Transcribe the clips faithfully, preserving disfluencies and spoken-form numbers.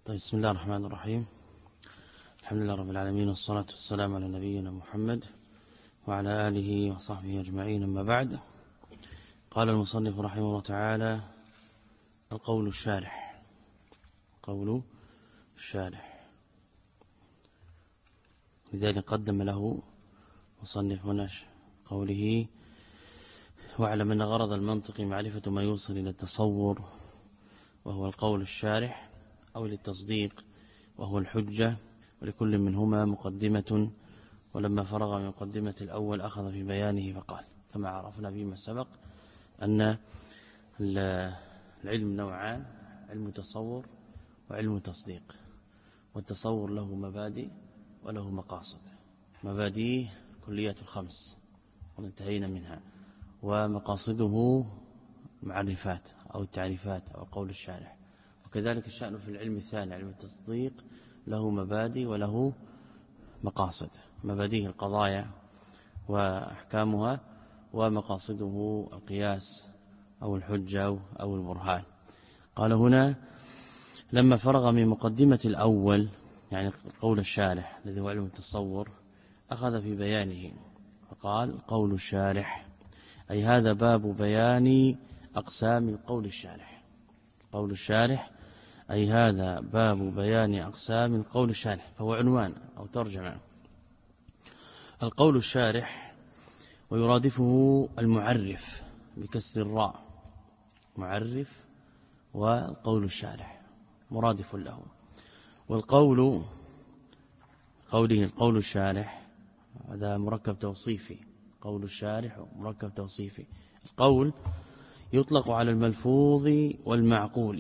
طيب، بسم الله الرحمن الرحيم. الحمد لله رب العالمين، والصلاة والسلام على نبينا محمد وعلى آله وصحبه أجمعين، أما بعد. قال المصنف رحمه الله تعالى: القول الشارح. قول الشارح، لذلك قدم له مصنف هنا قوله: واعلم أن غرض المنطق معرفة ما يوصل إلى التصور وهو القول الشارح، أو للتصديق وهو الحجة، ولكل منهما مقدمة. ولما فرغ من مقدمة الأول أخذ في بيانه فقال، كما عرفنا فيما سبق أن العلم نوعان: علم تصور وعلم تصديق. والتصور له مبادئ وله مقاصد. مبادئه كليات الخمس وانتهينا منها، ومقاصده معرفات أو التعريفات أو قول الشارح. وكذلك الشأن في العلم الثاني، علم التصديق، له مبادئ وله مقاصد. مبادئه القضايا وأحكامها، ومقاصده القياس أو الحجة أو البرهان. قال هنا: لما فرغ من مقدمة الأول، يعني قول الشارح الذي هو علم التصور، أخذ في بيانه فقال: قول الشارح، أي هذا باب بيان أقسام القول الشارح. قول الشارح أي هذا باب بيان أقسام القول الشارح، فهو عنوان أو ترجمة. القول الشارح ويرادفه المعرف بكسر الراء، معرف، والقول الشارح مرادف له. والقول، قوله القول الشارح، هذا مركب توصيفي. قول الشارح مركب توصيفي. القول يطلق على الملفوظ والمعقول،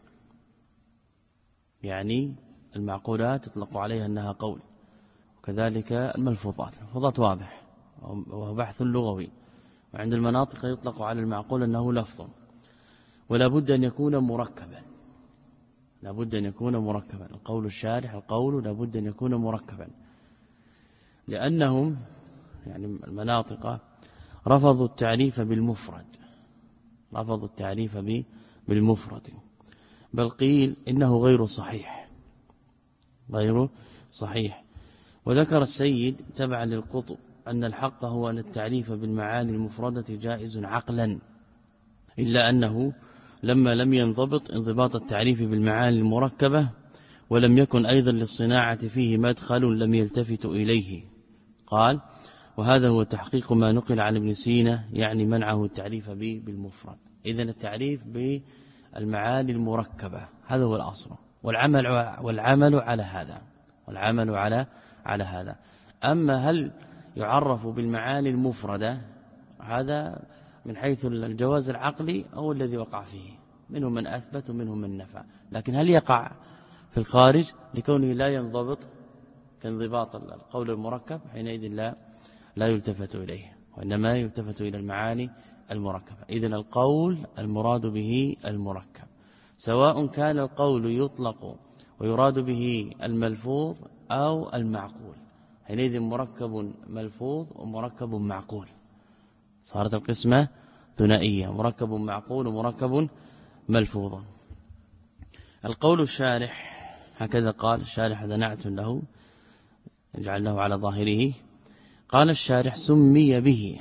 يعني المعقولات يطلق عليها أنها قول، وكذلك الملفوظات. الملفوظات واضح وهو بحث لغوي. وعند المناطق يطلق على المعقول أنه لفظ، ولا بد أن يكون مركبا. لا بد أن يكون مركبا. القول الشارح، القول لا بد أن يكون مركبا، لأنهم يعني المناطق رفضوا التعريف بالمفرد، رفضوا التعريف بالمفرد، بل قيل إنه غير صحيح، غير صحيح. وذكر السيد تبعا للقطب أن الحق هو أن التعريف بالمعاني المفردة جائز عقلا، إلا أنه لما لم ينضبط انضباط التعريف بالمعاني المركبة، ولم يكن أيضا للصناعة فيه مدخل لم يلتفتوا إليه. قال: وهذا هو تحقيق ما نقل عن ابن سينا، يعني منعه التعريف به بالمفرد. إذن التعريف بالمعاني المركبة هذا هو الأصل، والعمل والعمل على هذا، والعمل على على هذا. أما هل يعرف بالمعاني المفردة، هذا من حيث الجواز العقلي هو الذي وقع فيه، منهم من أثبت ومنهم من نفى. لكن هل يقع في الخارج لكونه لا ينضبط كانضباط القول المركب؟ حينئذ لا لا يلتفت إليه، وإنما يلتفت إلى المعاني المركبة. إذن القول المراد به المركب، سواء كان القول يطلق ويراد به الملفوظ أو المعقول. حينئذ مركب ملفوظ ومركب معقول، صارت القسمة ثنائية: مركب معقول ومركب ملفوظ. القول الشارح هكذا قال الشارح، هذا نعت له جعلناه على ظاهره. قال الشارح: سمي به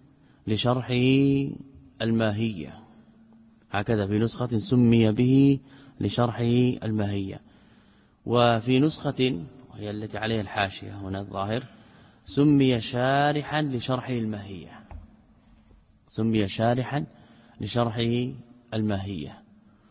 لشرحه الماهية. هكذا في نسخة: سمي به لشرحه الماهية. وفي نسخة وهي التي عليها الحاشية هنا الظاهر: سمي شارحا لشرحه الماهية. سمي شارحا لشرحه الماهية.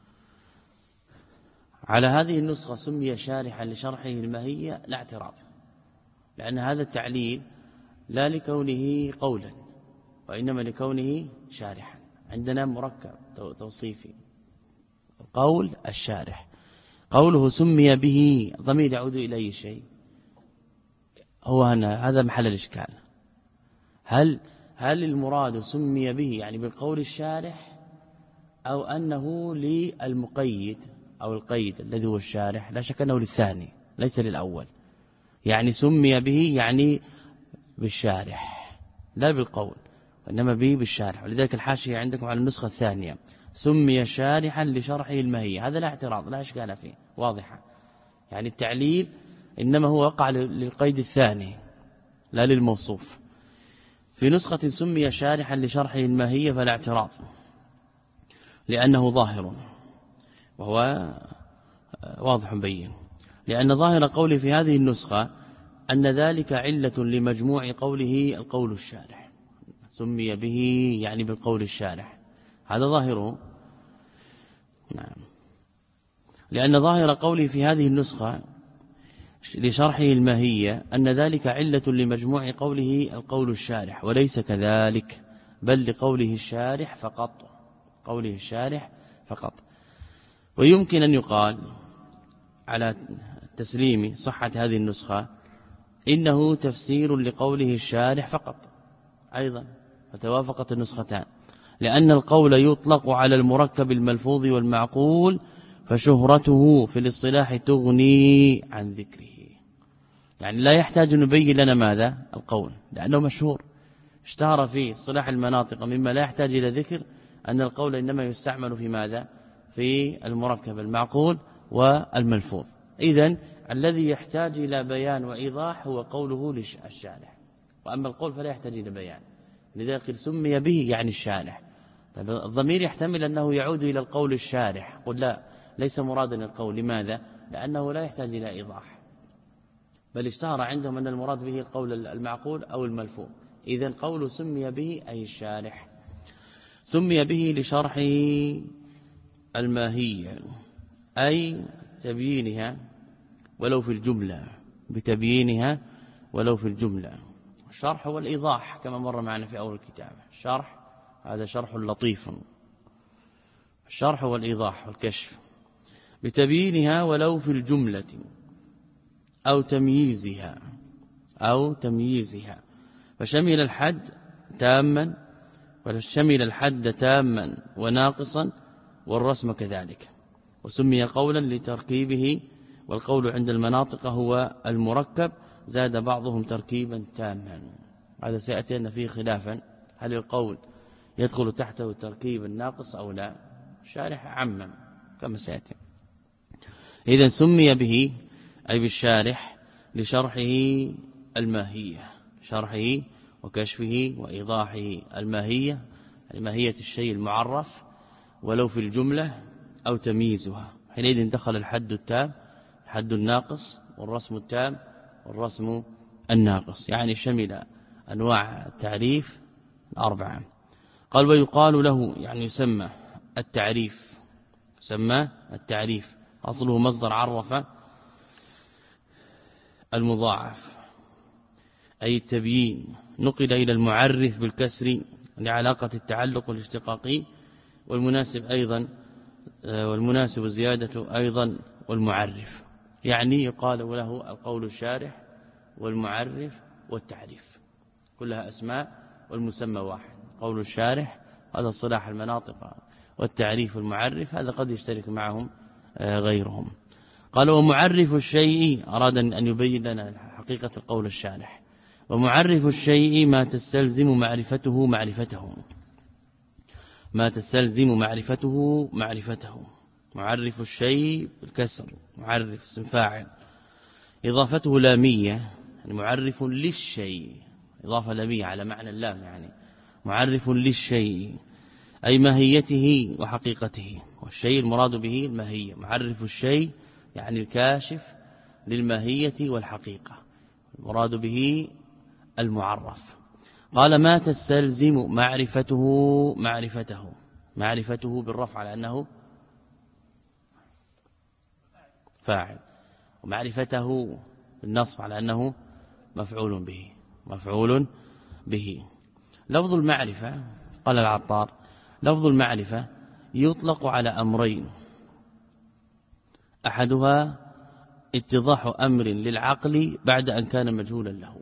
على هذه النسخة سمي شارحا لشرحه الماهية لا اعتراض، لأن هذا التعليل لا لكونه قولا، وإنما لكونه شارحا. عندنا مركب توصيفي، قول الشارح. قوله سمي به ضمير يعود إلى أي شيء؟ هو هنا هذا محل الإشكال. هل هل المراد سمي به يعني بالقول الشارح، أو أنه للمقيد أو القيد الذي هو الشارح؟ لا شك أنه للثاني ليس للأول. يعني سمي به يعني بالشارح لا بالقول، وإنما به بالشارح. ولذلك الحاشية عندكم على النسخة الثانية: سمي شارحا لشرحه الماهية. هذا لا اعتراض، لا إشكال فيه، واضحة. يعني التعليل إنما هو وقع للقيد الثاني لا للموصوف. في نسخة سمي شارحا لشرحه الماهية فلا اعتراض لأنه ظاهر وهو واضح بين، لأن ظاهر قوله في هذه النسخة أن ذلك علة لمجموع قوله القول الشارح، سمي به يعني بالقول الشارح، هذا ظاهره. نعم، لأن ظاهر قوله في هذه النسخة لشرحه الماهية أن ذلك علة لمجموع قوله القول الشارح، وليس كذلك بل لقوله الشارح فقط، قوله الشارح فقط. ويمكن أن يقال على تسليم صحة هذه النسخة إنه تفسير لقوله الشارح فقط أيضا، فتوافقت النسختان، لأن القول يطلق على المركب الملفوظ والمعقول فشهرته في الاصطلاح تغني عن ذكره، يعني لا يحتاج نبين لنا ماذا القول لأنه مشهور اشتهر في اصطلاح المناطق، مما لا يحتاج إلى ذكر أن القول إنما يستعمل في ماذا في المركب المعقول والملفوظ. إذن الذي يحتاج إلى بيان وإيضاح هو قوله للشارح، وأما القول فلا يحتاج إلى بيان، لذلك سمي به يعني الشارح. طيب الضمير يحتمل أنه يعود إلى القول الشارح، قل لا ليس مرادا القول، لماذا؟ لأنه لا يحتاج إلى إيضاح، بل اشتهر عندهم أن المراد به القول المعقول أو الملفوظ. إذن قول سمي به أي الشارح، سمي به لشرحه الماهية أي تبيينها ولو في الجملة، بتبيينها ولو في الجملة. الشرح هو الإيضاح كما مر معنا في أول الكتاب، الشرح هذا شرح لطيف، الشرح هو الإيضاح والكشف، بتبيينها ولو في الجملة أو تمييزها أو تمييزها، فشمل الحد تاما وشمل الحد تاما وناقصا والرسم كذلك. وسمي قولا لتركيبه، والقول عند المناطق هو المركب، زاد بعضهم تركيبا تاما. هذا سيأتي أن فيه خلافا، هل القول يدخل تحته التركيب الناقص أو لا؟ الشارح عمم كما سيأتي. إذن سمي به أي بالشارح لشرحه الماهية، شرحه وكشفه وإيضاحه الماهية، الماهية الشيء المعرف ولو في الجملة أو تمييزها. حينئذ دخل الحد التام، الحد الناقص، والرسم التام، والرسم الناقص، يعني شمل أنواع التعريف الأربعة. قال ويقال له يعني يسمى التعريف، سمى التعريف أصله مصدر عرف المضاعف أي التبيين، نقل إلى المعرف بالكسر لعلاقة التعلق الاشتقاقي، والمناسب أيضا والمناسب زيادة أيضا والمعرف، يعني يقال له القول الشارح والمعرف والتعريف، كلها أسماء والمسمى واحد. قول الشارح هذا صلاح المناطق، والتعريف والمعرف هذا قد يشترك معهم غيرهم. قال ومعرف الشيء، أراد أن يبين لنا حقيقة القول الشارح، ومعرف الشيء ما تستلزم معرفته معرفته، ما تستلزم معرفته معرفته. معرف الشيء بالكسر، معرف اسم فاعل، إضافته لامية، يعني معرف للشيء، إضافة لامية على معنى اللام، يعني معرف للشيء أي ماهيته وحقيقته، والشيء المراد به الماهية. معرف الشيء يعني الكاشف للماهية والحقيقة، المراد به المعرف. قال ما تستلزم معرفته معرفته، معرفته بالرفع على أنه فاعل، ومعرفته بالنصب على أنه مفعول به، مفعول به. لفظ المعرفة قال العطار لفظ المعرفة يطلق على أمرين، أحدها اتضاح أمر للعقل بعد أن كان مجهولا له.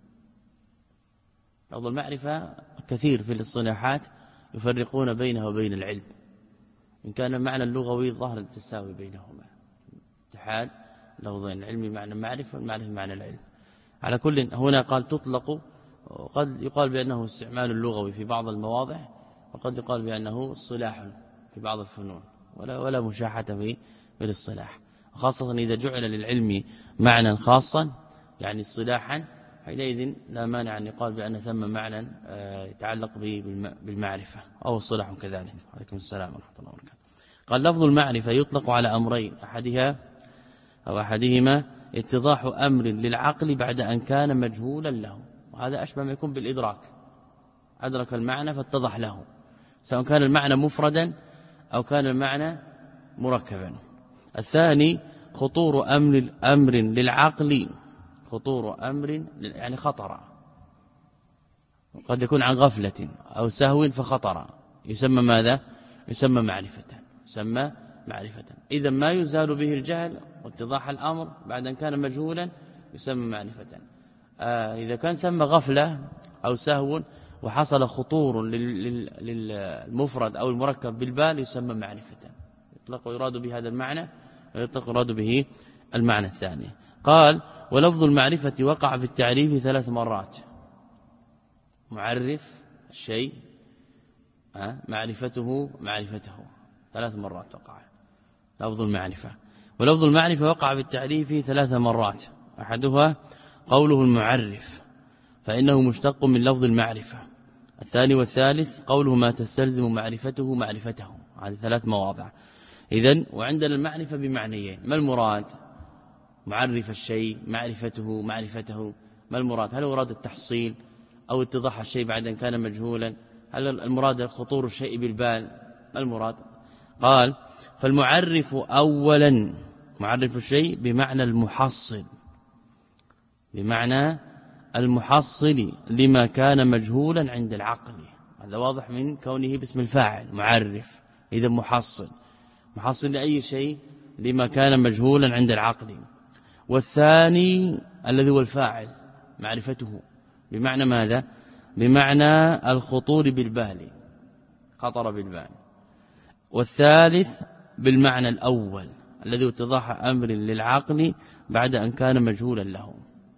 لفظ المعرفة كثير في الاصطلاحات يفرقون بينه وبين العلم، إن كان المعنى اللغوي ظاهر التساوي بينهما، اتحاد لفظين، العلم معنى المعرفة والمعرفة معنى العلم. على كل هنا قال تطلق، وقد يقال بأنه استعمال اللغوي في بعض المواضع، وقد يقال بأنه اصطلاح في بعض الفنون، ولا ولا مشاحة في بالاصطلاح. خاصة إذا جعل للعلم معنى خاصا يعني اصطلاحا، حينئذ لا مانع أن يقال بأن ثم معنى يتعلق بالمعرفة أو الصلاح كذلك. عليكم السلام ورحمة الله وبركاته. قال لفظ المعرفة يطلق على أمرين، أحدها أو أحدهما اتضاح أمر للعقل بعد أن كان مجهولا له، وهذا أشبه ما يكون بالإدراك، أدرك المعنى فاتضح له، سواء كان المعنى مفردا أو كان المعنى مركبا. الثاني خطور أمر أمر للعقل، خطور أمر يعني خطر، قد يكون عن غفلة أو سهو فخطر، يسمى ماذا؟ يسمى معرفة، يسمى معرفة. إذا ما يزال به الجهل واتضاح الأمر بعد أن كان مجهولا يسمى معرفة. آه إذا كان ثم غفلة أو سهو وحصل خطور للمفرد أو المركب بالبال يسمى معرفة، يطلق ويراد به هذا المعنى ويطلق ويراد به المعنى الثاني. قال ولفظ المعرفة وقع في التعريف ثلاث مرات، معرف الشيء معرفته معرفته ثلاث مرات وقع لفظ المعرفة. ولفظ المعرفة وقع في التعريف ثلاث مرات، أحدها قوله المعرف فإنه مشتق من لفظ المعرفة، الثاني والثالث قوله ما تستلزم معرفته معرفته، هذه ثلاث مواضع. إذن وعندنا المعرفة بمعنيين، ما المراد؟ معرف الشيء معرفته معرفته، ما المراد؟ هل مراد التحصيل أو اتضاح الشيء بعد أن كان مجهولا؟ هل المراد خطور الشيء بالبال؟ ما المراد؟ قال فالمعرف أولا معرف الشيء بمعنى المحصل، بمعنى المحصل لما كان مجهولا عند العقل، هذا واضح من كونه باسم الفاعل معرف، إذا محصل محصل لأي شيء لما كان مجهولا عند العقل. والثاني الذي هو الفاعل معرفته بمعنى ماذا؟ بمعنى الخطور بالبال، خطر بالبال. والثالث بالمعنى الأول الذي اتضاح أمر للعقل بعد أن كان مجهولا له.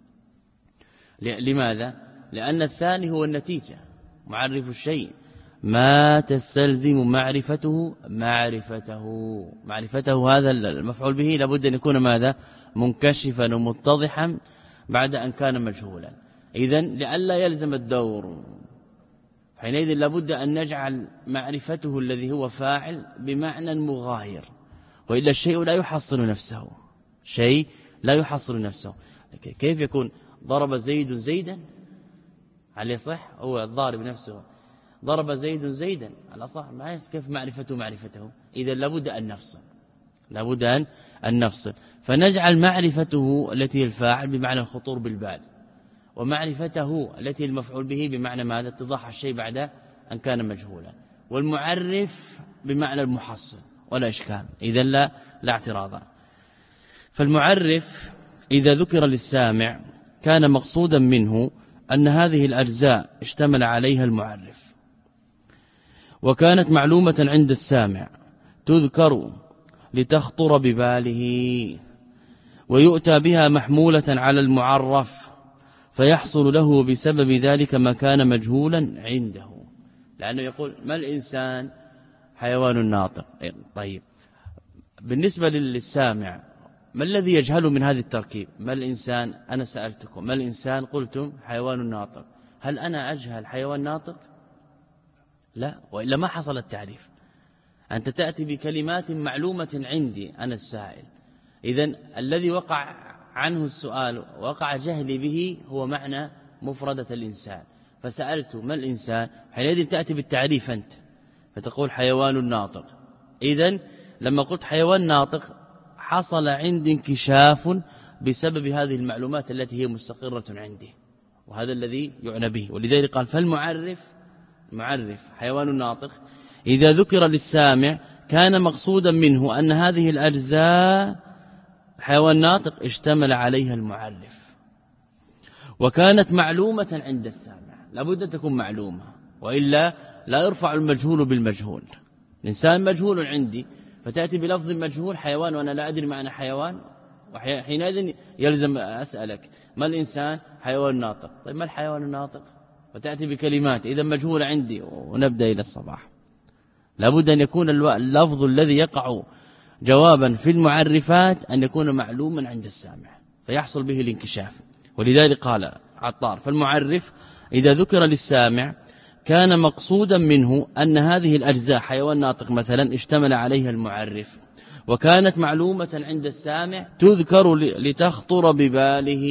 لماذا؟ لأن الثاني هو النتيجة، معرف الشيء ما تستلزم معرفته معرفته معرفته هذا المفعول به لابد أن يكون ماذا؟ منكشفا ومتضحا بعد أن كان مجهولا. إذن لئلا يلزم الدور، حينئذ لابد أن نجعل معرفته الذي هو فاعل بمعنى مغاير، وإلا الشيء لا يحصل نفسه، شيء لا يحصل نفسه. كيف يكون ضرب زيد زيدا؟ هل يصح؟ هو الضارب نفسه ضرب زيد زيدا على صح، ما كيف معرفته معرفته؟ إذا لابد أن نفصل، لابد أن نفصل، فنجعل معرفته التي الفاعل بمعنى الخطور بالبال، ومعرفته التي المفعول به بمعنى ماذا؟ اتضاح الشيء بعد أن كان مجهولا، والمعرف بمعنى المحصل، ولا إشكال، إذا لا لا اعتراض. فالمعرف إذا ذكر للسامع كان مقصودا منه أن هذه الأجزاء اشتمل عليها المعرف، وكانت معلومة عند السامع تذكر لتخطر بباله، ويؤتى بها محمولة على المعرف فيحصل له بسبب ذلك ما كان مجهولا عنده، لأنه يقول ما الإنسان؟ حيوان ناطق. طيب بالنسبة للسامع ما الذي يجهل من هذا التركيب؟ ما الإنسان؟ أنا سألتكم ما الإنسان؟ قلتم حيوان ناطق، هل أنا أجهل حيوان ناطق؟ لا، وإلا ما حصل التعريف. أنت تأتي بكلمات معلومة عندي أنا السائل، إذن الذي وقع عنه السؤال وقع جهلي به هو معنى مفردة الإنسان، فسألت ما الإنسان؟ حينئذ تأتي بالتعريف أنت فتقول حيوان ناطق. إذن لما قلت حيوان ناطق حصل عندي انكشاف بسبب هذه المعلومات التي هي مستقرة عندي، وهذا الذي يعنى به. ولذلك قال فالمعرف معرف حيوان ناطق إذا ذكر للسامع كان مقصودا منه أن هذه الأجزاء حيوان ناطق اشتمل عليها المعرف، وكانت معلومة عند السامع، لابد أن تكون معلومة، وإلا لا يرفع المجهول بالمجهول. الإنسان مجهول عندي فتأتي بلفظ مجهول حيوان وأنا لا أدري معنى حيوان، وحينئذ يلزم أسألك ما الإنسان؟ حيوان ناطق. طيب ما الحيوان الناطق؟ وتأتي بكلمات إذا مجهول عندي، ونبدأ إلى الصباح. لابد أن يكون اللفظ الذي يقع جوابا في المعرفات أن يكون معلوما عند السامع فيحصل به الانكشاف. ولذلك قال عطار فالمعرف إذا ذكر للسامع كان مقصودا منه أن هذه الأجزاء حيوان ناطق مثلا اشتمل عليها المعرف وكانت معلومة عند السامع تذكر لتخطر بباله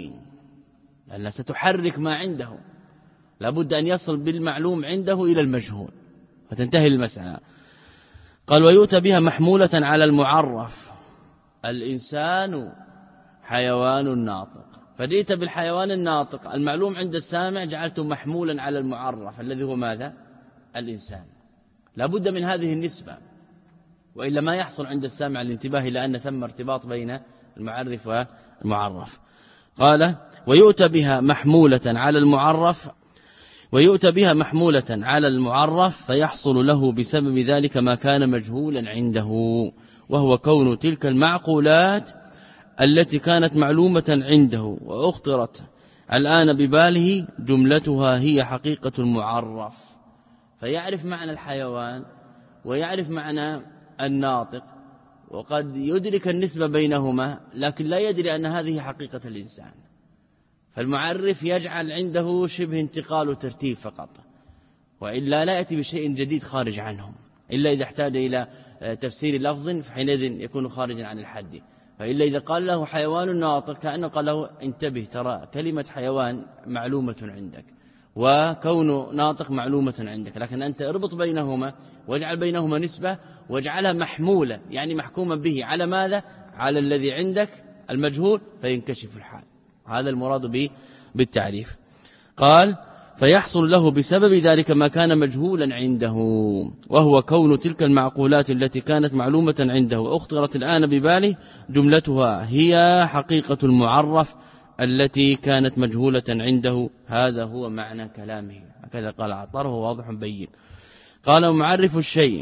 لأنها ستحرك ما عنده، لابد أن يصل بالمعلوم عنده إلى المجهول فتنتهي المسألة. قال ويؤتى بها محمولة على المعرف، الإنسان حيوان ناطق، فجئت بالحيوان الناطق المعلوم عند السامع جعلته محمولا على المعرف الذي هو ماذا؟ الإنسان. لابد من هذه النسبة وإلا ما يحصل عند السامع الانتباه إلى أن ثم ارتباط بين المعرف والمعرف. قال ويؤتى بها محمولة على المعرف ويؤتى بها محمولة على المعرف فيحصل له بسبب ذلك ما كان مجهولا عنده، وهو كون تلك المعقولات التي كانت معلومة عنده وأخطرت الآن بباله جملتها هي حقيقة المعرف، فيعرف معنى الحيوان ويعرف معنى الناطق وقد يدرك النسبة بينهما لكن لا يدري أن هذه حقيقة الإنسان. فالمعرف يجعل عنده شبه انتقال وترتيب فقط، وإلا لا يأتي بشيء جديد خارج عنهم إلا إذا احتاج إلى تفسير لفظ فحينئذ يكون خارجا عن الحد. فإلا إذا قال له حيوان ناطق كأنه قال له انتبه ترى كلمة حيوان معلومة عندك وكون ناطق معلومة عندك، لكن أنت اربط بينهما واجعل بينهما نسبة واجعلها محمولة يعني محكوما به على ماذا؟ على الذي عندك المجهول فينكشف الحال. هذا المراد به بالتعريف. قال فيحصل له بسبب ذلك ما كان مجهولا عنده، وهو كون تلك المعقولات التي كانت معلومة عنده وأخطرت الآن بباله جملتها هي حقيقة المعرف التي كانت مجهولة عنده. هذا هو معنى كلامه. هكذا قال عطار وهو واضح بين. قال معرف الشيء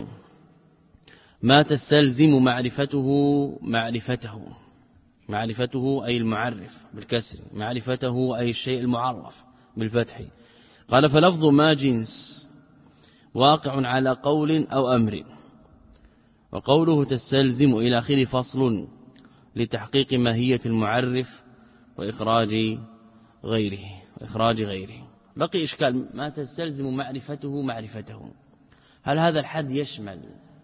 ما تستلزم معرفته معرفته معرفته أي المعرف بالكسر، معرفته أي الشيء المعرف بالفتح. قال فلفظ ما جنس واقع على قول أو أمر، وقوله تستلزم إلى آخره فصل لتحقيق ماهية المعرف وإخراج غيره وإخراج غيره. بقي إشكال ما تستلزم معرفته معرفته، هل هذا الحد يشمل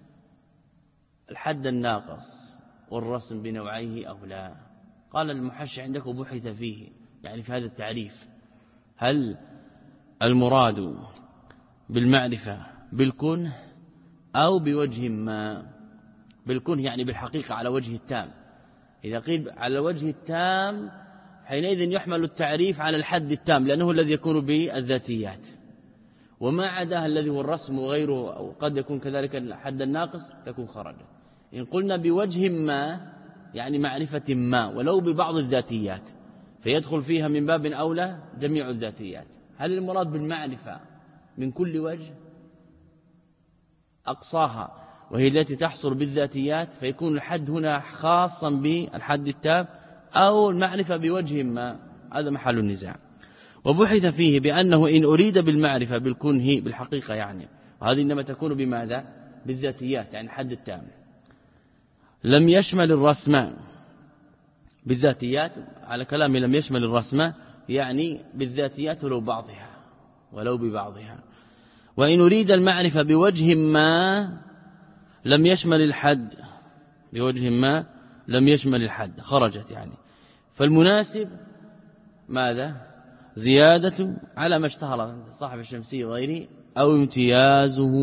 الحد الناقص والرسم بنوعيه أو لا؟ قال المحشي عندك وبحث فيه يعني في هذا التعريف هل المراد بالمعرفة بالكنه أو بوجه ما؟ بالكنه يعني بالحقيقة على وجه التام. إذا قيل على وجه التام حينئذ يحمل التعريف على الحد التام لأنه الذي يكون بالذاتيات، وما عداه الذي هو الرسم وغيره أو قد يكون كذلك الحد الناقص تكون خرجا. إن قلنا بوجه ما يعني معرفة ما ولو ببعض الذاتيات فيدخل فيها من باب أولى جميع الذاتيات. هل المراد بالمعرفة من كل وجه أقصاها وهي التي تحصل بالذاتيات فيكون الحد هنا خاصا بالحد التام، أو المعرفة بوجه ما؟ هذا محل النزاع. وبحث فيه بأنه إن أريد بالمعرفة بالكنه بالحقيقة يعني، وهذه إنما تكون بماذا؟ بالذاتيات يعني الحد التام، لم يشمل الرسم بالذاتيات، على كلامي لم يشمل الرسم يعني بالذاتيات ولو بعضها ولو ببعضها. وإن أريد المعرفة بوجه ما لم يشمل الحد، بوجه ما لم يشمل الحد خرجت يعني. فالمناسب ماذا؟ زيادة على ما اشتهر صاحب الشمسية وغيره أو امتيازه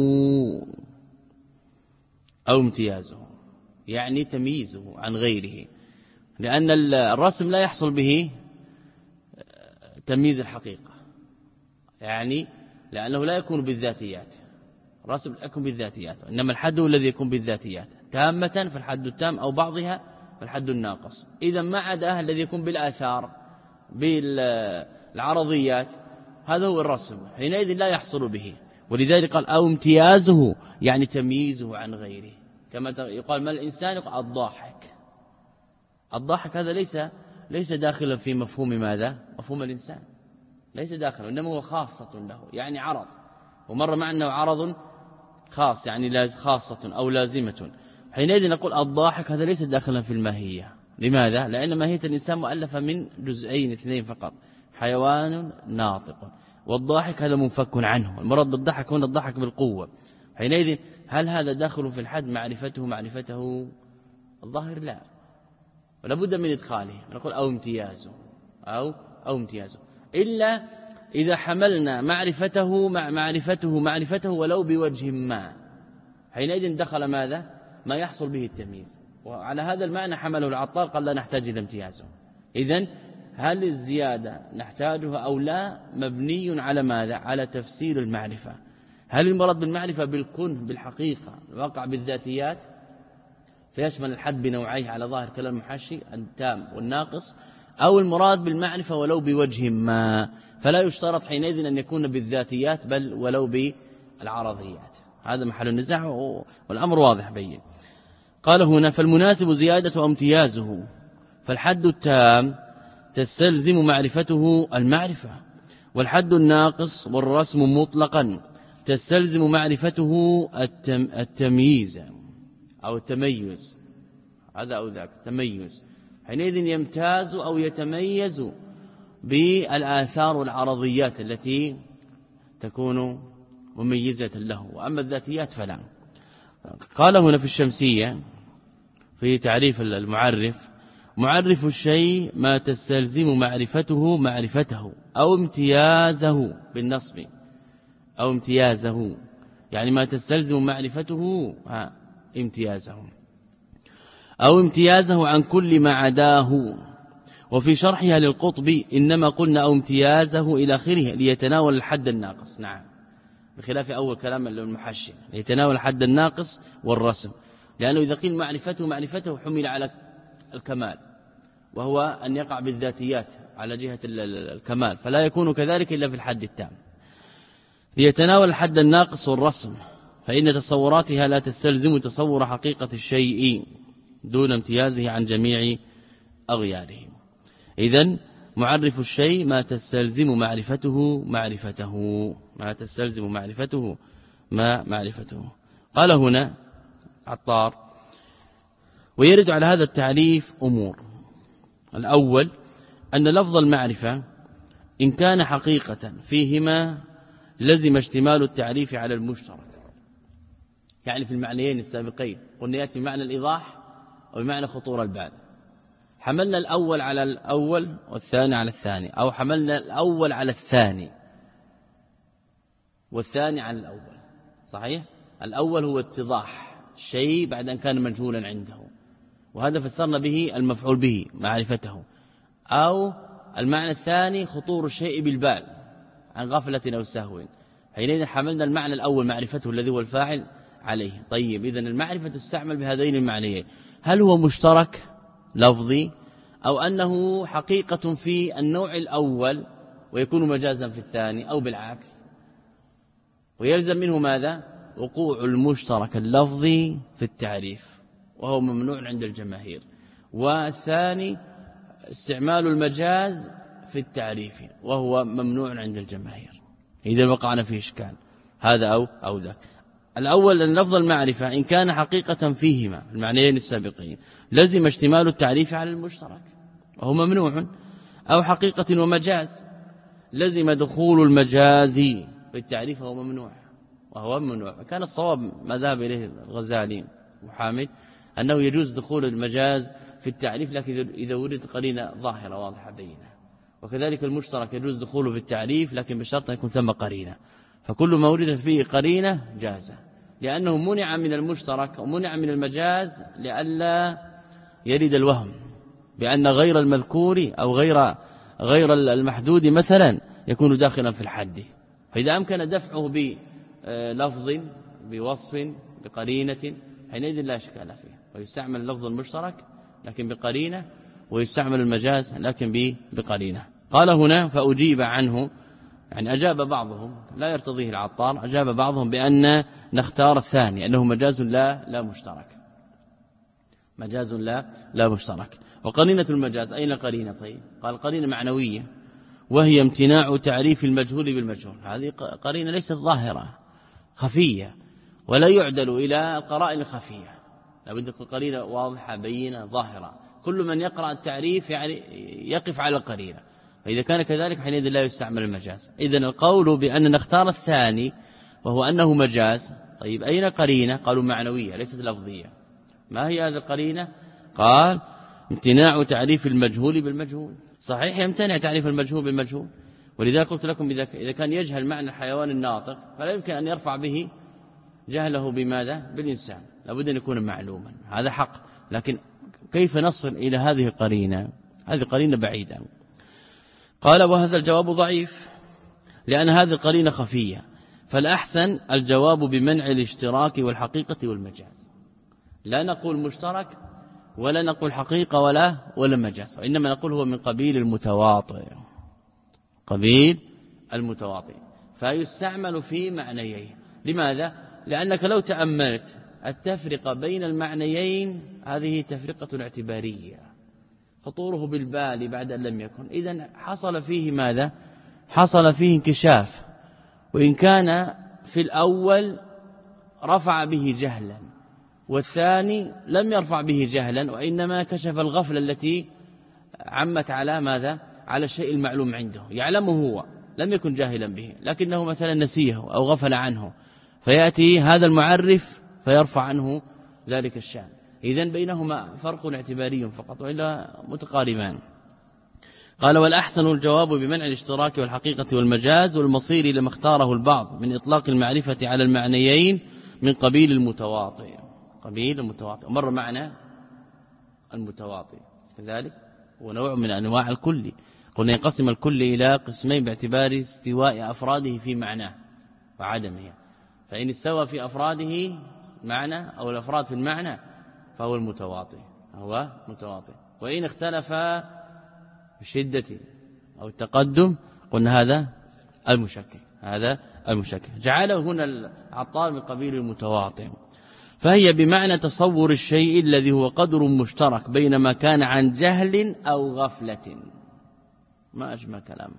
أو امتيازه يعني تمييزه عن غيره، لأن الرسم لا يحصل به تمييز الحقيقة يعني لأنه لا يكون بالذاتيات، الرسم لا يكون بالذاتيات، إنما الحد هو الذي يكون بالذاتيات تامة فالحد التام أو بعضها فالحد الناقص. إذا ما عداه الذي يكون بالآثار بالعرضيات هذا هو الرسم، حينئذ لا يحصل به. ولذلك قال أو امتيازه يعني تمييزه عن غيره، كما يقال ما الإنسان يقال الضاحك. الضاحك هذا ليس ليس داخلا في مفهوم ماذا؟ مفهوم الإنسان ليس داخلا، إنما هو خاصة له يعني عرض، ومر معنا عرض خاص يعني خاصة أو لازمة. حينئذ نقول الضاحك هذا ليس داخلا في الماهية. لماذا؟ لأن ماهية الإنسان مؤلفة من جزئين اثنين فقط، حيوان ناطق، والضاحك هذا منفك عنه. المراد بالضحك هنا الضحك بالقوة. حينئذ هل هذا داخل في الحد معرفته معرفته؟ الظاهر لا، ولا بد من إدخاله. نقول أو امتيازه أو أو امتيازه، إلا إذا حملنا معرفته مع معرفته معرفته ولو بوجه ما، حينئذ دخل ماذا؟ ما يحصل به التمييز. وعلى هذا المعنى حمله العطار، قال لا نحتاج إلى امتيازه. إذن هل الزيادة نحتاجها أو لا مبني على ماذا؟ على تفسير المعرفة. هل المراد بالمعرفة بالكنه بالحقيقة الواقع بالذاتيات فيشمل الحد بنوعيه على ظاهر كلام المحشي التام والناقص، أو المراد بالمعرفة ولو بوجه ما؟ فلا يشترط حينئذ أن يكون بالذاتيات بل ولو بالعرضيات. هذا محل النزاع والأمر واضح بين. قال هنا فالمناسب زيادة أو امتيازه، فالحد التام تستلزم معرفته المعرفة، والحد الناقص والرسم مطلقا تستلزم معرفته التم التمييز أو التميز، هذا أو ذاك تميز. حينئذ يمتاز أو يتميز بالآثار والعرضيات التي تكون مميزة له، وأما الذاتيات فلا. قال هنا في الشمسية في تعريف المعرف: معرف الشيء ما تستلزم معرفته معرفته أو امتيازه بالنصب، أو امتيازه يعني ما تستلزم معرفته ها امتيازه أو امتيازه عن كل ما عداه. وفي شرحها للقطب إنما قلنا أو امتيازه إلى آخره ليتناول الحد الناقص. نعم، بخلاف أول كلام المحشي ليتناول الحد الناقص والرسم، لأنه إذا قيل معرفته معرفته حمل على الكمال، وهو أن يقع بالذاتيات على جهة الكمال، فلا يكون كذلك إلا في الحد التام. ليتناول الحد الناقص والرسم، فإن تصوراتها لا تستلزم تصور حقيقة الشيء دون امتيازه عن جميع أغياره. إذن معرف الشيء ما تستلزم معرفته معرفته ما تستلزم معرفته ما معرفته. قال هنا عطار: ويرد على هذا التعريف أمور. الأول أن لفظ المعرفة إن كان حقيقة فيهما لزم اشتمال التعريف على المشترك، يعني في المعنيين السابقين قلنا يأتي بمعنى الإيضاح وبمعنى خطور البال. حملنا الأول على الأول والثاني على الثاني، أو حملنا الأول على الثاني والثاني على الأول. صحيح؟ الأول هو اتضاح الشيء بعد أن كان مجهولا عنده، وهذا فسرنا به المفعول به معرفته. أو المعنى الثاني خطور الشيء بالبال عن غفلة أو سهو، حينئذ حملنا المعنى الأول معرفته الذي هو الفاعل عليه. طيب، إذن المعرفة تستعمل بهذين المعنيين. هل هو مشترك لفظي أو أنه حقيقة في النوع الأول ويكون مجازا في الثاني، أو بالعكس؟ ويلزم منه ماذا؟ وقوع المشترك اللفظي في التعريف، وهو ممنوع عند الجماهير. والثاني استعمال المجاز في التعريف، وهو ممنوع عند الجماهير. إذا وقعنا في إشكال هذا أو أو ذاك. الأول أن لفظ المعرفة إن كان حقيقة فيهما المعنيين السابقين لزم اشتمال التعريف على المشترك وهو ممنوع، أو حقيقة ومجاز لزم دخول المجاز في التعريف وهو ممنوع وهو ممنوع. كان الصواب ما ذهب إليه الغزالي وحامد أنه يجوز دخول المجاز في التعريف، لكن إذا وجدت قرينة ظاهرة واضحة بينه. وكذلك المشترك يجوز دخوله في التعريف لكن بشرط أن يكون ثم قرينة، فكل ما وجدت فيه قرينة جاز، لأنه منع من المشترك ومنع من المجاز لئلا يرد الوهم بأن غير المذكور أو غير غير المحدود مثلا يكون داخلا في الحد. فإذا أمكن دفعه بلفظ بوصف بقرينة حينئذ لا إشكال فيه، ويستعمل اللفظ المشترك لكن بقرينة، ويستعمل المجاز لكن بقرينة. قال هنا فأجيب عنه، يعني أجاب بعضهم لا يرتضيه العطار، أجاب بعضهم بأن نختار الثاني أنه مجاز لا لا مشترك، مجاز لا لا مشترك. وقرينة المجاز أين قرينة؟ طيب قال قرينة معنوية، وهي امتناع تعريف المجهول بالمجهول. هذه قرينة ليست ظاهرة، خفية، ولا يعدل إلى القرائن الخفية، لابد تكون قرينة واضحة بينة ظاهرة. كل من يقرأ التعريف يعني يقف على القرينة، فإذا كان كذلك حينئذ لا يستعمل المجاز. إذن القول بأن نختار الثاني وهو أنه مجاز. طيب أين قرينة؟ قالوا معنوية ليست لفظية. ما هي هذه القرينة؟ قال امتناع تعريف المجهول بالمجهول. صحيح يمتنع تعريف المجهول بالمجهول، ولذا قلت لكم إذا كان يجهل معنى الحيوان الناطق فلا يمكن أن يرفع به جهله بماذا؟ بالإنسان، لابد أن يكون معلوما، هذا حق. لكن كيف نصل إلى هذه القرينة؟ هذه قرينة بعيدة. قال وهذا الجواب ضعيف لأن هذه القرينة خفية، فالأحسن الجواب بمنع الاشتراك والحقيقة والمجاز. لا نقول مشترك ولا نقول حقيقة ولا ولا مجاز، وإنما نقول هو من قبيل المتواطئ، قبيل المتواطئ، فيستعمل في معنيين. لماذا؟ لأنك لو تأملت التفرقة بين المعنيين هذه تفرقة اعتبارية، خطوره بالبال بعد أن لم يكن. إذن حصل فيه ماذا؟ حصل فيه انكشاف، وإن كان في الأول رفع به جهلا والثاني لم يرفع به جهلا، وإنما كشف الغفلة التي عمت على ماذا؟ على الشيء المعلوم عنده، يعلمه هو لم يكن جاهلا به لكنه مثلا نسيه أو غفل عنه، فيأتي هذا المعرف فيرفع عنه ذلك الشأن. إذن بينهما فرق اعتباري فقط وإلا متقاربان. قال والأحسن الجواب بمنع الاشتراك والحقيقة والمجاز، والمصير لما اختاره البعض من إطلاق المعرفة على المعنيين من قبيل المتواطئ. قبيل المتواطئ مر معنا المتواطئ كذلك ونوع من أنواع الكل. قلنا ينقسم الكل إلى قسمين باعتبار استواء أفراده في معناه وعدمه، فإن استوى في أفراده معنى أو الأفراد في المعنى فهو المتواطئ، هو متواطئ. وإن اختلف بالشدة أو التقدم قلنا هذا المشكك، هذا المشكك. جعله هنا العطار من قبيل المتواطئ. فهي بمعنى تصور الشيء الذي هو قدر مشترك بين ما كان عن جهل أو غفلة. ما أجمل كلامه.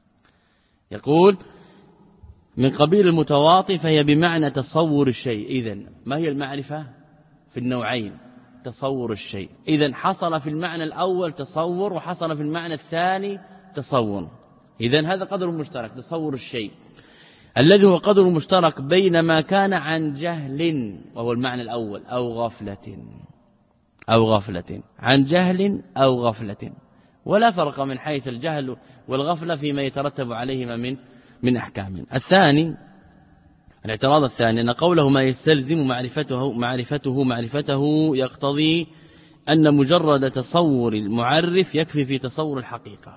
يقول من قبيل المتواطئ، فهي بمعنى تصور الشيء. إذن ما هي المعرفة في النوعين؟ تصور الشيء. إذن حصل في المعنى الأول تصور وحصل في المعنى الثاني تصور. إذن هذا قدر مشترك، تصور الشيء الذي هو قدر مشترك بين ما كان عن جهل وهو المعنى الأول أو غفلة أو غفلة عن جهل أو غفلة، ولا فرق من حيث الجهل والغفلة فيما يترتب عليهما من من أحكام. الثاني الاعتراض الثاني أن قوله ما يستلزم معرفته معرفته معرفته يقتضي أن مجرد تصور المعرف يكفي في تصور الحقيقة،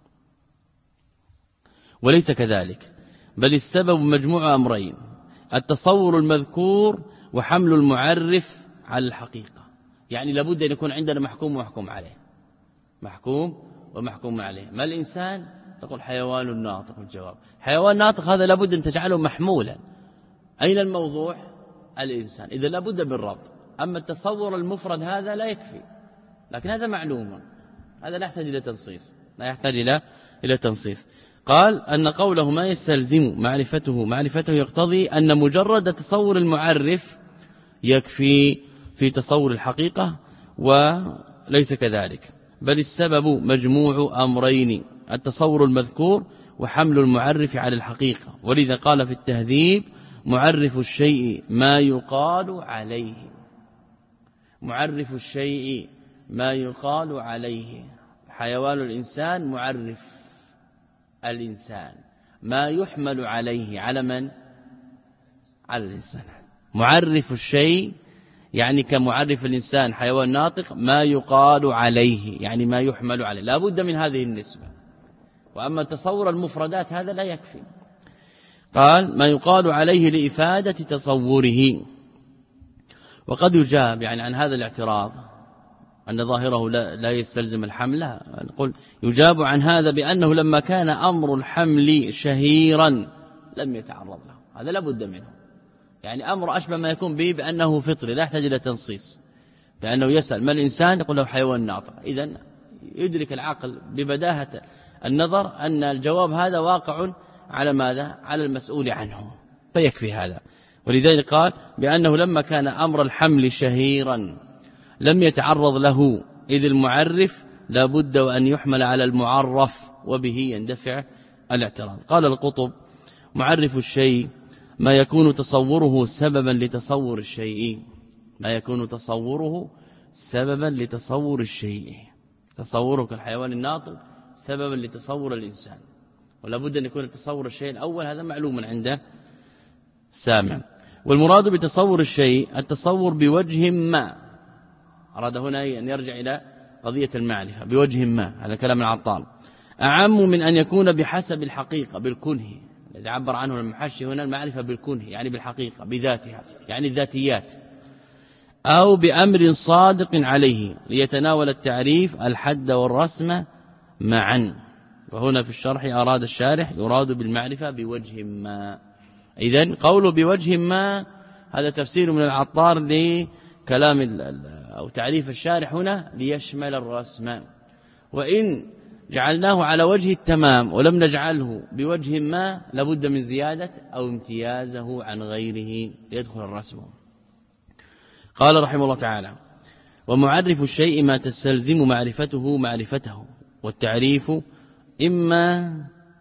وليس كذلك، بل السبب مجموع أمرين: التصور المذكور وحمل المعرف على الحقيقة. يعني لابد أن يكون عندنا محكوم ومحكوم عليه، محكوم ومحكوم عليه. ما الإنسان؟ تقول حيوان ناطق. الجواب حيوان ناطق هذا لابد أن تجعله محمولا. أين الموضوع؟ الإنسان. إذا لابد من ربط. أما التصور المفرد هذا لا يكفي، لكن هذا معلوم، هذا لا يحتاج إلى تنصيص، لا يحتاج إلى إلى تنصيص. قال أن قوله ما يستلزم معرفته معرفته يقتضي أن مجرد تصور المعرف يكفي في تصور الحقيقة، وليس كذلك، بل السبب مجموع أمرين: التصور المذكور وحمل المعرف على الحقيقة. ولذا قال في التهذيب: معرف الشيء ما يقال عليه. معرف الشيء ما يقال عليه. حيوان الإنسان معرف الإنسان، ما يحمل عليه على من؟ على الإنسان. معرف الشيء يعني كمعرف الإنسان حيوان ناطق، ما يقال عليه يعني ما يحمل عليه، لا بد من هذه النسبة. وأما تصور المفردات هذا لا يكفي. قال ما يقال عليه لإفادة تصوره. وقد يجاب يعني عن هذا الاعتراض أن ظاهره لا, لا يستلزم الحمل، نقول يجاب عن هذا بأنه لما كان أمر الحمل شهيرا لم يتعرض له، هذا لا بد منه. يعني أمر أشبه ما يكون به بأنه فطري لا يحتاج إلى تنصيص، بأنه يسأل ما الإنسان يقول له حيوان ناطق. إذن يدرك العقل ببداهة النظر أن الجواب هذا واقع على ماذا؟ على المسؤول عنه، فيكفي هذا. ولذلك قال بأنه لما كان أمر الحمل شهيرا لم يتعرض له إذ المعرف لا بد وأن يحمل على المعرف وبه يندفع الاعتراض. قال القطب معرف الشيء ما يكون تصوره سببا لتصور الشيء ما يكون تصوره سببا لتصور الشيء تصوره كالحيوان الناطق سببا لتصور الإنسان ولا بد أن يكون تصور الشيء الأول هذا معلوم عند سامع. والمراد بتصور الشيء التصور بوجه ما أراد هنا أن يرجع إلى قضية المعرفة بوجه ما هذا كلام العطار أعم من أن يكون بحسب الحقيقة بالكنه الذي عبر عنه المحشي هنا المعرفة بالكنه يعني بالحقيقة بذاتها يعني الذاتيات أو بأمر صادق عليه ليتناول التعريف الحد والرسم معا. وهنا في الشرح أراد الشارح يراد بالمعرفة بوجه ما. إذن قوله بوجه ما هذا تفسير من العطار لكلام أو تعريف الشارح هنا ليشمل الرسم. وإن جعلناه على وجه التمام ولم نجعله بوجه ما لابد من زيادة أو امتيازه عن غيره ليدخل الرسم. قال رحمه الله تعالى ومعرف الشيء ما تستلزم معرفته معرفته والتعريف إما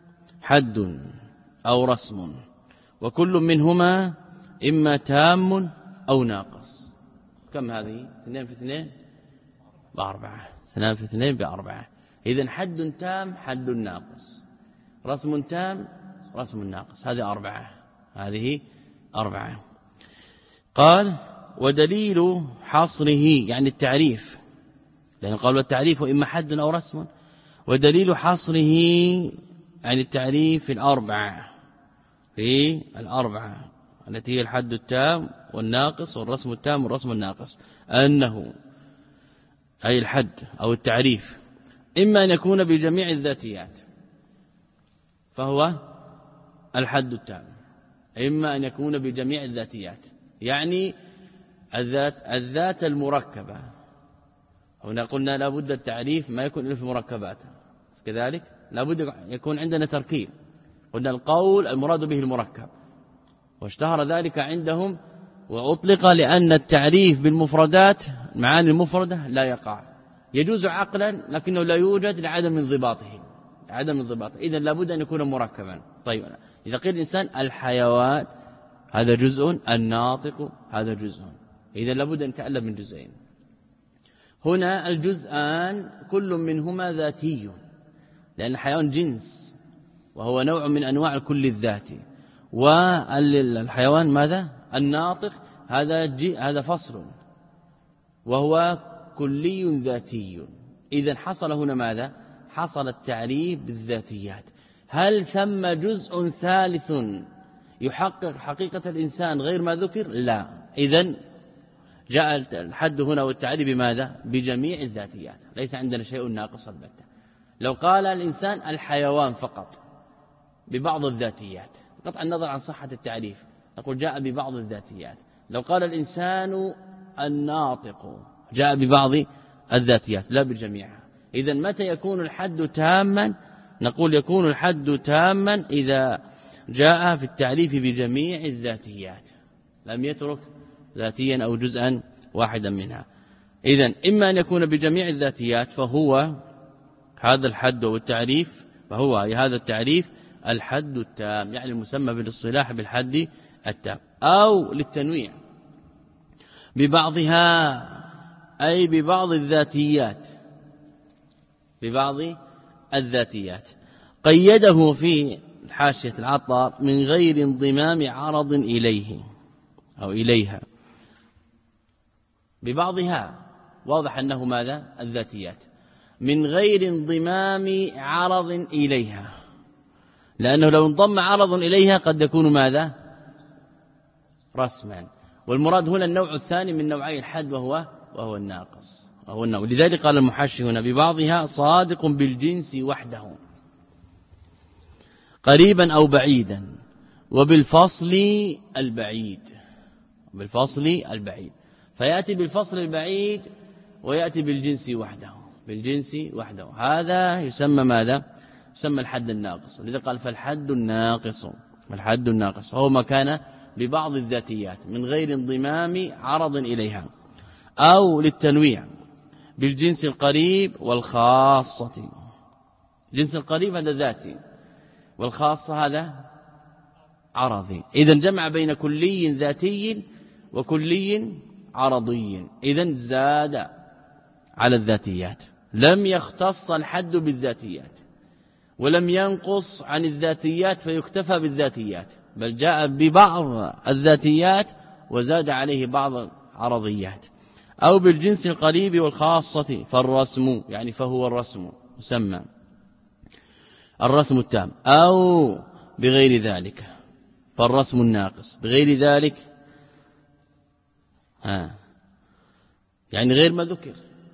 حد أو رسم وكل منهما إما تام أو ناقص. كم هذه اثنين في اثنين بأربعة اثنين في اثنين بأربعة. إذن حد تام حد ناقص رسم تام رسم ناقص هذه أربعة هذه أربعة. قال ودليل حصره يعني التعريف لأن قال التعريف إما حد أو رسم ودليل حصره يعني التعريف في الأربعة في الأربعة التي هي الحد التام والناقص والرسم التام والرسم الناقص أنه أي الحد أو التعريف إما أن يكون بجميع الذاتيات فهو الحد التام إما أن يكون بجميع الذاتيات يعني الذات الذات المركبة. هنا قلنا لا بد التعريف ما يكون إلا في مركبات كذلك لا بد يكون عندنا تركيب. قلنا القول المراد به المركب واشتهر ذلك عندهم وأطلق لأن التعريف بالمفردات معاني المفردة لا يقع يجوز عقلا لكنه لا يوجد لعدم انضباطه عدم انضباطه إذن لا بد أن يكون مركبا. طيب إذا قيل الإنسان الحيوان هذا جزء الناطق هذا جزء إذن لا بد أن يتألف من جزئين. هنا الجزءان كل منهما ذاتي لأن الحيوان جنس وهو نوع من أنواع الكل الذاتي والحيوان ماذا الناطق هذا هذا فصل وهو كلي ذاتي. إذن حصل هنا ماذا حصل التعريف بالذاتيات. هل ثم جزء ثالث يحقق حقيقة الإنسان غير ما ذكر لا. إذن جاء الحد هنا والتعريف بماذا بجميع الذاتيات ليس عندنا شيء ناقص البتة. لو قال الإنسان الحيوان فقط ببعض الذاتيات قطع النظر عن صحة التعريف نقول جاء ببعض الذاتيات. لو قال الإنسان الناطق جاء ببعض الذاتيات لا بجميعها. إذن متى يكون الحد تاما نقول يكون الحد تاما إذا جاء في التعريف بجميع الذاتيات لم يترك ذاتيا أو جزءا واحدا منها. إذن إما أن يكون بجميع الذاتيات فهو هذا الحد والتعريف فهو هذا التعريف الحد التام يعني المسمى بالاصطلاح بالحد التام أو للتنويع ببعضها أي ببعض الذاتيات ببعض الذاتيات. قيده في حاشية العطار من غير انضمام عرض إليه أو إليها ببعضها واضح أنه ماذا الذاتيات من غير انضمام عرض إليها لأنه لو انضم عرض إليها قد يكون ماذا رسما. والمراد هنا النوع الثاني من نوعي الحد وهو وهو الناقص وهو النوع. لذلك قال المحشي هنا ببعضها صادق بالجنس وحده قريبا أو بعيدا وبالفصل البعيد بالفصل البعيد فيأتي بالفصل البعيد ويأتي بالجنس وحده بالجنس وحده هذا يسمى ماذا يسمى الحد الناقص. ولذلك قال فالحد الناقص الحد الناقص هو ما كان ببعض الذاتيات من غير انضمام عرض إليها، أو للتنويع بالجنس القريب والخاصة. الجنس القريب هذا ذاتي، والخاصة هذا عرضي. إذن جمع بين كلي ذاتي وكلي عرضي، إذن زاد على الذاتيات، لم يختص الحد بالذاتيات ولم ينقص عن الذاتيات فيكتفى بالذاتيات، بل جاء ببعض الذاتيات وزاد عليه بعض العرضيات. أو بالجنس القريب والخاصة، فالرسم يعني فهو الرسم يسمى الرسم التام، أو بغير ذلك فالرسم الناقص. بغير ذلك ها يعني غير ما ذكر،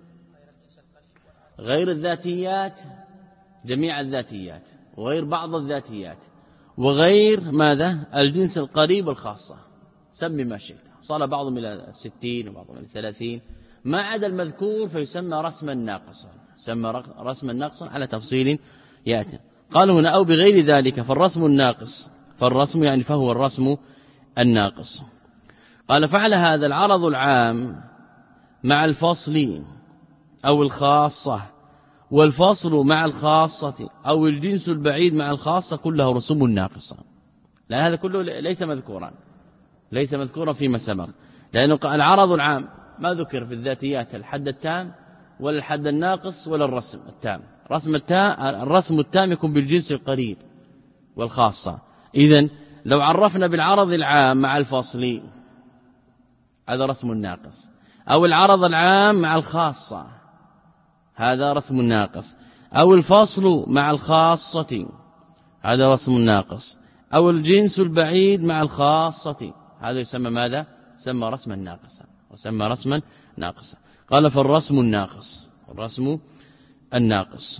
غير الذاتيات، جميع الذاتيات، وغير بعض الذاتيات، وغير ماذا؟ الجنس القريب والخاصة، سمي ما شئت. صار بعضهم إلى ستين وبعضهم إلى ثلاثين، ما عدا المذكور فيسمى رسما ناقصا، يسمى رسما ناقصا على تفصيل يأتي. قالوا هنا أو بغير ذلك فالرسم الناقص، فالرسم يعني فهو الرسم الناقص. قال فعل هذا العرض العام مع الفصل أو الخاصة، والفصل مع الخاصة أو الجنس البعيد مع الخاصة كله رسوم ناقصة. لأن هذا كله ليس مذكورا، ليس مذكورا فيما سبق، لأنه العرض العام ما ذكر في الذاتيات الحد التام ولا الحد الناقص ولا الرسم التام. رسم التام الرسم التام يكون بالجنس القريب والخاصة. إذن لو عرفنا بالعرض العام مع الفصل هذا رسم ناقص، أو العرض العام مع الخاصة هذا رسم ناقص، أو الفصل مع الخاصة هذا رسم ناقص، أو الجنس البعيد مع الخاصة هذا يسمى ماذا؟ يسمى رسما ناقصا، وسمى رسما ناقصا. قال فالرسم الناقص، الرسم الناقص.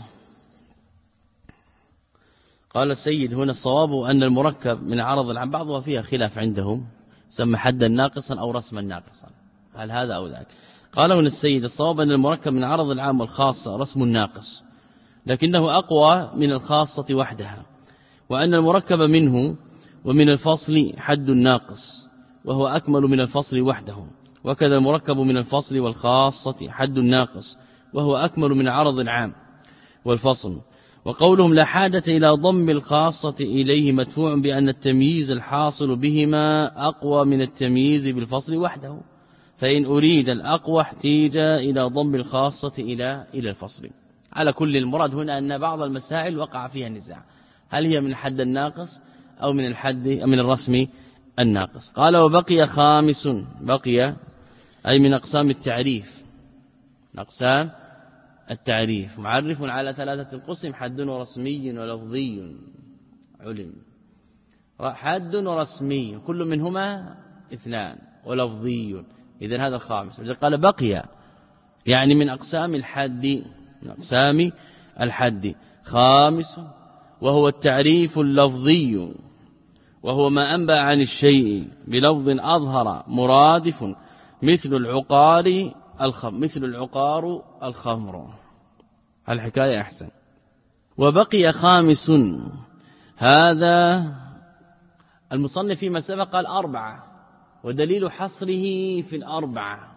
قال السيد هنا الصواب أن المركب من عرض العام بعضها فيها خلاف عندهم، سمى حدا ناقصا أو رسما ناقصا، هل هذا أو ذاك. قال هنا السيد الصواب أن المركب من عرض العام والخاصة رسم ناقص، لكنه أقوى من الخاصة وحدها، وأن المركب منه ومن الفصل حد ناقص وهو أكمل من الفصل وحده، وكذا المركب من الفصل والخاصة حد ناقص وهو أكمل من عرض العام والفصل. وقولهم لا حاجة إلى ضم الخاصة إليه مدفوع بأن التمييز الحاصل بهما أقوى من التمييز بالفصل وحده، فإن أريد الأقوى احتيج إلى ضم الخاصة إلى إلى الفصل. على كل المراد هنا أن بعض المسائل وقع فيها النزاع، هل هي من الحد الناقص أو من الحد من الرسم الناقص. قال وبقي خامس، بقي أي من أقسام التعريف، أقسام التعريف معرف على ثلاثة قسم: حد ورسمي ولفظي علم. حد ورسمي كل منهما اثنان، ولفظي، إذن هذا الخامس. قال بقي يعني من أقسام الحد، من أقسام الحد خامس، وهو التعريف اللفظي، وهو ما أنبأ عن الشيء بلفظ أظهر مرادف، مثل العقار الخمر، مثل العقار الخمر. الحكاية أحسن. وبقي خامس، هذا المصنف فيما سبق قال أربعة، ودليل حصره في الأربعة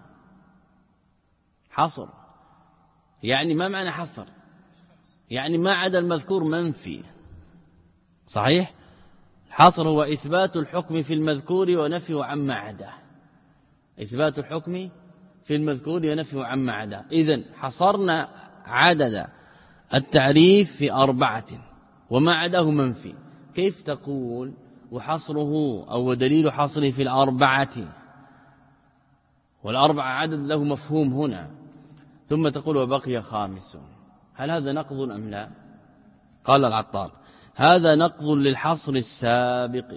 حصر، يعني ما معنى حصر؟ يعني ما عدا المذكور منفي، صحيح؟ الحصر هو إثبات الحكم في المذكور ونفيه عما عداه، إثبات الحكم في المذكور ونفيه عما عداه. إذن حصرنا عدد التعريف في أربعة وما عداه منفي. كيف تقول وحصره أو دليل حصره في الأربعة والأربعة عدد له مفهوم هنا، ثم تقول وبقي خامس؟ هل هذا نقض أم لا؟ قال العطار هذا نقض للحصر السابق.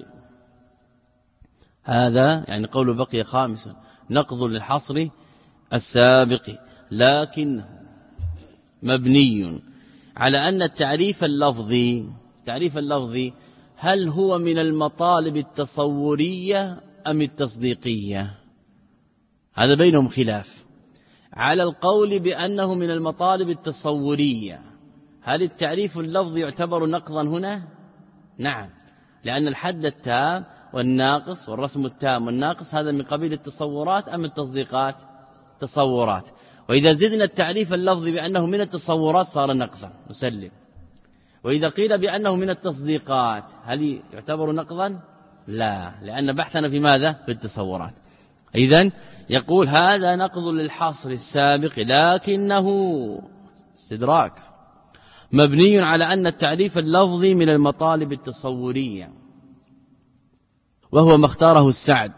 هذا يعني قول بقي خامس نقض للحصر السابق، لكنه مبني على أن التعريف اللفظي، تعريف اللفظي هل هو من المطالب التصورية أم التصديقية؟ هذا بينهم خلاف. على القول بأنه من المطالب التصورية، هل التعريف اللفظي يعتبر نقضا هنا؟ نعم، لأن الحد التام والناقص والرسم التام والناقص هذا من قبيل التصورات أم التصديقات؟ تصورات. وإذا زدنا التعريف اللفظي بأنه من التصورات صار نقضا نسلم. وإذا قيل بأنه من التصديقات هل يعتبر نقضا؟ لا، لأن بحثنا في ماذا؟ في التصورات. إذن يقول هذا نقض للحصر السابق لكنه استدراك مبني على أن التعريف اللفظي من المطالب التصورية وهو ما اختاره السعد،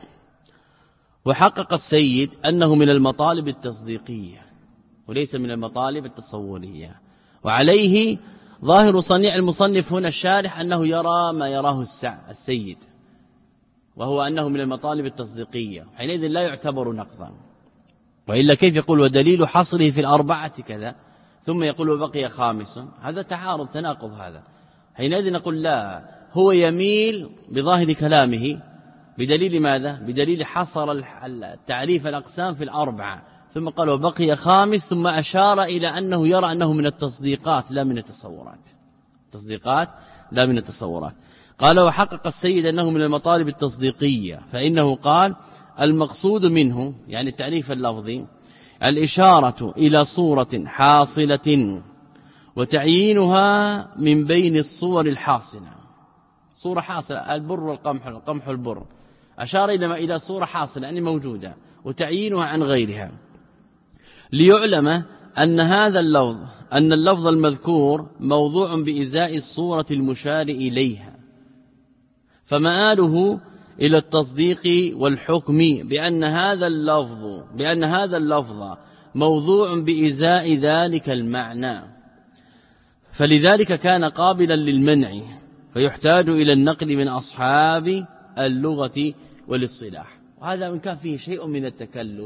وحقق السيد أنه من المطالب التصديقية وليس من المطالب التصورية. وعليه ظاهر صنيع المصنف هنا الشارح أنه يرى ما يراه السيد، وهو أنه من المطالب التصديقية، حينئذ لا يعتبر نقضا. وإلا كيف يقول ودليل حصره في الأربعة كذا ثم يقول وبقي خامس؟ هذا تعارض تناقض. هذا حينئذ نقول لا، هو يميل بظاهر كلامه بدليل ماذا؟ بدليل حصر التعريف الأقسام في الأربعة ثم قال وبقي خامس، ثم أشار إلى أنه يرى أنه من التصديقات لا من التصورات. تصديقات لا من التصورات. قال وحقق السيد أنه من المطالب التصديقية، فإنه قال المقصود منه يعني التعريف اللفظي الإشارة إلى صورة حاصلة وتعيينها من بين الصور الحاصلة. صورة حاصلة البر والقمح، القمح والبر، أشار إلى إلى صورة حاصلة يعني موجودة وتعيينها عن غيرها، ليعلم أن هذا اللفظ أن اللفظ المذكور موضوع بإزاء الصورة المشار إليها، فمآله إلى التصديق والحكم بأن هذا اللفظ بأن هذا اللفظ موضوع بإزاء ذلك المعنى، فلذلك كان قابلا للمنع، فيحتاج إلى النقل من أصحاب اللغة والاصطلاح. وهذا إن كان فيه شيء من التكلف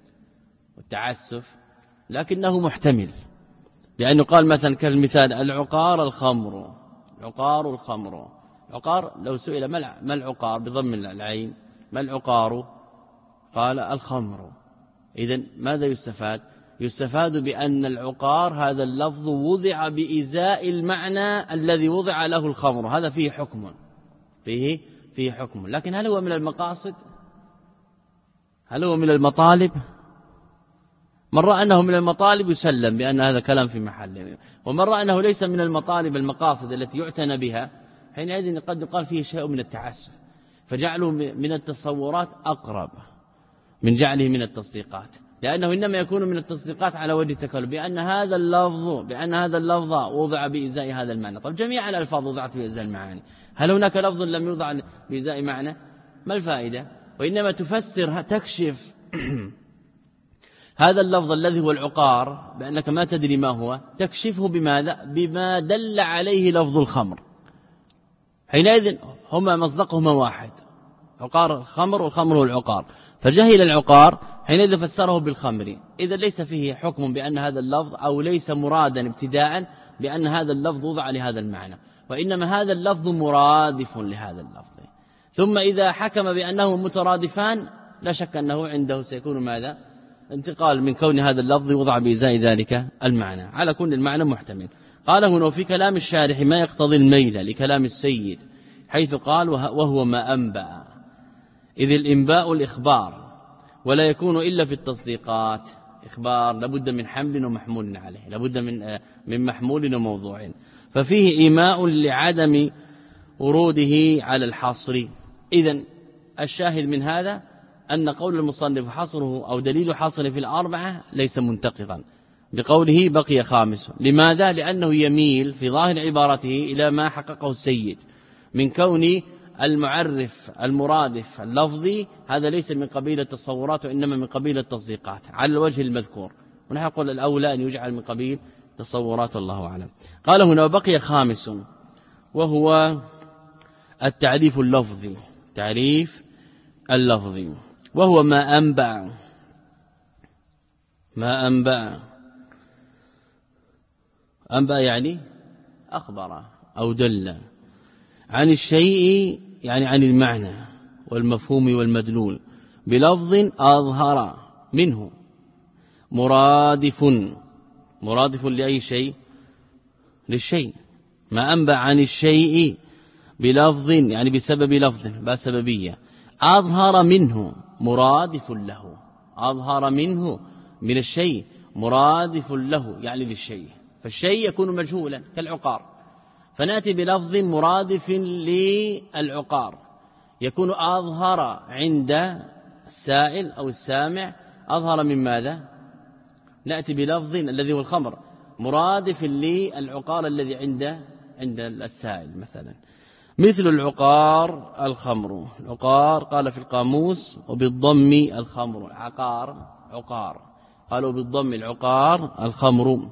والتعسف لكنه محتمل، لأنه قال مثلا كالمثال العقار الخمر، عقار الخمر، عقار لو سئل ما العقار بضم العين ما العقار قال الخمر، إذن ماذا يستفاد؟ يستفاد بأن العقار هذا اللفظ وضع بإزاء المعنى الذي وضع له الخمر، هذا فيه حكم فيه فيه حكم. لكن هل هو من المقاصد؟ هل هو من المطالب؟ من رأى أنه من المطالب يسلم بأن هذا كلام في محله، ومن رأى أنه ليس من المطالب المقاصد التي يعتنى بها حينئذ قد يقال فيه شيء من التعسف، فجعله من التصورات أقرب من جعله من التصديقات، لأنه إنما يكون من التصديقات على وجه التكلف بأن هذا اللفظ بأن هذا اللفظ وضع بإزاء هذا المعنى. طب جميع الألفاظ وضعت بإزاء المعاني، هل هناك لفظ لم يوضع بإزاء معنى؟ ما الفائدة؟ وإنما تفسر تكشف هذا اللفظ الذي هو العقار بأنك ما تدري ما هو، تكشفه بماذا؟ بما دل عليه لفظ الخمر، حينئذ هما مصدقهما واحد، عقار الخمر والخمر والعقار، فجهل العقار حينئذ فسره بالخمر، إذا ليس فيه حكم بأن هذا اللفظ أو ليس مرادا ابتداء بأن هذا اللفظ وضع لهذا المعنى، وإنما هذا اللفظ مرادف لهذا اللفظ. ثم إذا حكم بأنه مترادفان لا شك أنه عنده سيكون ماذا؟ انتقال من كون هذا اللفظ وضع بإزاء ذلك المعنى، على كل المعنى محتمل. قال هنا في كلام الشارح ما يقتضي الميل لكلام السيد، حيث قال وهو ما أنبأ، إذ الإنباء الإخبار ولا يكون إلا في التصديقات. إخبار لابد من حمل ومحمول عليه، لابد من من محمول وموضوع، ففيه إيماء لعدم وروده على الحصر. إذن الشاهد من هذا أن قول المصنف حصره أو دليل حصره في الأربعة ليس منتقضا بقوله بقي خامس. لماذا؟ لأنه يميل في ظاهر عبارته إلى ما حققه السيد من كون المعرف المرادف اللفظي هذا ليس من قبيل التصورات وإنما من قبيل التصديقات على الوجه المذكور، ونحن نقول الأولى أن يجعل من قبيل تصورات والله أعلم. قال هنا وبقي خامس وهو التعريف اللفظي، تعريف اللفظي وهو ما أنبأ، ما أنبأ أنبأ يعني أخبر أو دل عن الشيء يعني عن المعنى والمفهوم والمدلول بلفظ أظهر منه مرادف، مرادف لأي شيء؟ للشيء. ما أنبأ عن الشيء بلفظ يعني بسبب لفظ بسببية أظهر منه مرادف له، أظهر منه من الشيء مرادف له يعني للشيء، فالشيء يكون مجهولا كالعقار، فنأتي بلفظ مرادف للعقار يكون أظهر عند السائل أو السامع. أظهر من ماذا؟ نأتي بلفظ الذي هو الخمر مرادف للعقار الذي عند عند السائل، مثلا مثل العقار الخمر. العقار قال في القاموس وبالضم الخمر، عقار عقار، قالوا بالضم العقار الخمر،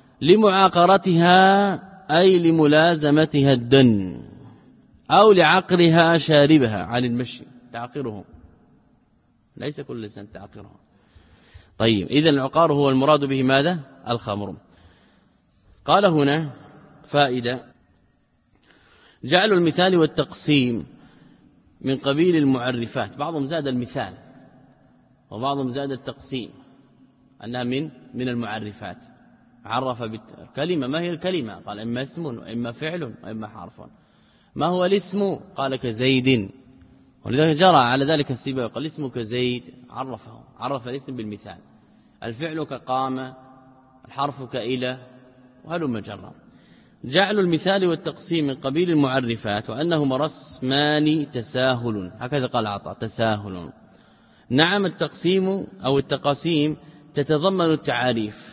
لمعاقرتها أي لملازمتها الدن، أو لعقرها شاربها عن المشي، تعقرهم ليس كل لسان تعقرهم. طيب إذن العقار هو المراد به ماذا؟ الخمر. قال هنا فائدة: جعل المثال والتقسيم من قبيل المعرفات، بعضهم زاد المثال وبعضهم زاد التقسيم أنها من من المعرفات. عرف بالكلمة، ما هي الكلمة؟ قال إما اسم وإما فعل وإما حرف. ما هو الاسم؟ قال كزيد، ولذلك جرى على ذلك السباق، قال الاسم كزيد، عرفه، عرف الاسم بالمثال. الفعل كقام، الحرف كإلى، وهلم جرى. جعل المثال والتقسيم من قبيل المعرفات وأنهما رسمان تساهل، هكذا قال عطاء تساهل. نعم التقسيم أو التقاسيم تتضمن التعاريف،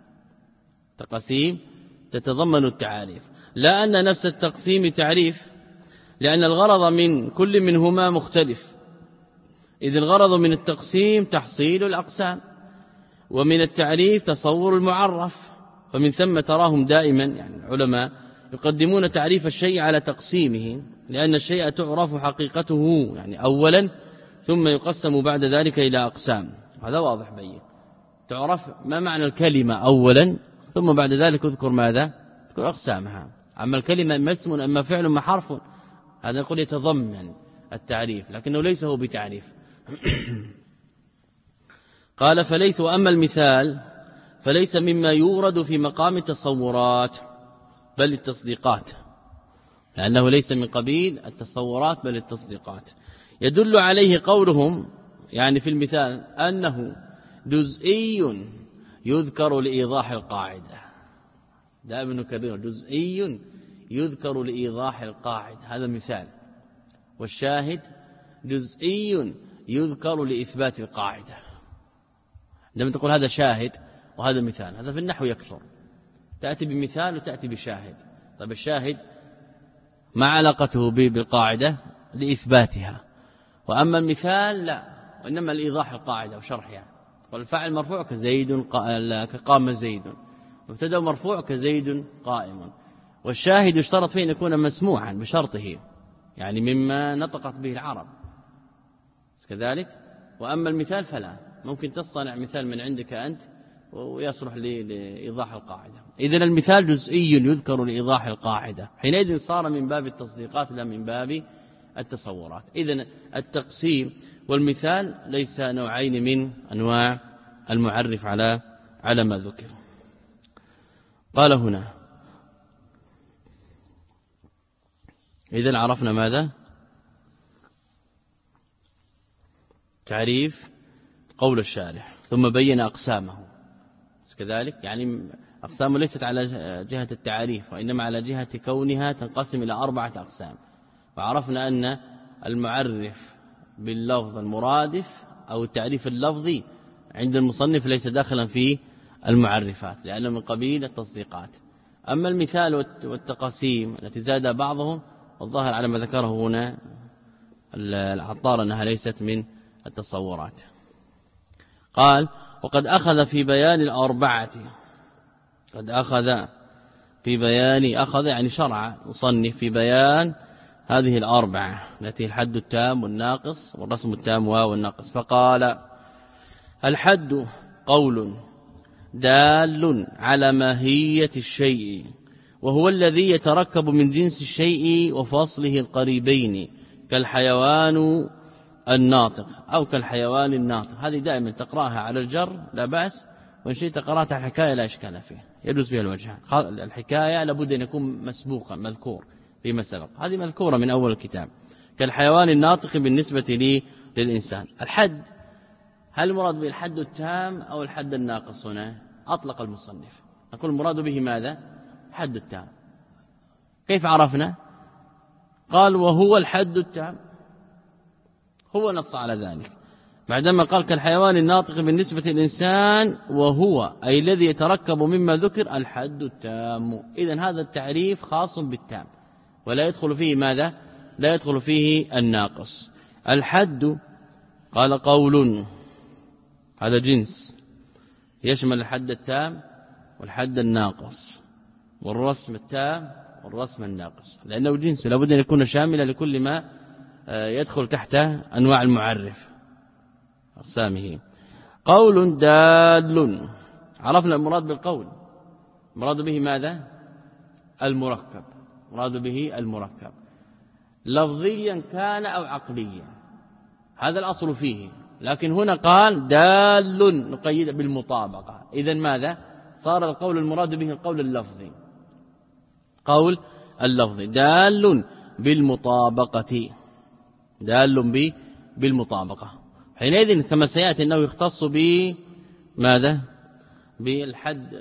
تقاسيم تتضمن التعاريف، لا أن نفس التقسيم تعريف، لأن الغرض من كل منهما مختلف، إذ الغرض من التقسيم تحصيل الأقسام، ومن التعريف تصور المعرف، فمن ثم تراهم دائما يعني العلماء يقدمون تعريف الشيء على تقسيمه، لأن الشيء تعرف حقيقته يعني أولا ثم يقسم بعد ذلك إلى أقسام. هذا واضح بين، تعرف ما معنى الكلمة أولا ثم بعد ذلك اذكر ماذا؟ اذكر أقسامها. أما الكلمة إما اسم أما فعل أما حرف، هذا نقول يتضمن التعريف لكنه ليس هو بتعريف. قال فليس، وأما المثال فليس مما يورد في مقام التصورات بل التصديقات، لأنه ليس من قبيل التصورات بل التصديقات. يدل عليه قولهم يعني في المثال أنه جزئي يذكر لإيضاح القاعدة، دائما نكرره جزئي يذكر لإيضاح القاعدة، هذا مثال. والشاهد جزئي يذكر لإثبات القاعدة. عندما تقول هذا شاهد وهذا مثال، هذا في النحو يكثر، تأتي بمثال وتأتي بشاهد. طيب الشاهد ما علاقته بالقاعدة؟ لإثباتها. وأما المثال لا، وإنما لإيضاح القاعدة وشرحها. والفاعل مرفوع كزيد كقام زيد، مبتدا مرفوع كزيد قائم. والشاهد يشترط فيه أن يكون مسموعا بشرطه، يعني مما نطقت به العرب كذلك. وأما المثال فلا، ممكن تصنع مثال من عندك أنت ويصلح لإيضاح القاعدة. إذن المثال جزئي يذكر لإيضاح القاعدة، حينئذ صار من باب التصديقات لا من باب التصورات. إذن التقسيم والمثال ليس نوعين من أنواع المعرف على على ما ذكر. قال هنا إذن عرفنا ماذا؟ تعريف قول الشارح، ثم بين أقسامه كذلك، يعني أقسامه ليست على جهة التعريف وإنما على جهة كونها تنقسم إلى أربعة أقسام. وعرفنا أن المعرف باللفظ المرادف أو التعريف اللفظي عند المصنف ليس داخلا في المعرفات لأنه من قبيل التصديقات. أما المثال والتقاسيم التي زاد بعضهم، والظاهر على ما ذكره هنا العطار أنها ليست من التصورات. قال وقد أخذ في بيان الأربعة، قد أخذ في بيان، أخذ يعني شرع مصنف في بيان هذه الأربعة التي الحد التام والناقص والرسم التام والناقص. فقال الحد قول دال على ماهية الشيء، وهو الذي يتركب من جنس الشيء وفصله القريبين، كالحيوان الناطق أو كالحيوان الناطق. هذه دائما تقرأها على الجر لا بأس، وإن شئت قرأتها الحكاية لا إشكال فيه، يجوز بها الوجهان. الحكاية لابد أن يكون مسبوقا مذكور فيما سبق. هذه مذكورة من أول الكتاب. كالحيوان الناطق بالنسبة لي للإنسان. الحد، هل المراد به الحد التام أو الحد الناقص هنا؟ أطلق المصنف، أقول المراد به ماذا؟ الحد التام. كيف عرفنا؟ قال وهو الحد التام، هو نص على ذلك بعدما قال كالحيوان الناطق بالنسبة للإنسان، وهو أي الذي يتركب مما ذكر الحد التام. إذن هذا التعريف خاص بالتام ولا يدخل فيه ماذا؟ لا يدخل فيه الناقص. الحد قال قول، هذا جنس يشمل الحد التام والحد الناقص والرسم التام والرسم الناقص، لأنه جنس لابد أن يكون شاملا لكل ما يدخل تحت أنواع المعرف أقسامه. قول دال، عرفنا المراد بالقول، مراد به ماذا؟ المركب، مراد به المركب لفظيا كان أو عقليا، هذا الأصل فيه. لكن هنا قال دال نقيد بالمطابقة، إذن ماذا؟ صار القول المراد به القول اللفظي، قول اللفظي دال بالمطابقة، دال به بالمطابقة. حينئذ كما سيأتي أنه يختص بماذا؟ بالحد،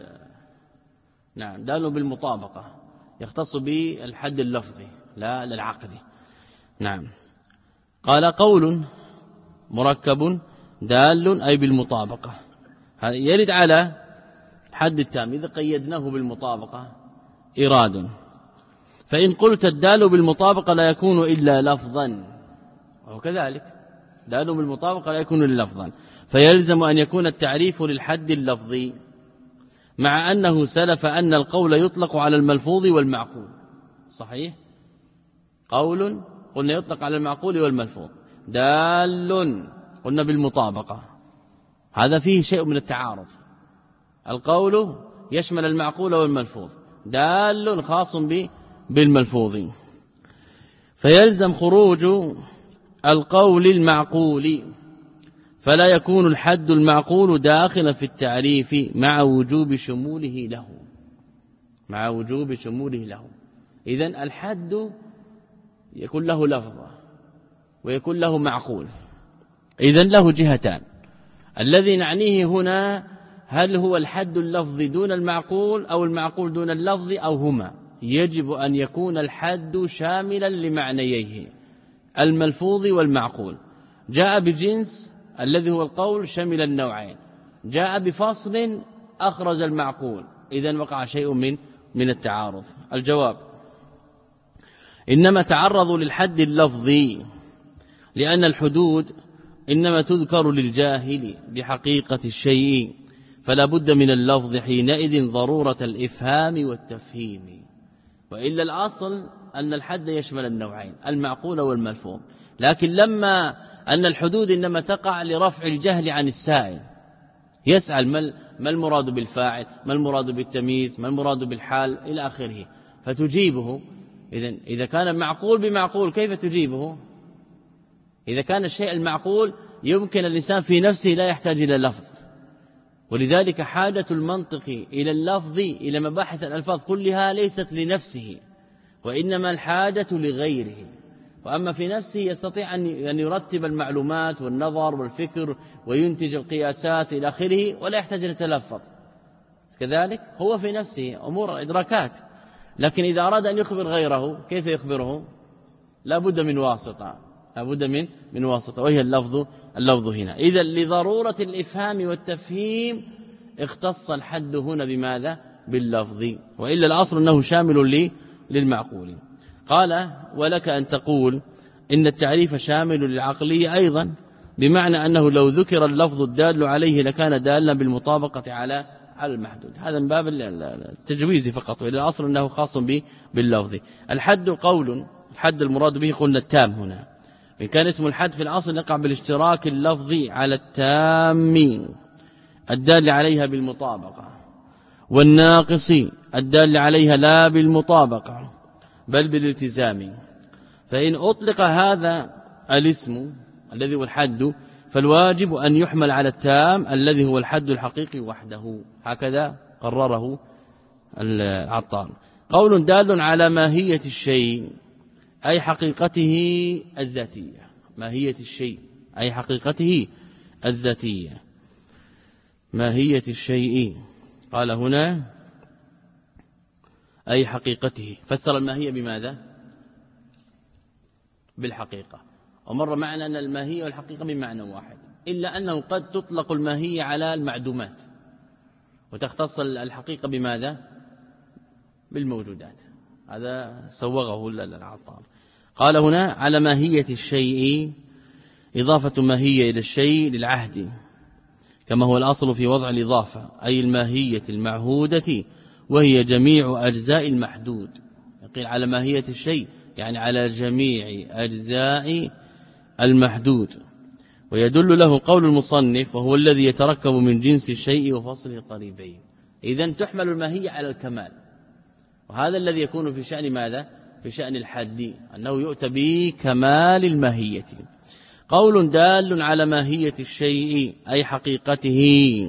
نعم دال بالمطابقة يختص بالحد اللفظي لا للعقلي. نعم قال قول مركب دال أي بالمطابقة، هذا يرد على حد التام إذا قيدناه بالمطابقة إراد. فإن قلت الدال بالمطابقة لا يكون إلا لفظا، وكذلك دال بالمطابقة لا يكون إلا لفظا، فيلزم أن يكون التعريف للحد اللفظي، مع أنه سلف أن القول يطلق على الملفوظ والمعقول. صحيح؟ قول قلنا يطلق على المعقول والملفوظ، دال قلنا بالمطابقة، هذا فيه شيء من التعارض. القول يشمل المعقول والملفوظ، دال خاص بالملفوظ، فيلزم خروج القول المعقول، فلا يكون الحد المعقول داخلا في التعريف مع وجوب شموله له، مع وجوب شموله له. إذن الحد يكون له لفظة ويكون له معقول، إذن له جهتان. الذي نعنيه هنا هل هو الحد اللفظي دون المعقول أو المعقول دون اللفظ أو هما؟ يجب أن يكون الحد شاملا لمعنييه الملفوظ والمعقول. جاء بجنس الذي هو القول شمل النوعين، جاء بفصل أخرج المعقول، إذن وقع شيء من من التعارض. الجواب إنما تعرضوا للحد اللفظي لأن الحدود إنما تذكر للجاهل بحقيقة الشيء، فلا بد من اللفظ حينئذ ضرورة الإفهام والتفهيم. وإلا الأصل أن الحد يشمل النوعين المعقول والملفوظ، لكن لما أن الحدود إنما تقع لرفع الجهل عن السائل، يسأل ما المراد بالفاعل، ما المراد بالتمييز، ما المراد بالحال إلى آخره، فتجيبه. إذن إذا كان معقول بمعقول كيف تجيبه؟ إذا كان الشيء المعقول يمكن الإنسان في نفسه لا يحتاج إلى لفظ، ولذلك حاجة المنطق إلى اللفظ إلى مباحث الألفاظ كلها ليست لنفسه، وإنما الحاجة لغيره. وأما في نفسه يستطيع أن يرتب المعلومات والنظر والفكر وينتج القياسات إلى آخره ولا يحتاج يتلفظ. كذلك هو في نفسه أمور إدراكات، لكن إذا أراد أن يخبر غيره كيف يخبره؟ لا بد من واسطة، لا بد من من واسطة، وهي اللفظ اللفظ هنا. إذا لضرورة الإفهام والتفهيم اختص الحد هنا بماذا؟ باللفظ، وإلا الأصل أنه شامل لي للمعقول. قال ولك أن تقول إن التعريف شامل للعقلية أيضا، بمعنى أنه لو ذكر اللفظ الدال عليه لكان دالا بالمطابقة على على المحدود. هذا من باب التجويز فقط، وإلى الأصل أنه خاص به باللفظ. الحد قول، الحد المراد به قلنا التام هنا، إن كان اسم الحد في الأصل يقع بالاشتراك اللفظي على التام الدال عليها بالمطابقة، والناقص الدال عليها لا بالمطابقة بل بالالتزام. فإن أطلق هذا الاسم الذي هو الحد فالواجب أن يحمل على التام الذي هو الحد الحقيقي وحده، هكذا قرره العطار. قول دال على ماهية الشيء أي حقيقته الذاتية. ماهية الشيء أي حقيقته الذاتية. ماهية الشيء قال هنا أي حقيقته. فسر الماهية بماذا؟ بالحقيقة. ومر معنا أن الماهية والحقيقة بمعنى واحد، إلا أنه قد تطلق الماهية على المعدومات وتختص الحقيقة بماذا؟ بالموجودات. هذا سوغه العطار. قال هنا على ماهية الشيء إضافة ماهية إلى الشيء للعهد كما هو الأصل في وضع الإضافة، أي الماهية المعهودة وهي جميع أجزاء المحدود. يقول على ماهية الشيء يعني على جميع أجزاء المحدود. ويدل له قول المصنف وهو الذي يتركب من جنس الشيء وفصله قريبين. إذن تحمل الماهية على الكمال، وهذا الذي يكون في شأن ماذا؟ في شأن الحد، أنه يؤتى بكمال الماهية. قول دال على ماهية الشيء أي حقيقته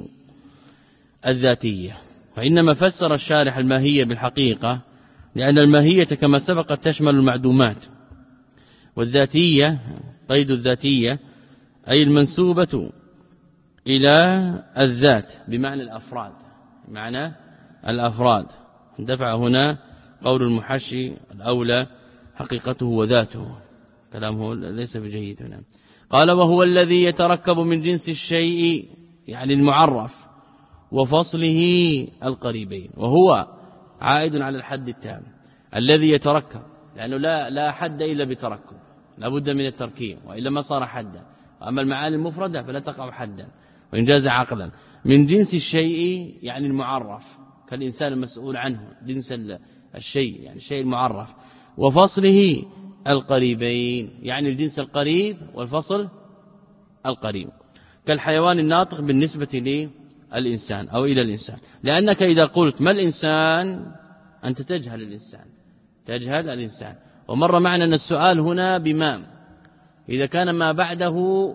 الذاتية. وإنما فسر الشارح الماهية بالحقيقة لأن الماهية كما سبق تشمل المعدومات، والذاتية قيد الذاتية أي المنسوبة إلى الذات بمعنى الأفراد، بمعنى الأفراد. دفع هنا قول المحشي الأولى حقيقته وذاته، كلامه ليس بجيد هنا. قال وهو الذي يتركب من جنس الشيء يعني المعرف وفصله القريبين، وهو عائد على الحد التام الذي يتركب، لأنه لا لا حد إلا بتركب، لا بد من التركيب وإلا ما صار حدا. أما المعاني المفردة فلا تقع حدا وإن جاز عقلا. من جنس الشيء يعني المعرف كالإنسان المسؤول عنه، جنس الشيء يعني الشيء المعرف، وفصله القريبين يعني الجنس القريب والفصل القريب، كالحيوان الناطق بالنسبة للإنسان أو إلى الإنسان. لأنك إذا قلت ما الإنسان أنت تجهل الإنسان، تجهل الإنسان. ومر معنا أن السؤال هنا بما إذا كان ما بعده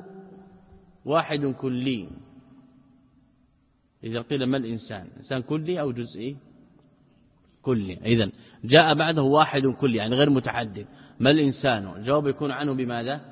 واحد كلي. إذا قيل ما الإنسان، إنسان كلي أو جزئي؟ كلي. إذن جاء بعده واحد كلي يعني غير متعدد. ما الإنسان؟ الجواب يكون عنه بماذا؟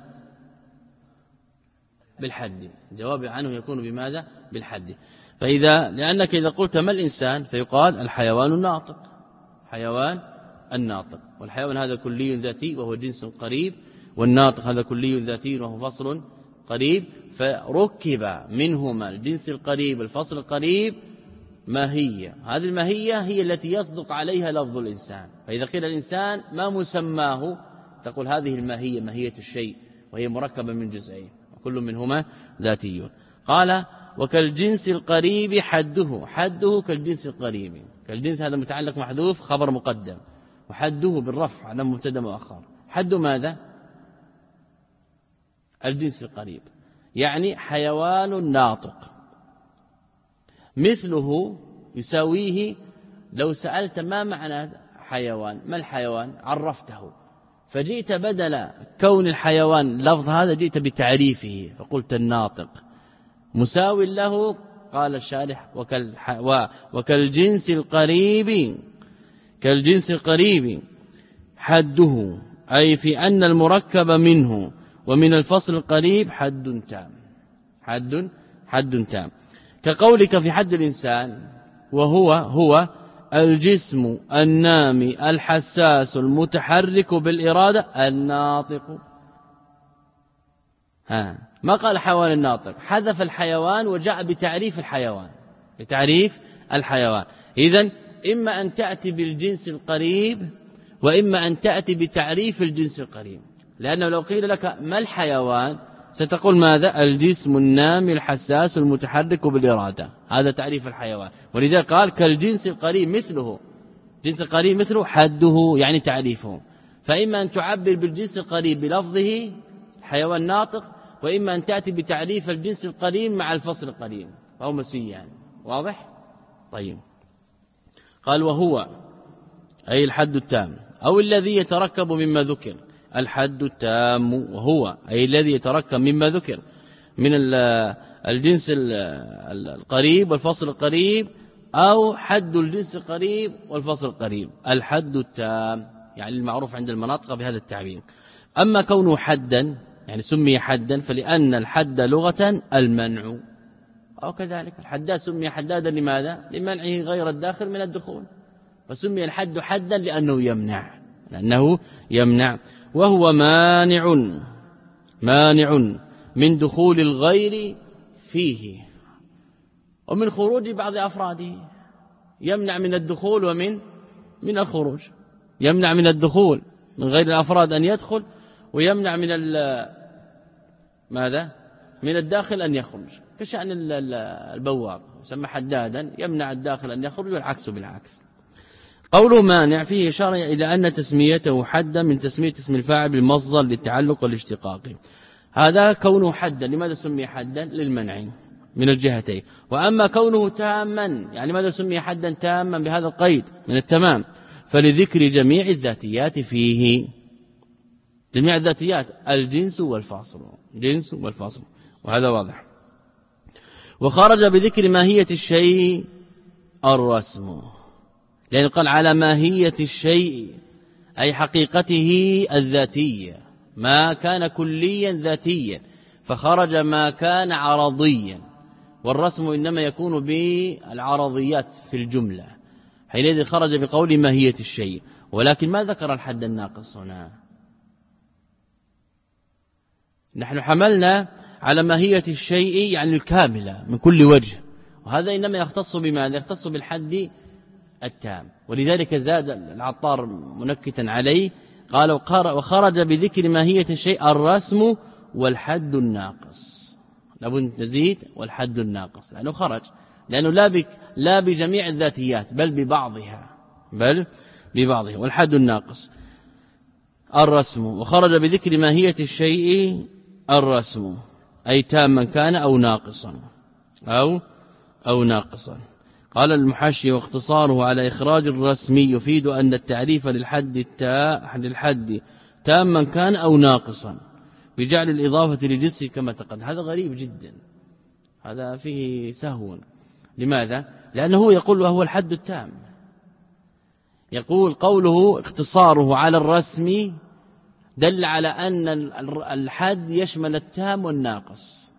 بالحد. الجواب عنه يكون بماذا؟ بالحد. فإذا لأنك إذا قلت ما الإنسان فيقال الحيوان الناطق، حيوان الناطق، والحيوان هذا كلي ذاتي وهو جنس قريب، والناطق هذا كلي ذاتي وهو فصل قريب، فركب منهما الجنس القريب الفصل القريب ماهية. هذه الماهية هي التي يصدق عليها لفظ الإنسان. فإذا قيل الإنسان ما مسماه تقول هذه الماهية ماهية الشيء، وهي مركبة من جزئين وكل منهما ذاتي. قال وكالجنس القريب حده، حده كالجنس القريب. كالجنس هذا متعلق محذوف خبر مقدم، وحده بالرفع على مبتدا مؤخر. حد ماذا؟ الجنس القريب يعني حيوان ناطق. مثله يساويه لو سألت ما معنى حيوان، ما الحيوان؟ عرفته، فجئت بدل كون الحيوان لفظ هذا جئت بتعريفه فقلت الناطق مساوي له. قال الشارح وكالجنس القريب، كالجنس القريب حده أي في أن المركب منه ومن الفصل القريب حد تام، حد حد تام. كقولك في حد الإنسان وهو هو الجسم النامي الحساس المتحرك بالإرادة الناطق. ها ما قال حيوان الناطق، حذف الحيوان وجاء بتعريف الحيوان، بتعريف الحيوان. إذن إما أن تأتي بالجنس القريب وإما أن تأتي بتعريف الجنس القريب. لأنه لو قيل لك ما الحيوان ستقول ماذا؟ الجسم النامي الحساس المتحرك بالإرادة، هذا تعريف الحيوان. ولذا قال كالجنس القريب مثله، جنس القريب مثله حده يعني تعريفه. فإما أن تعبر بالجنس القريب بلفظه حيوان ناطق، وإما أن تأتي بتعريف الجنس القريب مع الفصل القريب، فهو مسيان. واضح؟ طيب. قال وهو أي الحد التام أو الذي يتركب مما ذكر. الحد التام وهو أي الذي يتركب مما ذكر من الجنس القريب والفصل القريب أو حد الجنس قريب والفصل قريب. الحد التام يعني المعروف عند المناطق بهذا التعبير. أما كونه حدا يعني سمي حدا فلأن الحد لغة المنع، أو كذلك الحداد سمي حدادا لماذا؟ لمنعه غير الداخل من الدخول، فسمي الحد حدا لأنه يمنع لأنه يمنع وهو مانع مانع من دخول الغير فيه ومن خروج بعض أفراده. يمنع من الدخول ومن من الخروج، يمنع من الدخول من غير الأفراد أن يدخل، ويمنع من ماذا؟ من الداخل أن يخرج، كشأن البواب يسمى حدادا يمنع الداخل أن يخرج والعكس بالعكس. قوله مانع فيه إشارة إلى أن تسميته حدا من تسمية اسم الفاعل بالمصدر للتعلق والاشتقاق. هذا كونه حدا، لماذا سمي حدا؟ للمنع من الجهتين. وأما كونه تاما يعني ماذا سمي حدا تاما بهذا القيد من التمام؟ فلذكر جميع الذاتيات فيه، جميع الذاتيات الجنس والفاصل، جنس والفاصل، وهذا واضح. وخرج بذكر ماهية الشيء الرسم، لأن قال على ماهية الشيء أي حقيقته الذاتية، ما كان كليا ذاتيا، فخرج ما كان عرضيا، والرسم إنما يكون بالعرضيات في الجملة، حينئذ خرج بقول ماهية الشيء. ولكن ما ذكر الحد الناقص هنا، نحن حملنا على ماهية الشيء يعني الكاملة من كل وجه، وهذا إنما يختص بماذا؟ يختص بالحد التام. ولذلك زاد العطار منكتا عليه قال وخرج بذكر ماهية الشيء الرسم والحد الناقص، لابد نزيد والحد الناقص لأنه خرج، لأنه لا بك لا بجميع الذاتيات بل ببعضها، بل ببعضها. والحد الناقص الرسم، وخرج بذكر ماهية الشيء الرسم أي تاما كان أو ناقصا أو أو ناقصا. قال المحشي واختصاره على إخراج الرسم يفيد أن التعريف للحد التاء للحد تاما كان أو ناقصا بجعل الإضافة لجنسه كما تقدم. هذا غريب جدا، هذا فيه سهو. لماذا؟ لأنه يقول وهو الحد التام، يقول قوله اختصاره على الرسم دل على أن الحد يشمل التام والناقص.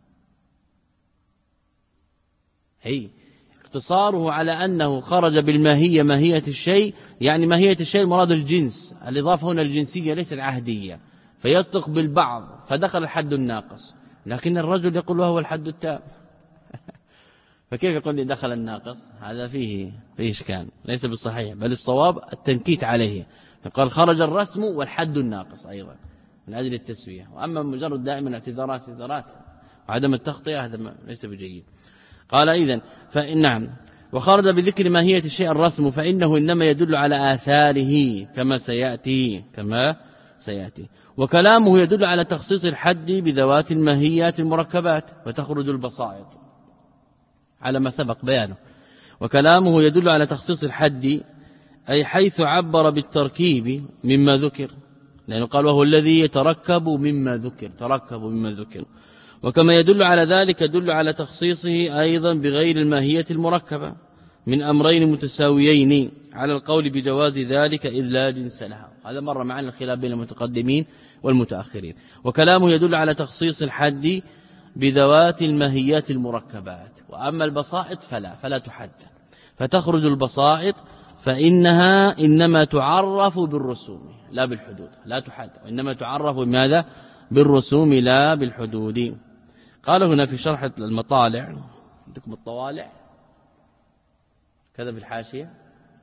هي اختصاره على أنه خرج بالماهية ماهية الشيء، يعني ماهية الشيء مراد الجنس، الإضافة هنا الجنسية ليس العهدية، فيصدق بالبعض فدخل الحد الناقص. لكن الرجل يقول وهو الحد التام فكيف يقول لي دخل الناقص؟ هذا فيه فيه إشكال، ليس بالصحيح، بل الصواب التنكيت عليه. قال خرج الرسم والحد الناقص أيضا من أجل التسوية. وأما مجرد دائما اعتذارات اعتذارات وعدم التخطئة هذا ليس بجيد. قال إذن فإن نعم وخرج بذكر ماهية الشيء الرسم فإنه إنما يدل على آثاره كما سيأتي كما سيأتي. وكلامه يدل على تخصيص الحد بذوات الماهيات المركبات وتخرج البسائط على ما سبق بيانه. وكلامه يدل على تخصيص الحد أي حيث عبر بالتركيب مما ذكر، لأنه قال وهو الذي يتركب مما ذكر، تركب مما ذكر. وكما يدل على ذلك يدل على تخصيصه أيضا بغير الماهية المركبة من أمرين متساويين على القول بجواز ذلك إذ لا جنس لها. هذا مر معنا الخلاف بين المتقدمين والمتأخرين. وكلامه يدل على تخصيص الحد بذوات الماهيات المركبات. وأما البسائط فلا فلا تحد، فتخرج البسائط فإنها إنما تعرف بالرسوم لا بالحدود، لا تحد وإنما تعرف بماذا؟ بالرسوم لا بالحدود. قال هنا في شرح المطالع، عندكم الطوالع كذا في الحاشية،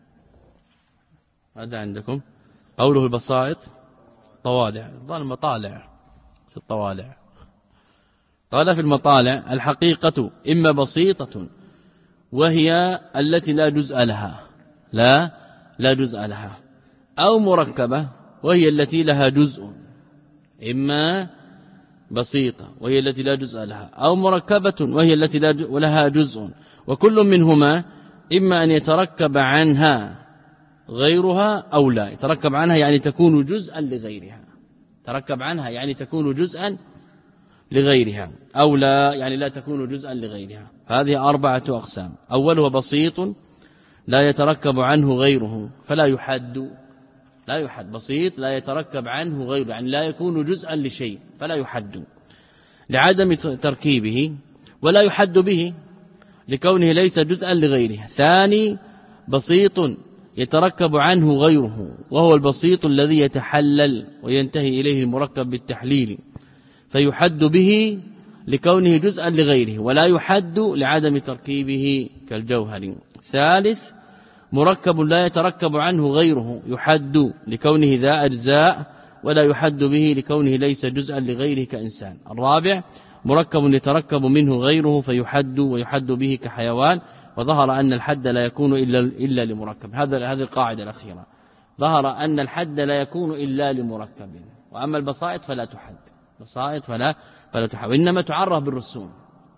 هذا عندكم قوله البسائط طوالع، ظل المطالع الطوالع. قال في المطالع الحقيقة إما بسيطة وهي التي لا جزء لها لا لا جزء لها، أو مركبة وهي التي لها جزء، إما بسيطة وهي التي لا جزء لها، أو مركبة وهي التي لا لها جزء. وكل منهما إما أن يتركب عنها غيرها أو لا. يتركب عنها يعني تكون جزءا لغيرها، تركب عنها يعني تكون جزءا لغيرها، أو لا يعني لا تكون جزءا لغيرها. هذه أربعة أقسام. أولها بسيط لا يتركب عنه غيره فلا يحد، لا يحد، بسيط لا يتركب عنه غيره، يعني لا يكون جزءا لشيء فلا يحد لعدم تركيبه، ولا يحد به لكونه ليس جزءا لغيره. ثاني بسيط يتركب عنه غيره، وهو البسيط الذي يتحلل وينتهي إليه المركب بالتحليل، فيحد به لكونه جزءا لغيره، ولا يحد لعدم تركيبه كالجوهر. ثالث مركب لا يتركب عنه غيره، يحد لكونه ذا أجزاء، ولا يحد به لكونه ليس جزءا لغيره كإنسان. الرابع مركب يتركب منه غيره فيحد، ويحد به كحيوان. وظهر أن الحد لا يكون إلا إلا لمركب. هذا هذه القاعدة الأخيرة، ظهر أن الحد لا يكون إلا لمركب، وأما البسائط فلا تحد، بسائط فلا فلا تحد، وإنما تعرف بالرسوم،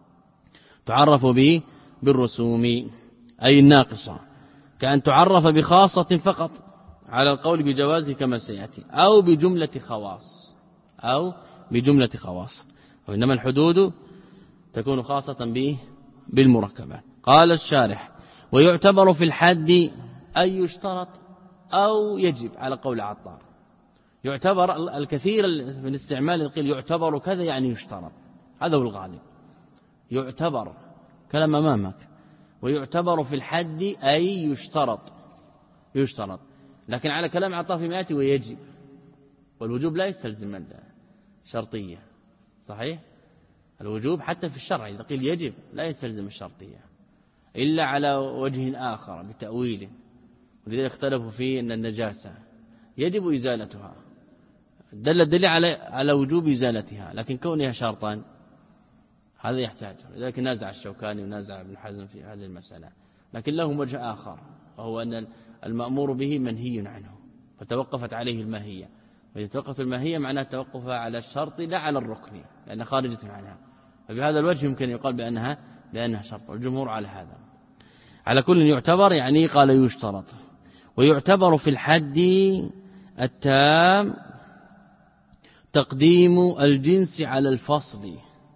تعرف به بالرسوم أي الناقصة، كأن تعرف بخاصة فقط على القول بجوازه كما سيأتي، أو بجملة خواص، أو بجملة خواص، وإنما الحدود تكون خاصة به بالمركبات. قال الشارح: ويعتبر في الحد أي يشترط أو يجب على قول عطار. يعتبر الكثير من استعمال القيل يعتبر كذا يعني يشترط، هذا هو الغالب، يعتبر كلام أمامك. ويعتبر في الحد أي يشترط، يشترط، لكن على كلام عطار فيما يأتي ويجب، والوجوب لا يستلزم الشرطية، صحيح؟ الوجوب حتى في الشرع إذا قيل يجب لا يستلزم الشرطية إلا على وجه آخر بتأويله، ولذلك اختلفوا فيه أن النجاسة يجب إزالتها، دل الدليل على على وجوب إزالتها، لكن كونها شرطا هذا يحتاج، لذلك نازع الشوكاني ونازع ابن حزم في هذه المسألة. لكن له وجه آخر، وهو أن المأمور به منهي عنه، فتوقفت عليه الماهية، وإذا توقفت الماهية معناها توقفها على الشرط لا على الركن، لأنها خارجة عنها، فبهذا الوجه يمكن يقال بأنها بأنها شرط، والجمهور على هذا. على كل يعتبر يعني قال يشترط. ويعتبر في الحد التام تقديم الجنس على الفصل.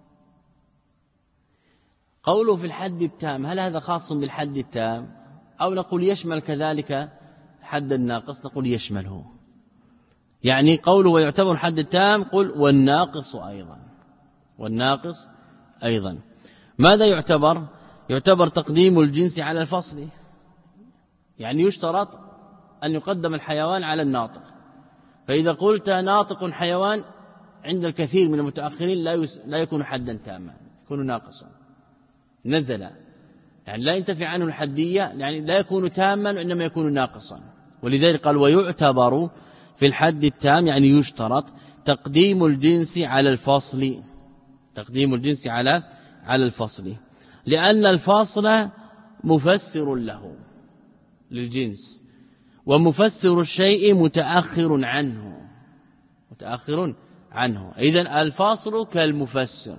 قوله في الحد التام، هل هذا خاص بالحد التام أو نقول يشمل كذلك حد الناقص؟ نقول يشمله، يعني قوله ويعتبر الحد التام قل والناقص أيضا، والناقص أيضا. ماذا يعتبر؟ يعتبر تقديم الجنس على الفصل، يعني يشترط أن يقدم الحيوان على الناطق، فإذا قلت ناطق حيوان عند الكثير من المتأخرين لا يس... لا يكون حدا تاما، يكون ناقصا، نزل، يعني لا ينتفي عنه الحدية، يعني لا يكون تاما وإنما يكون ناقصا. ولذلك قال ويعتبر في الحد التام، يعني يشترط تقديم الجنس على الفصل، تقديم الجنس على على الفصل، لأن الفصل مفسر له للجنس، ومفسر الشيء متأخر عنه، متأخر عنه. إذن الفاصل كالمفسر،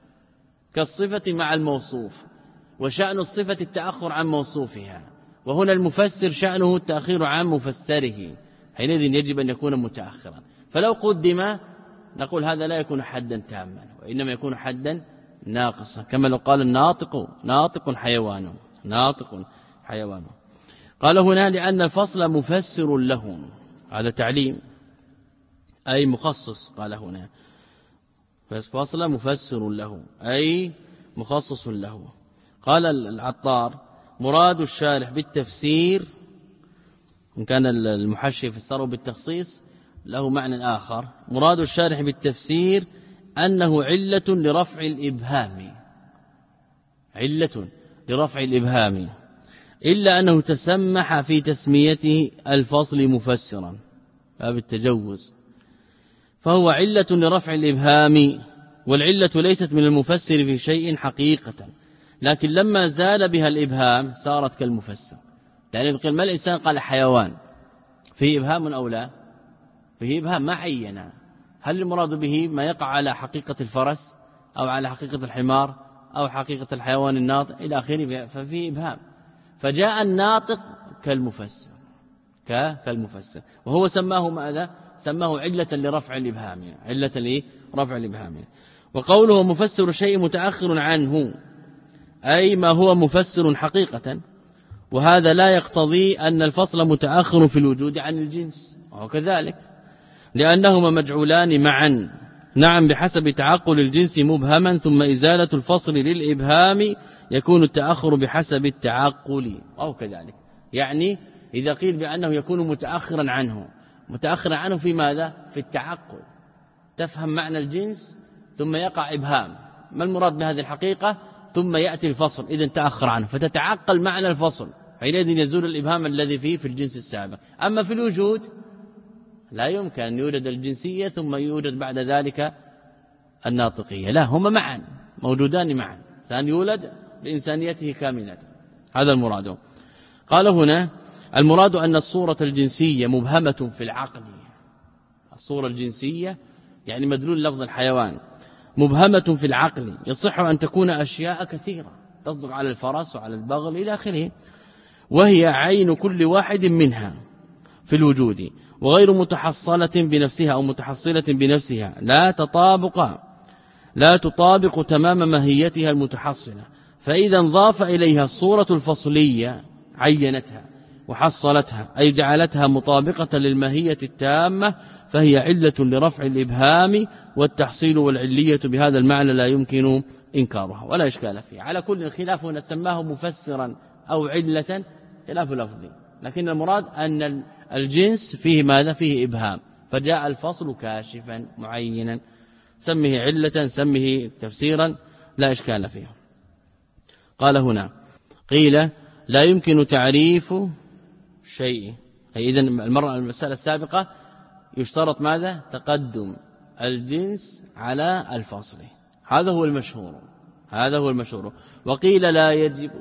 كالصفة مع الموصوف، وشأن الصفة التأخر عن موصوفها، وهنا المفسر شأنه التأخير عن مفسره، حينئذ يجب أن يكون متأخرا. فلو قدم نقول هذا لا يكون حدا تاما، وإنما يكون حدا ناقصا، كما لو قال الناطق ناطق حيوان، ناطق حيوان. قال هنا لأن الفصل مفسر له، هذا تعليم أي مخصص. قال هنا فصل مفسر له أي مخصص له. قال العطار مراد الشارح بالتفسير، إن كان المحشي فسره بالتخصيص له معنى آخر، مراد الشارح بالتفسير أنه علة لرفع الإبهام، علة لرفع الإبهام، إلا أنه تسمح في تسميته الفصل مفسرا باب التجوز، فهو علة لرفع الإبهام، والعلة ليست من المفسر في شيء حقيقة، لكن لما زال بها الإبهام صارت كالمفسر. يعني يقول ما الإنسان قال حيوان، فيه إبهام أو لا؟ فيه إبهام، ما عينا هل المراد به ما يقع على حقيقة الفرس أو على حقيقة الحمار أو حقيقة الحيوان الناطق إلى آخره، ففيه إبهام، فجاء الناطق كالمفسر، كالمفسر، وهو سماه ماذا؟ سماه علة لرفع الإبهام، علة لرفع الإبهام. وقوله مفسر الشيء متأخر عنه أي ما هو مفسر حقيقة، وهذا لا يقتضي أن الفصل متأخر في الوجود عن الجنس، وهو كذلك لأنهما مجعولان معا. نعم بحسب تعقل الجنس مبهما، ثم إزالة الفصل للإبهام يكون التأخر بحسب التعقل، أو كذلك. يعني إذا قيل بأنه يكون متأخرا عنه، متأخرا عنه في ماذا؟ في التعقل، تفهم معنى الجنس ثم يقع إبهام، ما المراد بهذه الحقيقة؟ ثم يأتي الفصل، إذن تأخر عنه فتتعقل معنى الفصل، حينئذ يزول الإبهام الذي فيه في الجنس السابق. أما في الوجود لا يمكن أن يوجد الجنسية ثم يوجد بعد ذلك الناطقية، لا، هما معا موجودان معا، سان يولد بإنسانيته كاملة، هذا المراد. قال هنا المراد أن الصورة الجنسية مبهمة في العقل، الصورة الجنسية يعني مدلول لفظ الحيوان مبهمة في العقل، يصح أن تكون أشياء كثيرة تصدق على الفرس وعلى البغل إلى آخره، وهي عين كل واحد منها في الوجود، وغير متحصلة بنفسها أو متحصلة بنفسها، لا تطابق لا تطابق تمام ماهيتها المتحصلة. فإذا انضاف إليها الصورة الفصلية عينتها وحصلتها، أي جعلتها مطابقة للماهية التامة، فهي علة لرفع الإبهام، والتحصيل والعلية بهذا المعنى لا يمكن إنكارها ولا إشكال فيه. على كل خلاف هنا سماه مفسرا أو علة خلاف لفظي، لكن المراد أن الجنس فيه ماذا؟ فيه إبهام، فجاء الفصل كاشفا معينا، سمه علة سمه تفسيرا لا إشكال فيه. قال هنا قيل لا يمكن تعريف شيء، إذن المرة المسألة السابقة يشترط ماذا؟ تقدم الجنس على الفصل، هذا هو المشهور، هذا هو المشهور. وقيل لا يجب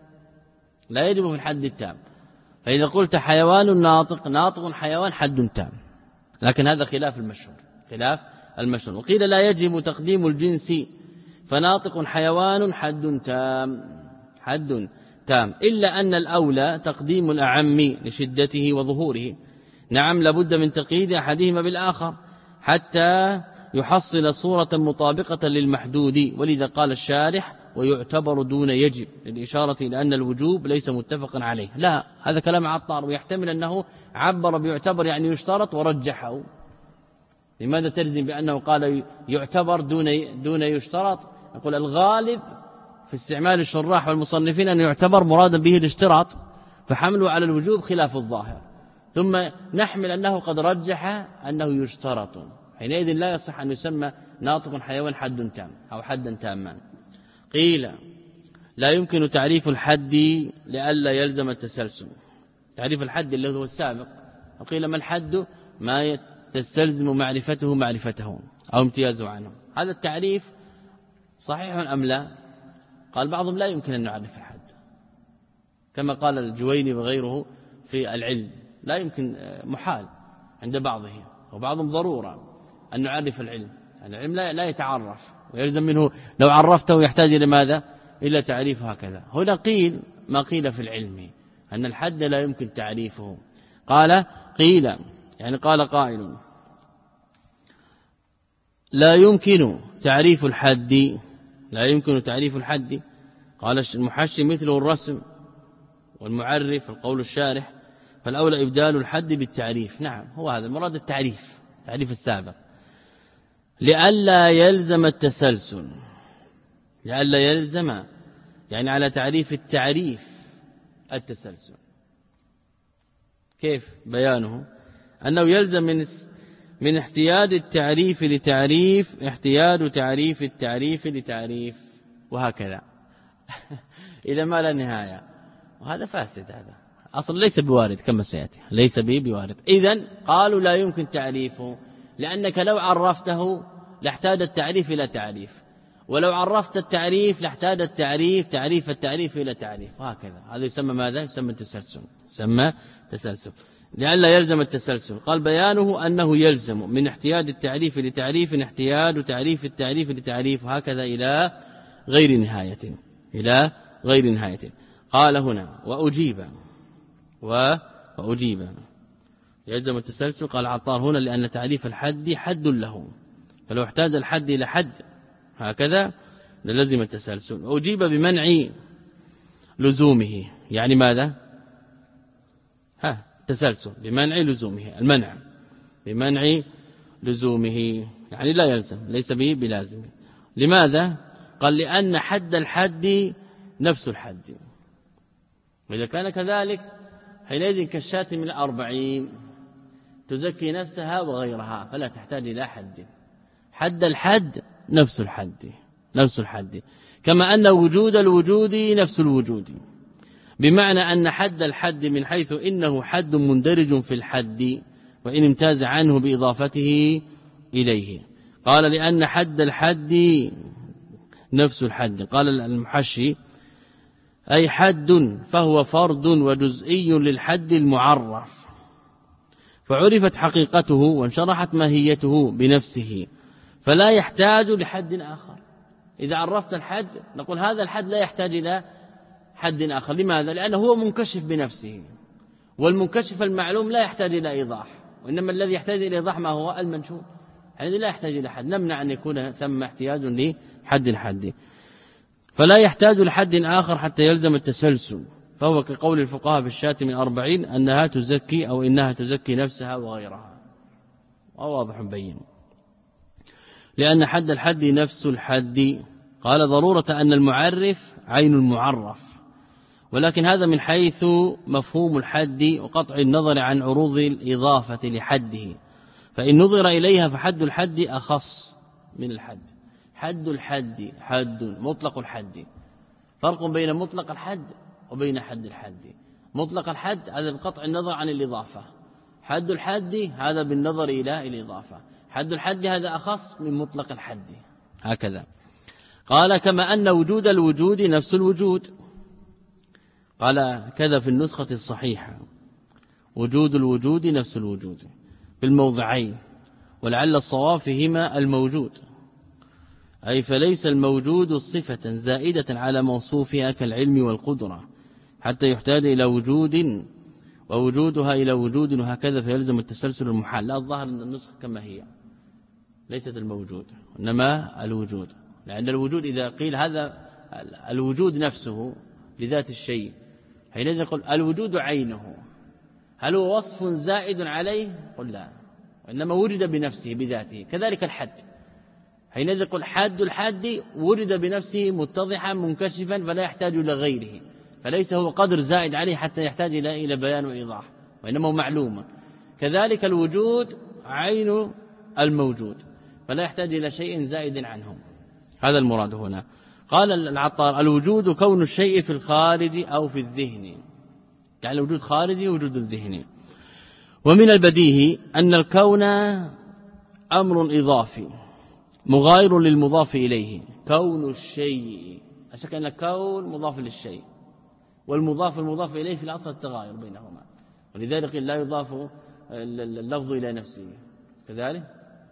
لا يجب في الحد التام، فإذا قلت حيوان ناطق، ناطق حيوان حد تام، لكن هذا خلاف المشهور، خلاف المشهور. وقيل لا يجب تقديم الجنس، فناطق حيوان حد تام، حد تام، إلا أن الأولى تقديم الأعم لشدته وظهوره. نعم لابد من تقييد أحدهما بالآخر حتى يحصل صورة مطابقة للمحدود، ولذا قال الشارح ويعتبر دون يجب، للإشارة إلى أن الوجوب ليس متفقا عليه. لا، هذا كلام عطار، ويحتمل أنه عبر بيعتبر يعني يشترط ورجحه. لماذا تلزم بأنه قال يعتبر دون دون يشترط؟ يقول الغالب في استعمال الشراح والمصنفين أن يعتبر مرادا به الاشتراط، فحمله على الوجوب خلاف الظاهر، ثم نحمل أنه قد رجح أنه يشترط، حينئذ لا يصح أن يسمى ناطق حيوان حد تام أو حدا تاما. قيل لا يمكن تعريف الحد لئلا يلزم التسلسل، تعريف الحد اللي هو السابق، وقيل ما الحد؟ ما تستلزم معرفته معرفته أو امتيازه عنه. هذا التعريف صحيح أم لا؟ قال بعضهم لا يمكن أن نعرف الحد، كما قال الجويني وغيره في العلم، لا يمكن، محال عند بعضهم، وبعضهم ضرورة أن نعرف العلم، العلم لا يتعرف ويلزم منه، لو عرفته يحتاج إلى ماذا؟ إلى تعريف هكذا. هنا قيل ما قيل في العلم أن الحد لا يمكن تعريفه. قال قيل يعني قال قائل لا يمكن تعريف الحد، لا يمكن تعريف الحد. قال المحشي مثله الرسم والمعرف القول الشارح، فالأولى إبدال الحد بالتعريف. نعم هو هذا المراد، التعريف، تعريف السابق، لئلا يلزم التسلسل، لئلا يلزم يعني على تعريف التعريف التسلسل. كيف بيانه؟ أنه يلزم من من احتياج التعريف لتعريف احتياج تعريف التعريف لتعريف، وهكذا إلى ما لا نهاية، وهذا فاسد، هذا أصلا ليس بوارد كما سيأتي، ليس به بوارد. إذن قالوا لا يمكن تعريفه، لأنك لو عرفته لاحتاج التعريف إلى تعريف، ولو عرفت التعريف لاحتاج التعريف تعريف التعريف إلى تعريف، وهكذا. هذا يسمى ماذا؟ يسمى تسلسل، يسمى تسلسل، لئلا يلزم التسلسل. قال بيانه أنه يلزم من احتياج التعريف لتعريف احتياج تعريف التعريف لتعريف، هكذا إلى غير نهاية، إلى غير نهاية. قال هنا وأجيب وأجيب يلزم التسلسل. قال عطار هنا لأن تعريف الحد حد له، فلو احتاج الحد إلى حد هكذا للزم التسلسل. أجيب بمنع لزومه، يعني ماذا؟ ها تسلسل بمنع لزومه، المنع بمنع لزومه يعني لا يلزم، ليس به بلازم. لماذا؟ قال لأن حد الحد نفس الحد، وإذا كان كذلك حينئذ كالشاة من الأربعين تزكي نفسها وغيرها فلا تحتاج إلى حد. حد الحد نفس الحد، نفس الحد، كما أن وجود الوجود نفس الوجود، بمعنى أن حد الحد من حيث إنه حد مندرج في الحد وإن امتاز عنه بإضافته إليه. قال لأن حد الحد نفس الحد. قال المحشي أي حد فهو فرد وجزئي للحد المعرف، فعرفت حقيقته وانشرحت ماهيته بنفسه فلا يحتاج لحد آخر. إذا عرفت الحد نقول هذا الحد لا يحتاج إلى حد آخر. لماذا؟ لأنه هو منكشف بنفسه، والمنكشف المعلوم لا يحتاج إلى إيضاح، وإنما الذي يحتاج إلى إيضاح ما هو المنشور، يعني لا يحتاج إلى حد. نمنع أن يكون ثم احتياج لحد الحد، فلا يحتاج لحد آخر حتى يلزم التسلسل. فهو كقول الفقهاء في الشاة من أربعين أنها تزكي أو إنها تزكي نفسها وغيرها، واضح بين. لأن حد الحد نفس الحد. قال ضرورة أن المعرف عين المعرف، ولكن هذا من حيث مفهوم الحد وقطع النظر عن عروض الإضافة لحده، فإن نظر إليها فحد الحد أخص من الحد. حد الحد حد مطلق الحد، فرق بين مطلق الحد وبين حد الحد. مطلق الحد هذا بقطع النظر عن الإضافة، حد الحد هذا بالنظر إلى الإضافة. حد الحد هذا أخص من مطلق الحد، هكذا. قال كما أن وجود الوجود نفس الوجود. قال كذا في النسخة الصحيحة وجود الوجود نفس الوجود بالموضعين، ولعل الصواب فيهما الموجود، أي فليس الموجود صفة زائدة على موصوفها كالعلم والقدرة حتى يحتاج إلى وجود ووجودها إلى وجود، وهكذا فيلزم التسلسل المحال. لا، الظاهر أن النسخة كما هي ليست الموجود إنما الوجود، لأن الوجود إذا قيل هذا الوجود نفسه لذات الشيء حينئذ يقول الوجود عينه، هل هو وصف زائد عليه؟ قل لا، وإنما وجد بنفسه بذاته. كذلك الحد حينئذ يقول حد الحد وجد بنفسه متضحا منكشفا فلا يحتاج إلى غيره، فليس هو قدر زائد عليه حتى يحتاج إلى بيان وإيضاح، وإنما هو معلوم. كذلك الوجود عين الموجود فلا يحتاج إلى شيء زائد عنه، هذا المراد هنا. قال العطار الوجود كون الشيء في الخارج أو في الذهن، يعني الوجود خارجي وجود الذهني. ومن البديهي أن الكون أمر إضافي مغاير للمضاف إليه. كون الشيء، أشك أن الكون مضاف للشيء، والمضاف المضاف إليه في الأصل التغاير بينهما، ولذلك لا يضاف اللفظ إلى نفسه كذلك،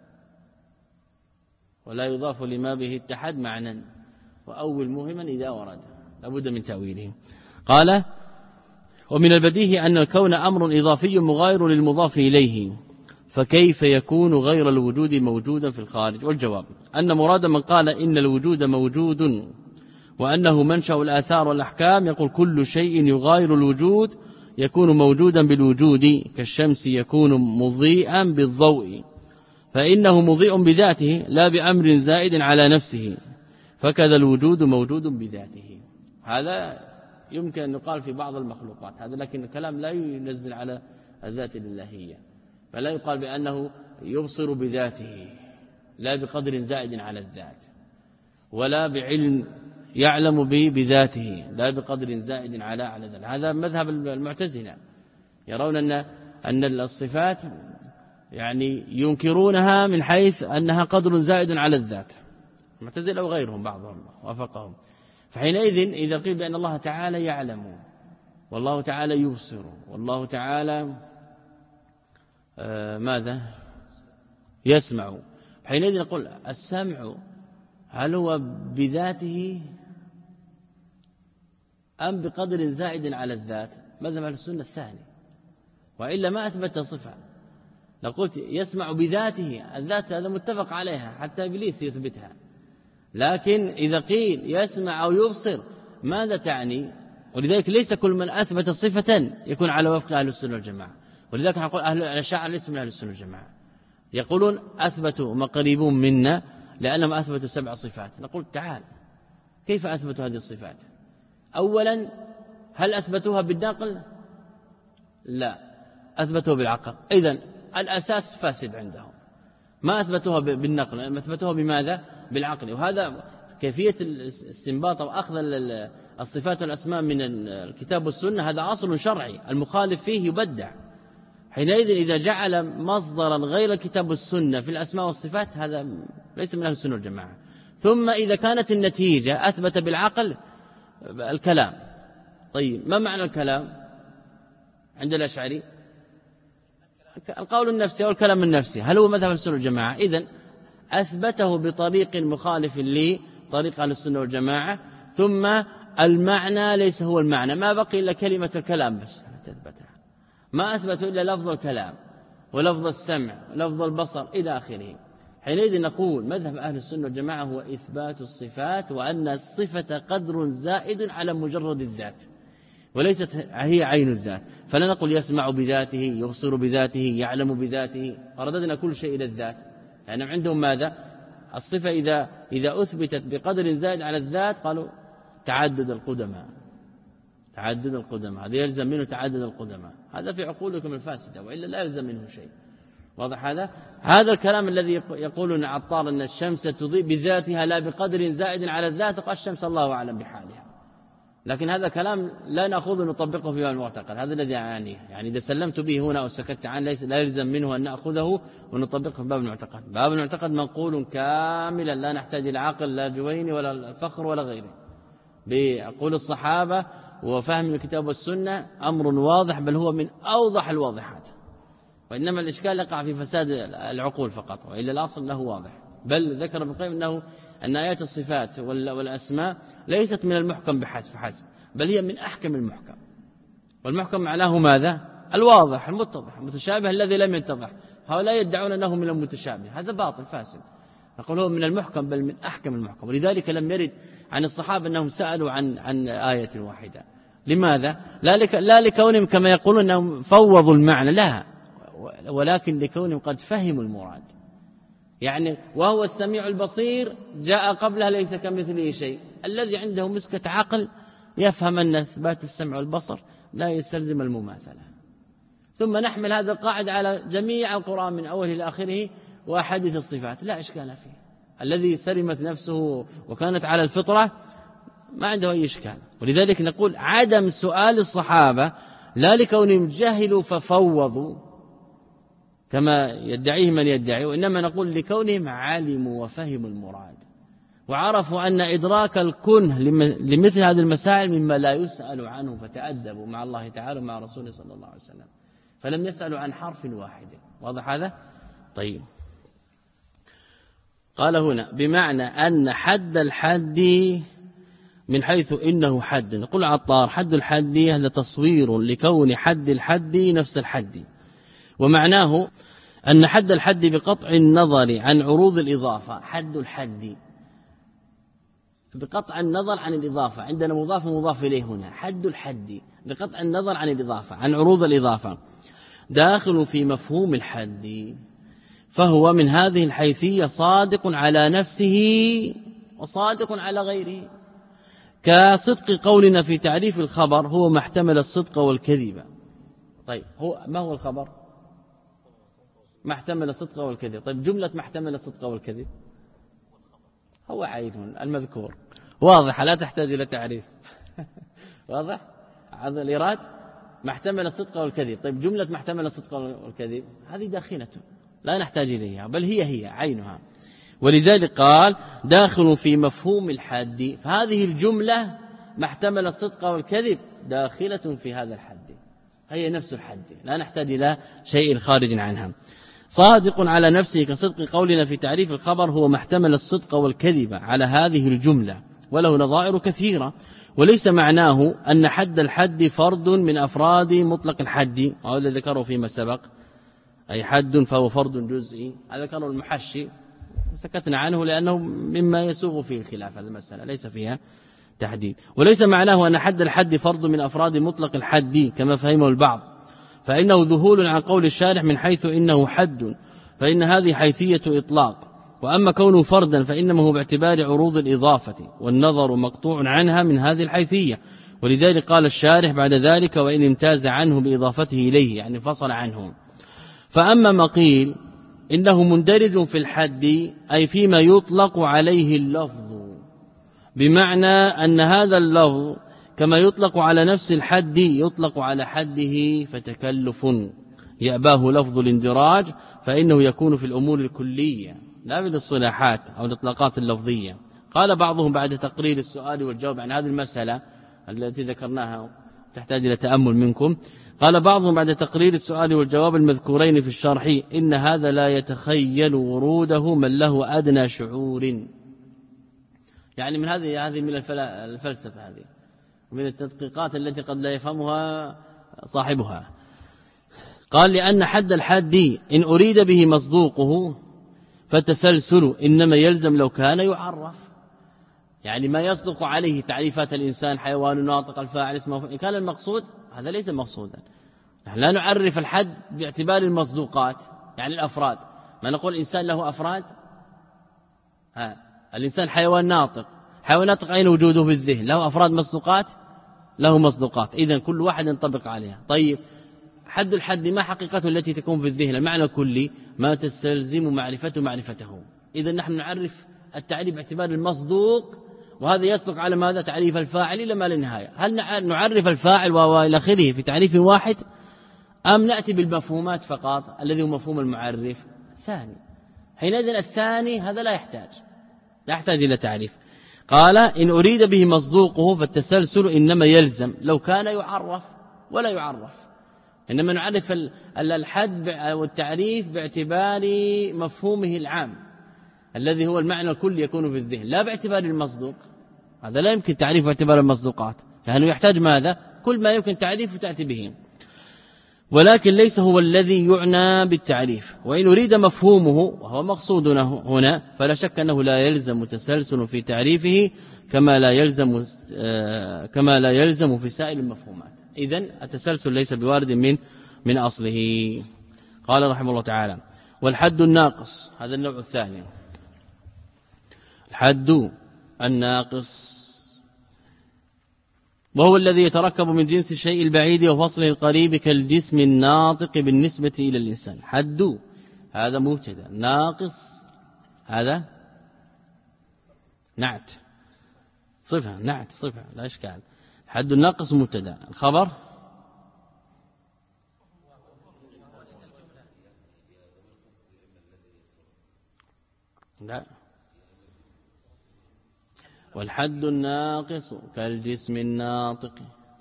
ولا يضاف لما به اتحد معنى، وأول مهما إذا ورد لابد من تأويله. قال ومن البديهي أن الكون أمر إضافي مغاير للمضاف إليه، فكيف يكون غير الوجود موجودا في الخارج؟ والجواب أن مراد من قال إن الوجود موجود وأنه منشأ الآثار والأحكام يقول كل شيء يغاير الوجود يكون موجودا بالوجود، كالشمس يكون مضيئا بالضوء فإنه مضيء بذاته لا بأمر زائد على نفسه، فكذا الوجود موجود بذاته. هذا يمكن أن يقال في بعض المخلوقات هذا، لكن الكلام لا ينزل على الذات الإلهية، فلا يقال بأنه يبصر بذاته لا بقدر زائد على الذات، ولا بعلم يعلم به بذاته لا بقدر زائد على على ذلك. هذا مذهب المعتزلة، يرون أن أن الصفات يعني ينكرونها من حيث أنها قدر زائد على الذات، المعتزلة وغيرهم بعضهم وافقهم. فحينئذ إذا قيل بأن الله تعالى يعلم والله تعالى يبصر والله تعالى آه ماذا يسمع، حينئذ نقول السمع هل هو بذاته أم بقدر زائد على الذات؟ مذهب أهل السنة الثاني، وإلا ما أثبت صفة. لو قلت يسمع بذاته، الذات هذا متفق عليها حتى إبليس يثبتها، لكن إذا قيل يسمع أو يبصر ماذا تعني؟ ولذلك ليس كل من أثبت صفة يكون على وفق أهل السنة والجماعة. ولذلك نقول أهل الأشاعرة ليس من أهل السنة والجماعة، يقولون أثبتوا ما قريبون منا لأنهم أثبتوا سبع صفات. نقول تعال، كيف أثبتوا هذه الصفات؟ أولا هل أثبتوها بالنقل؟ لا، أثبتوها بالعقل. إذن الأساس فاسد عندهم، ما أثبتوها بالنقل، أثبتوها بماذا؟ بالعقل. وهذا كيفية الاستنباط أو أخذ الصفات والأسماء من الكتاب والسنة، هذا أصل شرعي، المخالف فيه يبدع. حينئذ إذا جعل مصدرا غير الكتاب والسنة في الأسماء والصفات هذا ليس من أهل السنة والجماعة. ثم إذا كانت النتيجة أثبت بالعقل الكلام. طيب ما معنى الكلام عند الأشعري؟ القول النفسي أو الكلام النفسي، هل هو مذهب السنة والجماعة؟ إذن أثبته بطريق مخالف لطريق أهل السنة والجماعة، ثم المعنى ليس هو المعنى، ما بقي إلا كلمة الكلام بس تثبتها، ما أثبتوا إلا لفظ الكلام ولفظ السمع ولفظ البصر إلى آخره. حينئذ نقول مذهب أهل السنة والجماعة هو إثبات الصفات، وأن الصفة قدر زائد على مجرد الذات وليست هي عين الذات. فلا نقول يسمع بذاته، يبصر بذاته، يعلم بذاته، ورددنا كل شيء إلى الذات. يعني عندهم ماذا؟ الصفة إذا إذا أثبتت بقدر زائد على الذات قالوا تعدد القدماء، تعدد القدماء هذا يلزم منه تعدد القدماء، هذا في عقولكم الفاسدة، وإلا لا يلزم منه شيء. واضح هذا؟ هذا الكلام الذي يقولون عطار أن الشمس تضيء بذاتها لا بقدر زائد على الذات، قال الشمس الله أعلم بحالها. لكن هذا كلام لا نأخذه نطبقه في باب المعتقد، هذا الذي أعنيه. يعني إذا سلمت به هنا أو سكت عنه ليس لا يلزم منه أن نأخذه ونطبقه في باب المعتقد. باب المعتقد منقول كاملا لا نحتاج إلى عقل لا جويني ولا الفخر ولا غيره، بعقول الصحابة وفهم الكتاب والسنة أمر واضح، بل هو من أوضح الواضحات. وإنما الإشكال يقع في فساد العقول فقط، وإلا الأصل أنه واضح. بل ذكر ابن القيم أنه أن آيات الصفات والأسماء ليست من المحكم بحسب حسب، بل هي من أحكم المحكم. والمحكم معناه ماذا؟ الواضح المتضح، المتشابه الذي لم يتضح. هؤلاء يدعون أنه من المتشابه، هذا باطل فاسد. نقول هو من المحكم بل من أحكم المحكم. ولذلك لم يرد عن الصحابة أنهم سألوا عن عن آية واحدة. لماذا؟ لا, لك لا لكونهم كما يقولون أنهم فوضوا المعنى، لا، ولكن لكونهم قد فهموا المراد. يعني وهو السميع البصير جاء قبلها ليس كمثله شيء. الذي عنده مسكة عقل يفهم أن إثبات السمع والبصر لا يستلزم المماثلة. ثم نحمل هذا القاعدة على جميع القرآن من أوله إلى آخره وأحاديث الصفات، لا إشكال فيه. الذي سلمت نفسه وكانت على الفطرة ما عنده أي إشكال. ولذلك نقول عدم سؤال الصحابة لا لكونهم جهلوا ففوضوا كما يدعيه من يدعي، وإنما نقول لكونهم علموا وفهموا المراد وعرفوا أن إدراك الكنه لمثل هذه المسائل مما لا يسأل عنه، فتأدبوا مع الله تعالى ومع رسوله صلى الله عليه وسلم، فلم يسألوا عن حرف واحد. واضح هذا؟ طيب، قال هنا بمعنى أن حد الحد من حيث إنه حد. نقول عطار حد الحد هذا تصوير لكون حد الحد نفس الحد، ومعناه أن حد الحد بقطع النظر عن عروض الإضافة. حد الحد بقطع النظر عن الإضافة، عندنا مضاف ومضاف إليه هنا. حد الحد بقطع النظر عن الإضافة عن عروض الإضافة داخل في مفهوم الحد، فهو من هذه الحيثية صادق على نفسه وصادق على غيره، كصدق قولنا في تعريف الخبر هو ما احتمل الصدق والكذب. طيب هو ما هو الخبر؟ ما احتمل الصدق والكذب. طيب جملة ما احتمل الصدق والكذب هو عين المذكور، واضح لا تحتاج إلى تعريف. واضح هذا الإيراد ما احتمل الصدق والكذب. طيب جملة ما احتمل الصدق والكذب هذه داخلة لا نحتاج إليها، بل هي هي عينها. ولذلك قال داخل في مفهوم الحد، فهذه الجملة ما احتمل الصدق والكذب داخلة في هذا الحد، هي نفس الحد لا نحتاج إلى شيء خارج عنها. صادق على نفسه كصدق قولنا في تعريف الخبر هو ما احتمل الصدق والكذب على هذه الجملة، وله نظائر كثيرة. وليس معناه أن حد الحد فرد من أفراد مطلق الحد، وهذا ذكره فيما سبق، أي حد فهو فرد جزئي، هذا ذكره المحشي سكتنا عنه لأنه مما يسوغ فيه الخلاف هذه المسألة ليس فيها تحديد. وليس معناه أن حد الحد فرض من أفراد مطلق الحد كما فهمه البعض، فإنه ذهول عن قول الشارح من حيث إنه حد، فإن هذه حيثية إطلاق. وأما كونه فردا فإنما هو باعتبار عروض الإضافة، والنظر مقطوع عنها من هذه الحيثية. ولذلك قال الشارح بعد ذلك وإن امتاز عنه بإضافته إليه، يعني فصل عنه. فأما ما قيل إنه مندرج في الحد أي فيما يطلق عليه اللفظ، بمعنى أن هذا اللفظ كما يطلق على نفس الحد يطلق على حده، فتكلف يأباه لفظ الاندراج فإنه يكون في الأمور الكلية لا بالاصطلاحات أو الإطلاقات اللفظية. قال بعضهم بعد تقرير السؤال والجواب عن هذه المسألة التي ذكرناها تحتاج إلى تأمل منكم، قال بعضهم بعد تقرير السؤال والجواب المذكورين في الشرح إن هذا لا يتخيل وروده من له أدنى شعور. يعني من هذه هذه من الفلسفة، هذه من التدقيقات التي قد لا يفهمها صاحبها. قال لأن حد الحد إن أريد به مصدوقه فالتسلسل إنما يلزم لو كان يعرف، يعني ما يصدق عليه تعريفات الإنسان حيوان ناطق الفاعل اسمه، إن كان المقصود هذا ليس مقصودا. نحن لا نعرف الحد باعتبار المصدوقات، يعني الأفراد، ما نقول الإنسان له أفراد، ها الإنسان حيوان ناطق، حيوان ناطق أين وجوده في الذهن؟ له أفراد مصدوقات، له مصدوقات، إذن كل واحد ينطبق عليها. طيب حد الحد ما حقيقته التي تكون في الذهن؟ المعنى كلي ما تستلزم معرفته معرفته. إذن نحن نعرف التعريف باعتبار المصدوق، وهذا يصدق على ماذا؟ تعريف الفاعل إلى ما لا نهاية. هل نعرف الفاعل وإلى آخره في تعريف واحد، أم نأتي بالمفهومات فقط الذي هو مفهوم المعرف الثاني؟ حينئذ الثاني هذا لا يحتاج لا يحتاج إلى تعريف. قال إن أريد به مصدوقه فالتسلسل إنما يلزم لو كان يعرف ولا يعرف، إنما نعرف الحد والتعريف باعتبار مفهومه العام الذي هو المعنى الكلي يكون في الذهن، لا باعتبار المصدوق. هذا لا يمكن تعريف باعتبار المصدوقات، لأنه يحتاج ماذا؟ كل ما يمكن تعريفه تأتي به، ولكن ليس هو الذي يعنى بالتعريف. وإن أريد مفهومه وهو مقصودنا هنا فلا شك أنه لا يلزم تسلسل في تعريفه كما لا يلزم كما لا يلزم في سائر المفهومات. إذن التسلسل ليس بوارد من من أصله. قال رحمه الله تعالى والحد الناقص، هذا النوع الثاني، الحد الناقص وهو الذي يتركب من جنس الشيء البعيد وفصله القريب كالجسم الناطق بالنسبة إلى الإنسان. حد هذا مبتدا، ناقص هذا نعت صفة، نعت صفة لا إشكال. حد الناقص مبتدا، الخبر لا، والحد الناقص كالجسم الناطق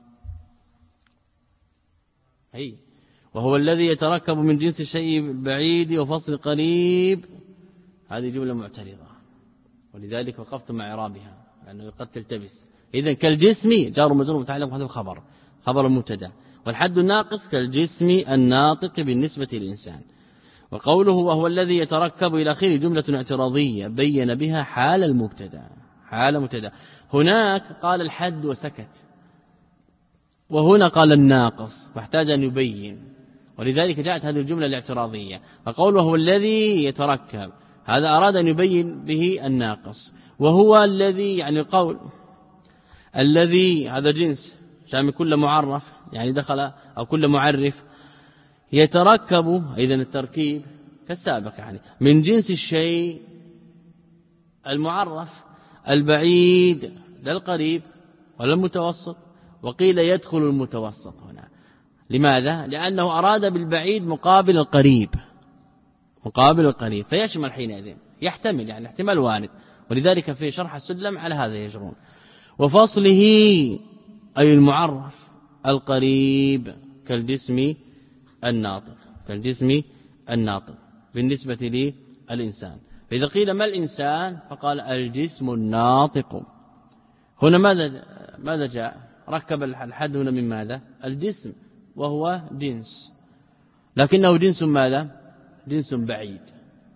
أي وهو الذي يتركب من جنس الشيء البعيد وفصل قريب. هذه جملة معترضة، ولذلك وقفت مع إعرابها لأنه قد تلتبس. إذن كالجسم جار ومجرور متعلق بهذا الخبر، خبر المبتدا، والحد الناقص كالجسم الناطق بالنسبة للإنسان. وقوله وهو الذي يتركب إلى آخره جملة اعتراضية بين بها حال المبتدا، حال مبتدا. هناك قال الحد وسكت، وهنا قال الناقص فاحتاج أن يبين، ولذلك جاءت هذه الجملة الاعتراضية. فقوله هو الذي يتركب هذا أراد أن يبين به الناقص، وهو الذي يعني القول الذي هذا جنس شامل كل معرف، يعني دخل أو كل معرف يتركب، إذن التركيب كالسابق يعني من جنس الشيء المعرف البعيد لا القريب ولا المتوسط. وقيل يدخل المتوسط هنا، لماذا؟ لأنه أراد بالبعيد مقابل القريب، مقابل القريب فيشمل حينئذ، يحتمل يعني احتمال وارد، ولذلك في شرح السلم على هذا يجرون. وفصله أي المعرف القريب كالجسم الناطق، كالجسم الناطق بالنسبة للإنسان. فإذا قيل ما الإنسان فقال الجسم الناطق. هنا ماذا ماذا جاء؟ ركب الحد هنا من ماذا؟ الجسم، وهو جنس، لكنه جنس ماذا؟ جنس بعيد،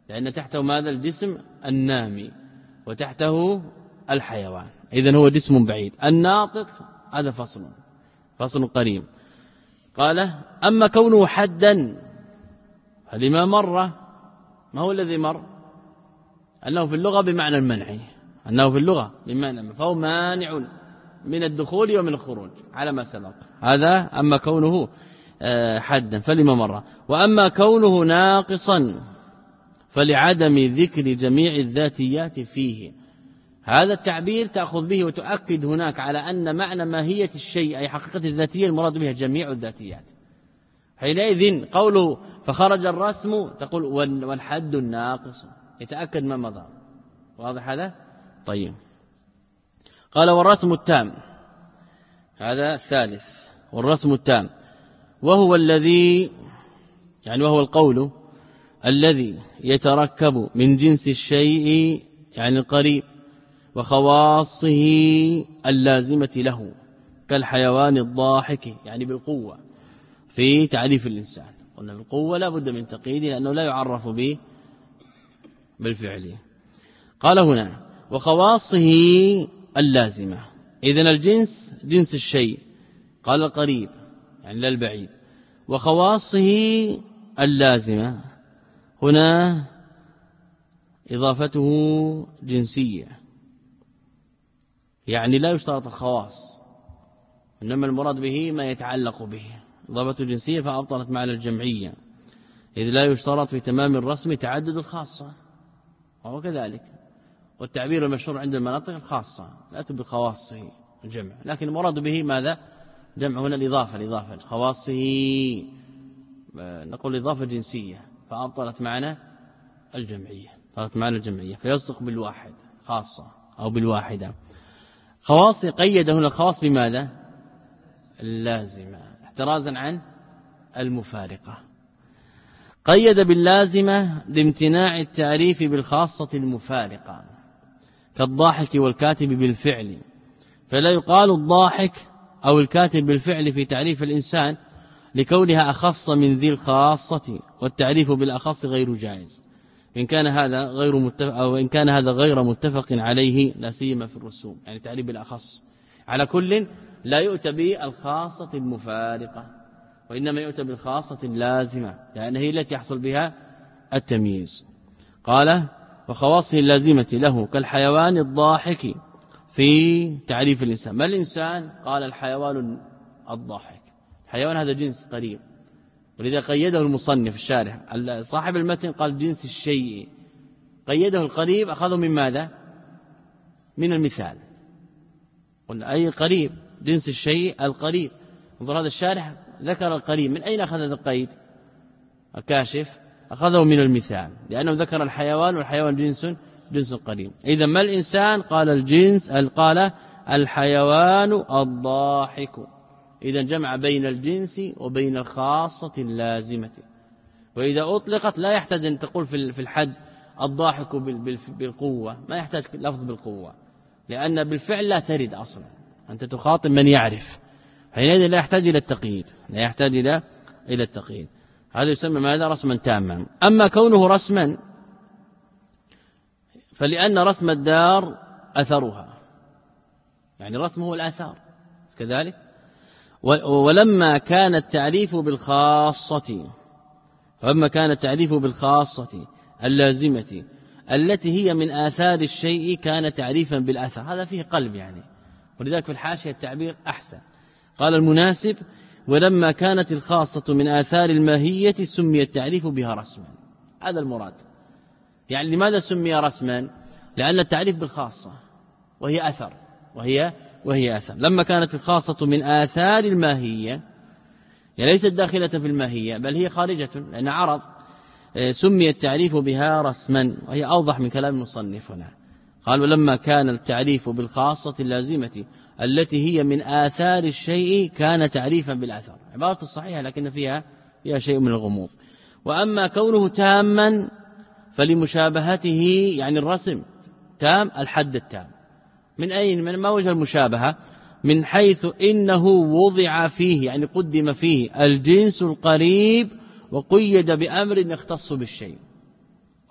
لأن تحته ماذا؟ الجسم النامي وتحته الحيوان، إذن هو جسم بعيد. الناطق هذا فصل فصل قريب. قال أما كونه حدا فلما مر، ما هو الذي مر؟ أنه في اللغة بمعنى المنع، أنه في اللغة بمعنى، فهو مانع من الدخول ومن الخروج على ما سبق. هذا أما كونه حدا فلما مر. وأما كونه ناقصا فلعدم ذكر جميع الذاتيات فيه. هذا التعبير تأخذ به وتؤكد هناك على أن معنى ماهية الشيء أي حقيقة الذاتية المراد بها جميع الذاتيات. حينئذ قوله فخرج الرسم تقول والحد الناقص، يتأكد ما مضى. واضح هذا؟ طيب. قال والرسم التام، هذا الثالث، والرسم التام وهو الذي يعني وهو القول الذي يتركب من جنس الشيء يعني القريب وخواصه اللازمة له كالحيوان الضاحك يعني بالقوة في تعريف الإنسان. قلنا القوة لا بد من تقييده لأنه لا يعرف به بالفعل. قال هنا وخواصه اللازمة، إذن الجنس جنس الشيء، قال القريب يعني لا البعيد، وخواصه اللازمة هنا إضافته جنسية، يعني لا يشترط الخواص، إنما المراد به ما يتعلق به. إضافته جنسية فأبطلت معنى الجمعية، إذ لا يشترط في تمام الرسم تعدد الخاصة، وهو كذلك. والتعبير المشهور عند المناطق الخاصة لا تبقى خواصه الجمع، لكن المراد به ماذا؟ جمع هنا الإضافة، الإضافة خواصه نقول إضافة جنسية فأبطلت معنى الجمعية، أبطلت معنى الجمعية فيصدق بالواحد خاصة أو بالواحدة. خواص قيد هنا الخواص بماذا؟ اللازمة احترازا عن المفارقة. قيد باللازمة لامتناع التعريف بالخاصة المفارقة كالضاحك والكاتب بالفعل، فلا يقال الضاحك أو الكاتب بالفعل في تعريف الإنسان لكونها أخص من ذي الخاصة، والتعريف بالأخص غير جائز إن كان هذا غير متفق أو إن كان هذا غير متفق عليه لا سيما في الرسوم، يعني تعريف بالأخص. على كل لا يؤتى بالخاصة المفارقة وإنما يؤتى بالخاصة اللازمة لأن هي التي يحصل بها التمييز. قال وخواصه اللازمة له كالحيوان الضاحك في تعريف الإنسان. ما الإنسان؟ قال الحيوان الضاحك. الحيوان هذا جنس قريب، ولذا قيده المصنف الشارح صاحب المتن قال جنس الشيء، قيده القريب أخذه من ماذا؟ من المثال. قلنا أي قريب جنس الشيء القريب. انظر هذا الشارح ذكر القريب، من أين أخذ هذا القيد؟ الكاشف أخذه من المثال لأنه ذكر الحيوان والحيوان جنس جنس قريب. إذا ما الإنسان؟ قال الجنس، قال الحيوان الضاحك. إذا جمع بين الجنس وبين الخاصة اللازمة. وإذا أطلقت لا يحتاج أن تقول في الحد الضاحك بالقوة، ما يحتاج لفظ بالقوة لأن بالفعل لا ترد أصلا، أنت تخاطب من يعرف، حينئذ لا يحتاج إلى التقييد، لا يحتاج إلى إلى التقييد. هذا يسمى ماذا؟ رسما تاما. أما كونه رسما فلأن رسم الدار أثرها، يعني الرسم هو الآثار كذلك. ولما كان التعريف بالخاصة ولما كان التعريف بالخاصة اللازمة التي هي من آثار الشيء كان تعريفا بالأثر. هذا فيه قلب يعني، ولذلك في الحاشية التعبير أحسن. قال المناسب ولما كانت الخاصة من آثار الماهية سمي التعريف بها رسما. هذا المراد. يعني لماذا سمي رسما؟ لأن التعريف بالخاصة وهي أثر وهي وهي أثر. لما كانت الخاصة من آثار الماهية يعني ليست داخلة في الماهية بل هي خارجة لأن عرض، سمي التعريف بها رسما، وهي أوضح من كلام المصنف هنا. قال ولما كان التعريف بالخاصة اللازمة التي هي من آثار الشيء كان تعريفا بالأثر. عبارة الصحيحة لكن فيها فيها شيء من الغموض. وأما كونه تاما فلمشابهته يعني الرسم تام الحد التام. من أين؟ من ما وجه المشابهة؟ من حيث إنه وضع فيه يعني قدم فيه الجنس القريب وقيد بأمر يختص بالشيء،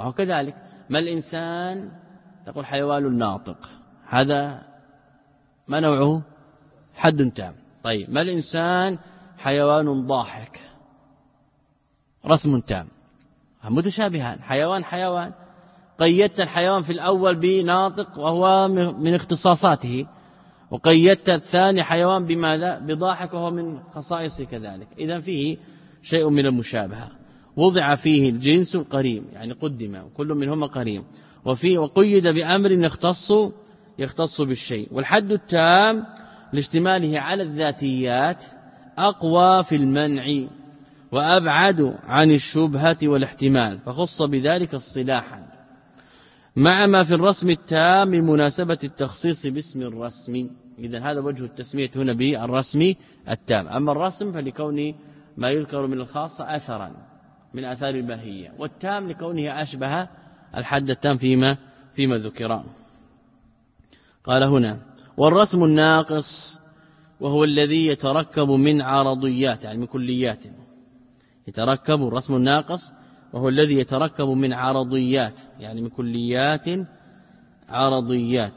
وهو كذلك ما الإنسان تقول حيوان ناطق، هذا ما نوعه؟ حد تام. طيب ما الإنسان؟ حيوان ضاحك، رسم تام. متشابهان، حيوان حيوان. قيدت الحيوان في الأول بناطق وهو من اختصاصاته، وقيدت الثاني حيوان بماذا؟ بضاحك وهو من خصائصه كذلك. إذن فيه شيء من المشابهة. وضع فيه الجنس القريب، يعني قدم كل منهما قريب، وفيه وقيد بأمر يختص يختص بالشيء. والحد التام لاشتماله على الذاتيات أقوى في المنع وأبعد عن الشبهة والاحتمال، فخص بذلك اصطلاحا، مع ما في الرسم التام من مناسبة التخصيص باسم الرسم. إذن هذا وجه التسمية هنا بالرسم التام. أما الرسم فلكون ما يذكر من الخاصة أثرا من آثار الماهية، والتام لكونه أشبه الحد التام فيما فيما ذكر. قال هنا: والرسم الناقص وهو الذي يتركب من عرضيات، يعني من كليات. يتركب الرسم الناقص وهو الذي يتركب من عرضيات، يعني من كليات عرضيات.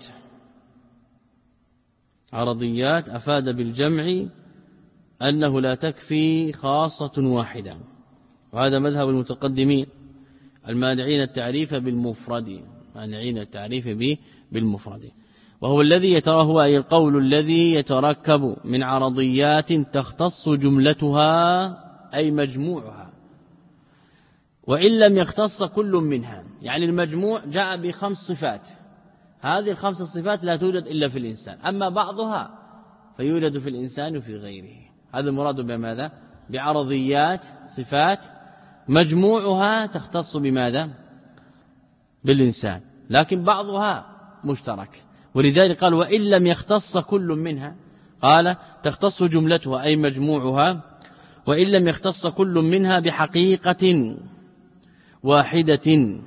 عرضيات أفاد بالجمع أنه لا تكفي خاصة واحدة، وهذا مذهب المتقدمين المانعين التعريف بالمفرد، مانعين التعريف به بالمفرد. وهو الذي يترى هو أي القول الذي يتركب من عرضيات تختص جملتها أي مجموعها، وإن لم يختص كل منها. يعني المجموع جاء بخمس صفات، هذه الخمس صفات لا توجد إلا في الإنسان، أما بعضها فيوجد في الإنسان وفي غيره. هذا المراد بماذا؟ بعرضيات، صفات مجموعها تختص بماذا؟ بالإنسان، لكن بعضها مشترك. ولذلك قال: وإن لم يختص كل منها، قال تختص جملتها أي مجموعها، وإن لم يختص كل منها بحقيقة واحدة،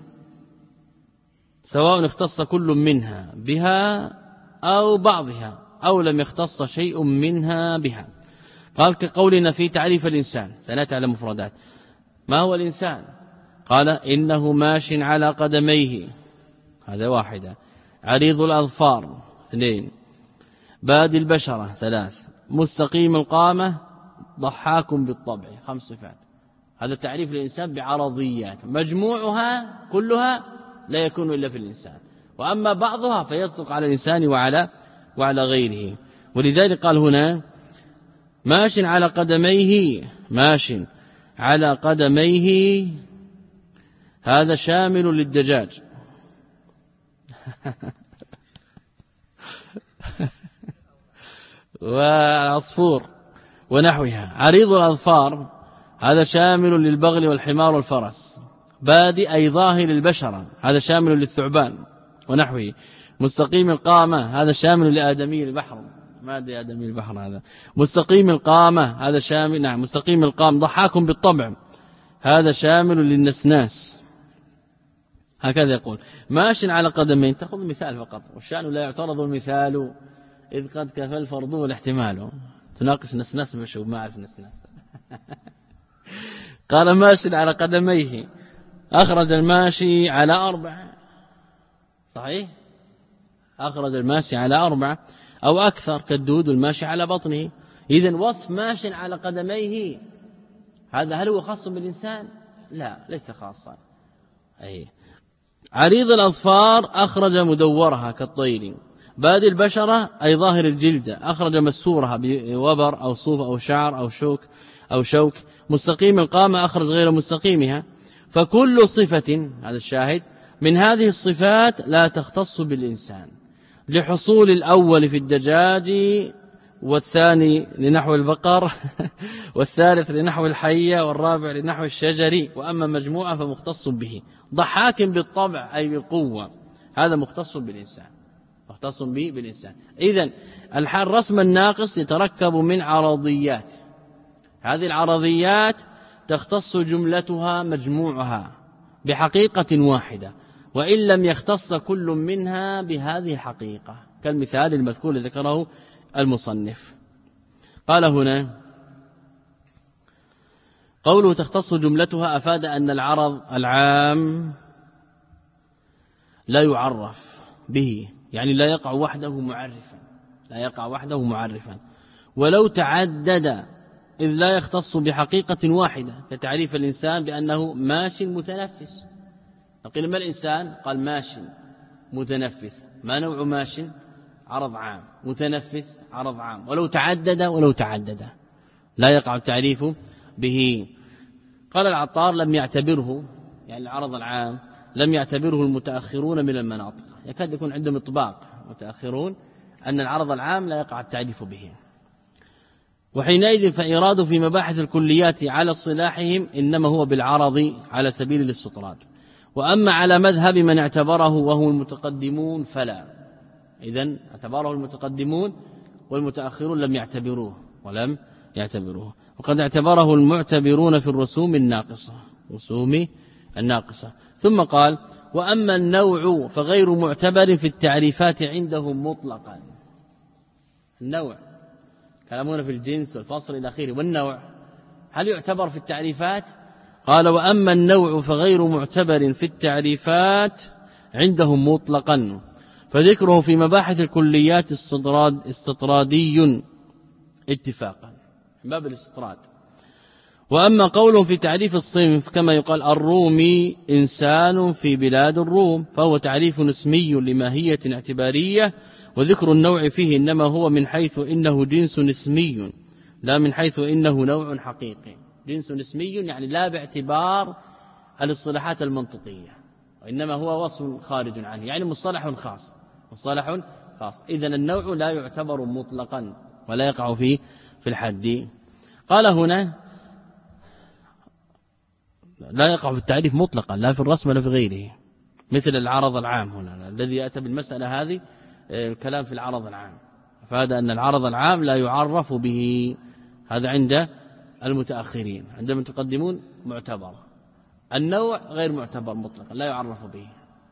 سواء اختص كل منها بها أو بعضها، أو لم يختص شيء منها بها. قال: كقولنا في تعريف الإنسان، سنأتي على مفردات. ما هو الإنسان؟ قال: إنه ماش على قدميه، هذا واحدة. عريض الأظفار، اثنين. بادي البشرة، ثلاث. مستقيم القامة، ضحاك بالطبع، خمس صفات. هذا تعريف الإنسان بعرضيات، مجموعها كلها لا يكون إلا في الإنسان، وأما بعضها فيصدق على الإنسان وعلى وعلى غيره. ولذلك قال هنا: ماش على قدميه، ماش على قدميه، هذا شامل للدجاج والعصفور ونحوها. عريض الأظفار، هذا شامل للبغل والحمار والفرس. بادي أي ظاهر البشرة، هذا شامل للثعبان ونحوه. مستقيم القامة، هذا شامل لآدمي البحر. ما أدري آدمي البحر هذا. مستقيم القامة، هذا شامل، نعم مستقيم القام. ضحاك بالطبع، هذا شامل للنسناس. هكذا يقول: ماش على قدمين. تأخذ مثال فقط، والشأن لا يعترض المثال إذ قد كفى الفرض والاحتمال. تناقش نسناس مشهور، ما أعرف نسناس. قال: ماش على قدميه، أخرج الماشي على أربع، صحيح؟ أخرج الماشي على أربع أو أكثر، كالدود الماشي على بطنه. إذن وصف ماش على قدميه هذا هل هو خاص بالإنسان؟ لا، ليس خاصا. أي. عريض الأظفار، أخرج مدورها كالطير. بادي البشرة أي ظاهر الجلد، أخرج مسورها بوبر أو صوف أو شعر أو شوك أو شوك. مستقيم القامة، أخرج غير مستقيمها. فكل صفة، هذا الشاهد، من هذه الصفات لا تختص بالإنسان، لحصول الأول في الدجاج، والثاني لنحو البقر، والثالث لنحو الحية، والرابع لنحو الشجر. وأما مجموعة فمختص به. ضحاك بالطبع أي بالقوة، هذا مختص بالإنسان، مختص به بالإنسان. إذن الرسم الناقص يتركب من عرضيات، هذه العرضيات تختص جملتها مجموعها بحقيقة واحدة، وإن لم يختص كل منها بهذه الحقيقة، كالمثال المذكور ذكره المصنف. قال هنا: قوله تختص جملتها أفاد أن العرض العام لا يعرف به، يعني لا يقع وحده معرفا، لا يقع وحده معرفا. ولو تعدد إذ لا يختص بحقيقة واحدة، كتعريف الإنسان بأنه ماشي متنفس. قيل ما الإنسان؟ قال ماشي متنفس. ما نوع ماشي؟ عرض عام. متنفس عرض عام. ولو تعدد ولو تعدد لا يقع التعريف به. قال العطار لم يعتبره، يعني العرض العام لم يعتبره المتأخرون من المناطق، يكاد يكون عندهم اطباق متأخرون أن العرض العام لا يقع التعريف به. وحينئذ فإراده في مباحث الكليات على اصطلاحهم إنما هو بالعرض على سبيل الاستطراد. وأما على مذهب من اعتبره وهو المتقدمون فلا. إذن اعتبره المتقدمون والمتأخرون لم يعتبروه ولم يعتبروه. وقد اعتبره المعتبرون في الرسوم الناقصة، رسوم الناقصة. ثم قال وأما النوع فغير معتبر في التعريفات عندهم مطلقا. النوع كلامنا في الجنس والفصل إلى آخره، والنوع هل يعتبر في التعريفات؟ قال وأما النوع فغير معتبر في التعريفات عندهم مطلقا، فذكره في مباحث الكليات استطراد استطرادي اتفاقا، باب الاستطراد. وأما قولهم في تعريف الصنف كما يقال الرومي إنسان في بلاد الروم، فهو تعريف اسمي لماهية اعتبارية، وذكر النوع فيه إنما هو من حيث إنه جنس اسمي لا من حيث إنه نوع حقيقي. جنس اسمي يعني لا باعتبار الاصطلاحات المنطقية، وإنما هو وصف خارج عنه، يعني مصطلح خاص، مصطلح خاص. إذن النوع لا يعتبر مطلقا ولا يقع فيه في الحد. قال هنا لا يقع في التعريف مطلقا لا في الرسم ولا في غيره، مثل العرض العام هنا الذي يأتي بالمسألة هذه الكلام في العرض العام، فهذا أن العرض العام لا يعرف به، هذا عند المتأخرين. عند المتقدمون معتبر. النوع غير معتبر مطلقا لا يعرف به.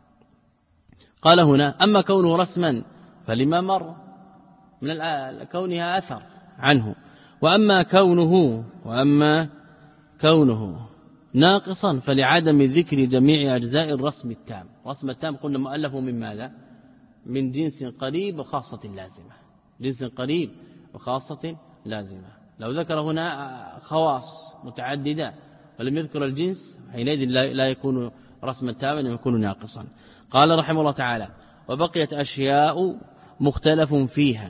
قال هنا أما كونه رسما فلما مر من كونها أثر عنه. وأما كونه وأما كونه ناقصا فلعدم ذكر جميع أجزاء الرسم التام. الرسم التام قلنا مؤلف من ماذا؟ من جنس قريب وخاصة لازمة، جنس قريب وخاصة لازمة. لو ذكر هنا خواص متعددة ولم يذكر الجنس حينئذ لا يكون رسما تاما، يكون ناقصا. قال رحمه الله تعالى وبقيت أشياء مختلف فيها،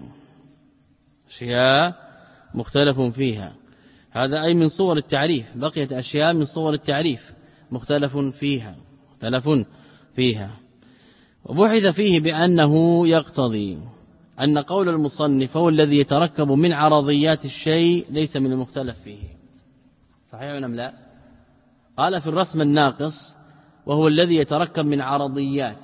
أشياء مختلف فيها، هذا أي من صور التعريف. بقيت أشياء من صور التعريف مختلف فيها، مختلف فيها. وبحث فيه بأنه يقتضي أن قول المصنف هو الذي يتركب من عرضيات الشيء ليس من المختلف فيه. صحيح أم لا؟ قال في الرسم الناقص وهو الذي يتركب من عرضيات،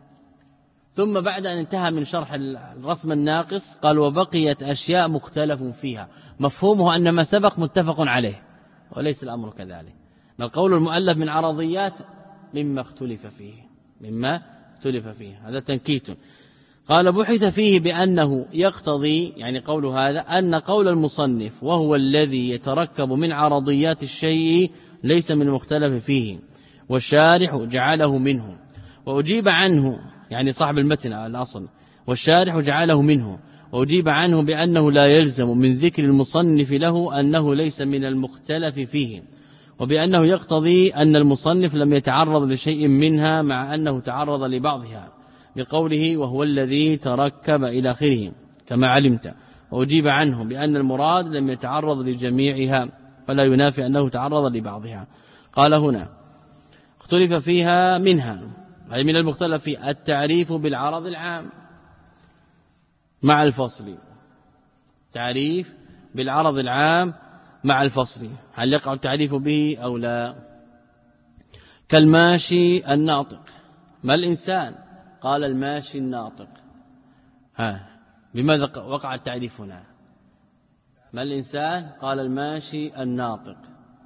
ثم بعد أن انتهى من شرح الرسم الناقص قال وبقيت أشياء مختلف فيها. مفهومه أن ما سبق متفق عليه، وليس الأمر كذلك. بل قول المؤلف من عرضيات مما اختلف فيه، مما اختلف فيه، هذا تنكيت. قال بحث فيه بأنه يقتضي، يعني قول هذا أن قول المصنف وهو الذي يتركب من عرضيات الشيء ليس من المختلف فيه، والشارح جعله منه. وأجيب عنه، يعني صاحب المتن الأصل، والشارح جعله منه، وأجيب عنه بأنه لا يلزم من ذكر المصنف له أنه ليس من المختلف فيه، وبأنه يقتضي أن المصنف لم يتعرض لشيء منها مع أنه تعرض لبعضها بقوله وهو الذي تركب إلى آخره كما علمت. وأجيب عنه بأن المراد لم يتعرض لجميعها فلا ينافي أنه تعرض لبعضها. قال هنا اختلف فيها منها، أي من المختلف في التعريف بالعرض العام مع الفصل، تعريف بالعرض العام مع الفصل، هل يقع التعريف به أو لا؟ كالماشي الناطق. ما الإنسان؟ قال الماشي الناطق. ها بماذا وقع التعريف هنا؟ ما الإنسان؟ قال الماشي الناطق.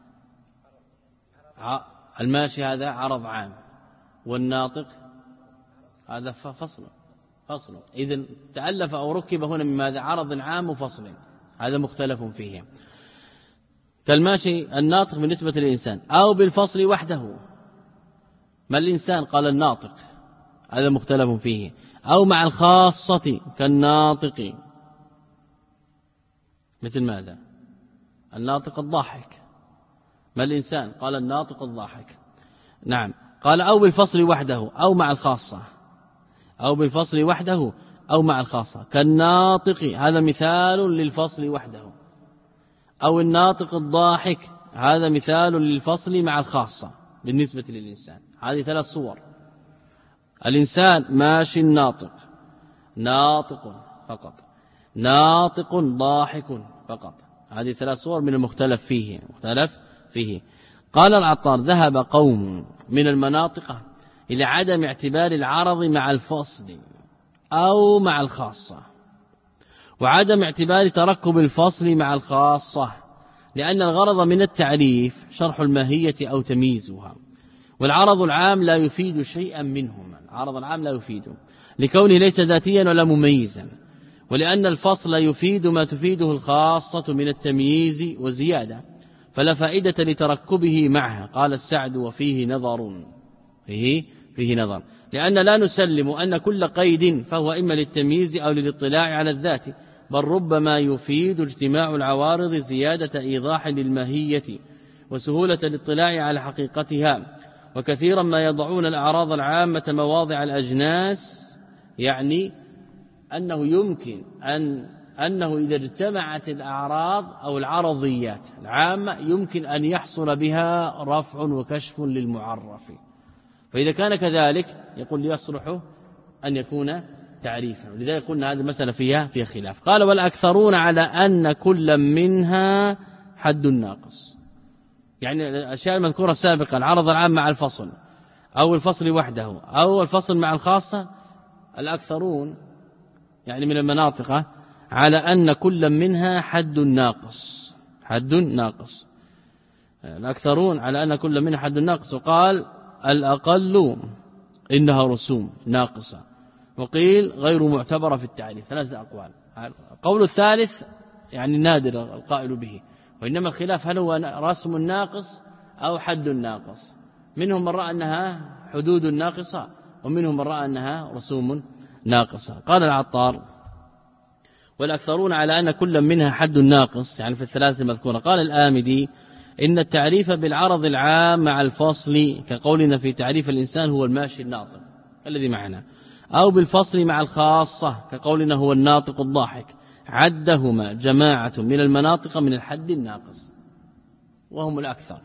الماشي هذا عرض عام، والناطق هذا فصل فصل. إذن تألف أو ركب هنا من ماذا؟ عرض عام وفصل، هذا مختلف فيه. كالماشي الناطق بالنسبة للإنسان، أو بالفصل وحده. ما الإنسان؟ قال الناطق هذا مختلف فيه. أو مع الخاصة كالناطق، مثل ماذا؟ الناطق الضاحك. ما الإنسان؟ قال الناطق الضاحك. نعم. قال أو بالفصل وحده أو مع الخاصة، أو بالفصل وحده أو مع الخاصة كالناطق، هذا مثال للفصل وحده. أو الناطق الضاحك، هذا مثال للفصل مع الخاصة بالنسبة للإنسان. هذه ثلاث صور. الإنسان ماشي ناطق، ناطق فقط، ناطق ضاحك فقط. هذه ثلاث صور من المختلف فيه مختلف فيه. قال العطار ذهب قوم من المناطق إلى عدم اعتبار العرض مع الفصل أو مع الخاصة، وعدم اعتبار تركب الفصل مع الخاصة، لأن الغرض من التعريف شرح الماهية أو تمييزها، والعرض العام لا يفيد شيئا منهما. العرض العام لا يفيد لكونه ليس ذاتيا ولا مميزا، ولأن الفصل يفيد ما تفيده الخاصة من التمييز وزيادة، فلا فائدة لتركبه معها. قال السعد وفيه نظر، فيه, فيه نظر، لأن لا نسلم أن كل قيد فهو إما للتمييز أو للاطلاع على الذات، بل ربما يفيد اجتماع العوارض زيادة إيضاح للماهية وسهولة الاطلاع على حقيقتها. وكثيرا ما يضعون الأعراض العامة مواضع الأجناس، يعني أنه يمكن أن أنه إذا اجتمعت الأعراض أو العرضيات العامة يمكن أن يحصل بها رفع وكشف للمعرف، فإذا كان كذلك يقول يصلح أن يكون تعريفا. ولذلك قلنا هذه المسألة فيها فيها خلاف. قال والأكثرون على أن كل منها حد ناقص، يعني الأشياء المذكورة السابقة العرض العام مع الفصل أو الفصل وحده أو الفصل مع الخاصة، الأكثرون يعني من المناطق على أن كل منها حد ناقص، حد ناقص. الأكثرون على أن كل منها حد ناقص. وقال الأقل إنها رسوم ناقصة، وقيل غير معتبرة في التعريف. ثلاثة أقوال. القول الثالث يعني نادر القائل به، وإنما الخلاف هل هو رسم ناقص أو حد ناقص. منهم من رأى أنها حدود ناقصة، ومنهم من رأى أنها رسوم ناقصة. قال العطار والأكثرون على أن كل منها حد ناقص، يعني في الثلاثة المذكورة. قال الآمدي إن التعريف بالعرض العام مع الفصل كقولنا في تعريف الإنسان هو الماشي الناطق الذي معنا، أو بالفصل مع الخاصة كقولنا هو الناطق الضاحك، عدهما جماعة من المناطق من الحد الناقص وهم الأكثر.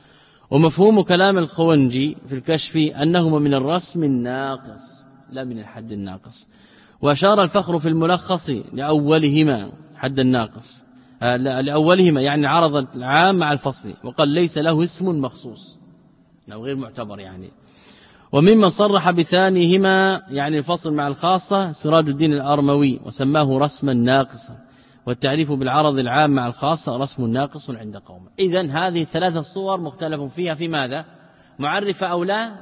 ومفهوم كلام الخونجي في الكشف أنهما من الرسم الناقص لا من الحد الناقص. وأشار الفخر في الملخص لأولهما حد الناقص، لأولهما يعني عرض العام مع الفصل، وقال ليس له اسم مخصوص أو غير معتبر يعني. وممن صرح بثانيهما يعني الفصل مع الخاصة سراج الدين الأرموي، وسماه رسما ناقصا، والتعريف بالعرض العام مع الخاصة رسم ناقص عند قوم. إذن هذه الثلاثة صور مختلف فيها في ماذا؟ معرفة أو لا؟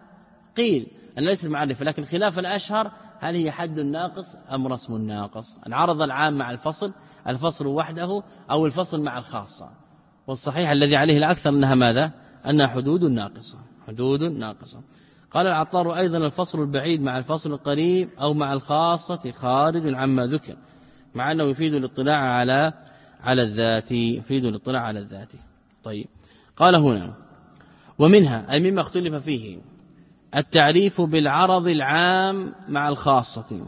قيل أن ليست معرفة، لكن الخلاف الأشهر هل هي حد ناقص أم رسم ناقص؟ العرض العام مع الفصل، الفصل وحده أو الفصل مع الخاصة. والصحيح الذي عليه الأكثر أنها ماذا؟ أنها حدود ناقصة، حدود ناقصة. قال العطار أيضا الفصل البعيد مع الفصل القريب أو مع الخاصة خارج عما ذكر، مع أنه يفيد الاطلاع على على الذات، يفيد الاطلاع على الذات. طيب قال هنا ومنها أي مما اختلف فيه التعريف بالعرض العام مع الخاصة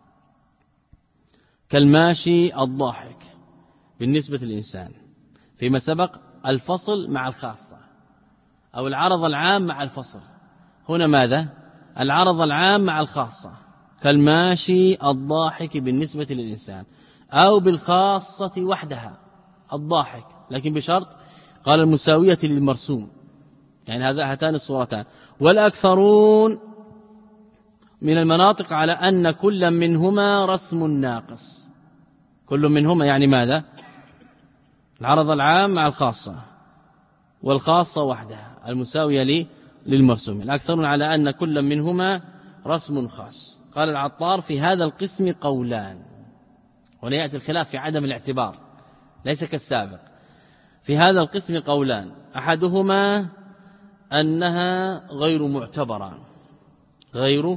كالماشي الضاحك بالنسبة للإنسان، فيما سبق الفصل مع الخاصة أو العرض العام مع الفصل. هنا ماذا؟ العرض العام مع الخاصة كالماشي الضاحك بالنسبة للإنسان، أو بالخاصة وحدها الضاحك، لكن بشرط قال المساوية للمرسوم، يعني هذا هاتان الصورتان. والأكثرون من المناطق على أن كل منهما رسم ناقص، كل منهما يعني ماذا؟ العرض العام مع الخاصة والخاصة وحدها المساوية لي للمرسوم. الأكثرون على أن كل منهما رسم خاص. قال العطار في هذا القسم قولان، هنا يأتي الخلاف في عدم الاعتبار ليس كالسابق. في هذا القسم قولان، أحدهما أنها غير معتبرة غير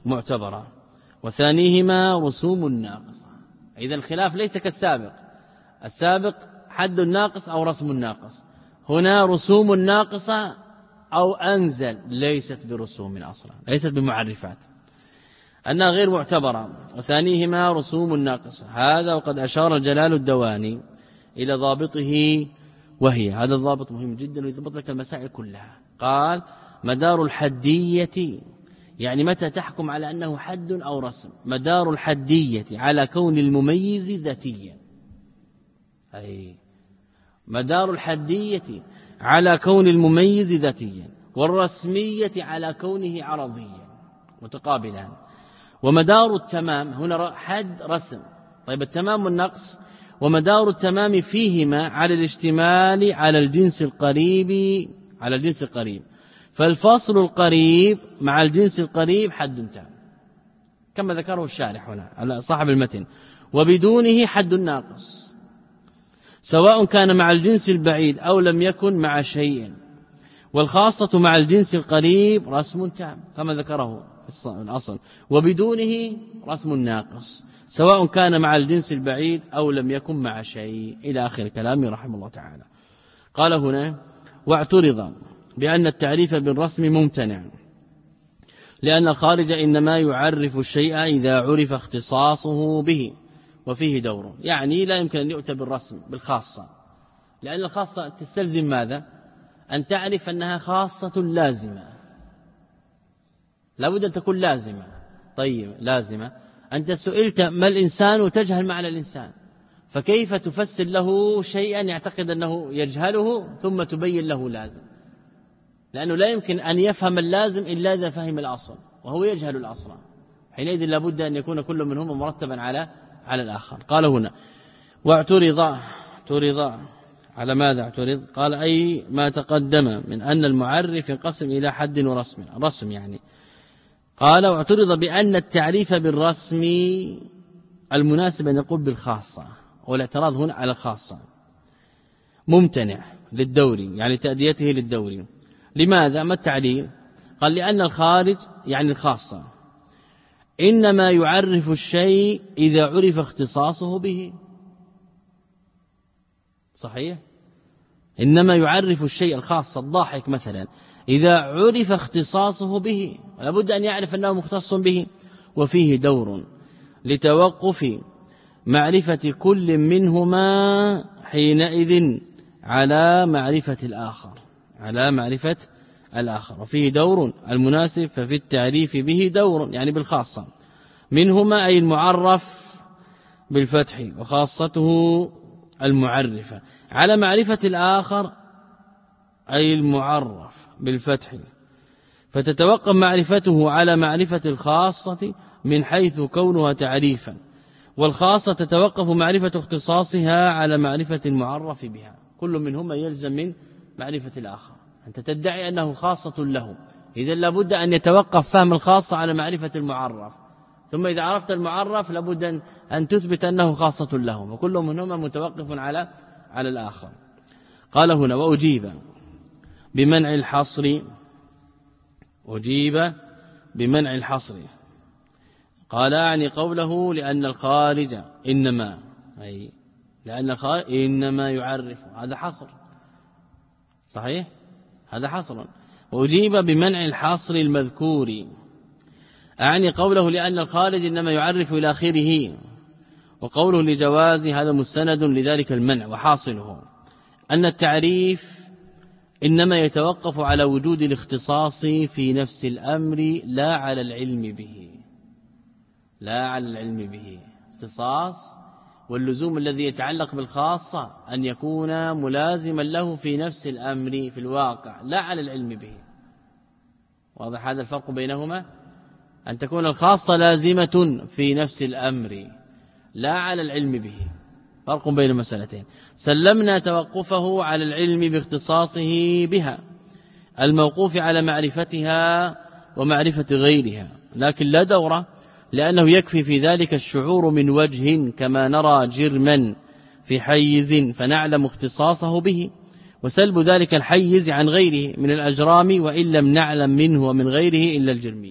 معتبرة. وثانيهما رسوم ناقصة. إذا الخلاف ليس كالسابق، السابق حد ناقص أو رسم ناقص، هنا رسوم ناقصة أو أنزل، ليست برسوم أصلا، ليست بمعرفات، أنها غير معتبرة. وثانيهما رسوم ناقصة، هذا وقد أشار جلال الدواني إلى ضابطه، وهي هذا الضابط مهم جدا ويضبط لك المسائل كلها. قال مدار الحدية، يعني متى تحكم على أنه حد أو رسم؟ مدار الحدية على كون المميز ذاتيا، أي مدار الحدية على كون المميز ذاتيا، والرسمية على كونه عرضيا متقابلان. ومدار التمام هنا حد رسم، طيب التمام والنقص، ومدار التمام فيهما على الاشتمال على الجنس القريب، على الجنس القريب، فالفصل القريب مع الجنس القريب حد تام كما ذكره الشارح هنا صاحب المتن، وبدونه حد ناقص سواء كان مع الجنس البعيد أو لم يكن مع شيء، والخاصة مع الجنس القريب رسم تام كما ذكره الأصل، وبدونه رسم ناقص سواء كان مع الجنس البعيد أو لم يكن مع شيء، إلى آخر كلامه رحمه الله تعالى. قال هنا واعترض بأن التعريف بالرسم ممتنع، لأن الخارج إنما يعرف الشيء إذا عرف اختصاصه به وفيه دور، يعني لا يمكن أن يؤتى بالرسم بالخاصة، لأن الخاصة تستلزم ماذا؟ أن تعرف أنها خاصة لازمة، لابد أن تكون لازمة. طيب لازمة، أنت سئلت ما الإنسان وتجهل معنى الإنسان، فكيف تفسر له شيئا يعتقد أنه يجهله ثم تبين له لازم؟ لأنه لا يمكن أن يفهم اللازم إلا إذا فهم الأصل، وهو يجهل الأصل، حينئذ لابد أن يكون كل منهما مرتبا على على الآخر. قال هنا واعترض، اعترض على ماذا اعترض؟ قال أي ما تقدم من أن المعرف ينقسم إلى حد ورسم، رسم يعني. قال واعترض بأن التعريف بالرسم المناسب أن يقول بالخاصة، والاعتراض هنا على الخاصة ممتنع للدوري، يعني تأديته للدوري. لماذا؟ ما التعليل؟ قال لأن الخارج يعني الخاصة إنما يعرف الشيء إذا عرف اختصاصه به. صحيح؟ إنما يعرف الشيء الخاص الضاحك مثلا إذا عرف اختصاصه به، لابد أن يعرف أنه مختص به، وفيه دور لتوقف معرفة كل منهما حينئذ على معرفة الآخر، على معرفة الآخر، وفيه دور المناسب، ففي التعريف به دور يعني بالخاصة منهما أي المعرف بالفتح وخاصته المعرفة، على معرفة الآخر أي المعرف بالفتح، فتتوقف معرفته على معرفة الخاصة من حيث كونها تعريفا، والخاصة تتوقف معرفة اختصاصها على معرفة المعرف بها. كل منهما يلزم من معرفة الآخر، أنت تدعي أنه خاصة له، إذن لابد أن يتوقف فهم الخاصة على معرفة المعرف، ثم إذا عرفت المعرف لابد أن تثبت أنه خاصة له، وكل منهما متوقف على على الآخر. قال هنا وأجيب بمنع الحصر، أجيب بمنع الحصر. قال أعني قوله لأن الخارج إنما، أي لأن الخارج إنما يعرف، هذا حصر صحيح، هذا حصر. وأجيب بمنع الحصر المذكور، أعني قوله لأن الخارج إنما يعرف إلى آخره، وقوله لجواز هذا مستند لذلك المنع، وحاصله أن التعريف إنما يتوقف على وجود الاختصاص في نفس الأمر لا على العلم به، لا على العلم به، اختصاص واللزوم الذي يتعلق بالخاصة أن يكون ملازما له في نفس الأمر في الواقع لا على العلم به. واضح هذا الفرق بينهما؟ أن تكون الخاصة لازمة في نفس الأمر لا على العلم به، فرق بين المسألتين. سلمنا توقفه على العلم باختصاصه بها الموقوف على معرفتها ومعرفة غيرها، لكن لا دورة، لأنه يكفي في ذلك الشعور من وجه كما نرى جرما في حيز فنعلم اختصاصه به، وسلب ذلك الحيز عن غيره من الأجرام وإن لم نعلم منه ومن غيره إلا الجرمية.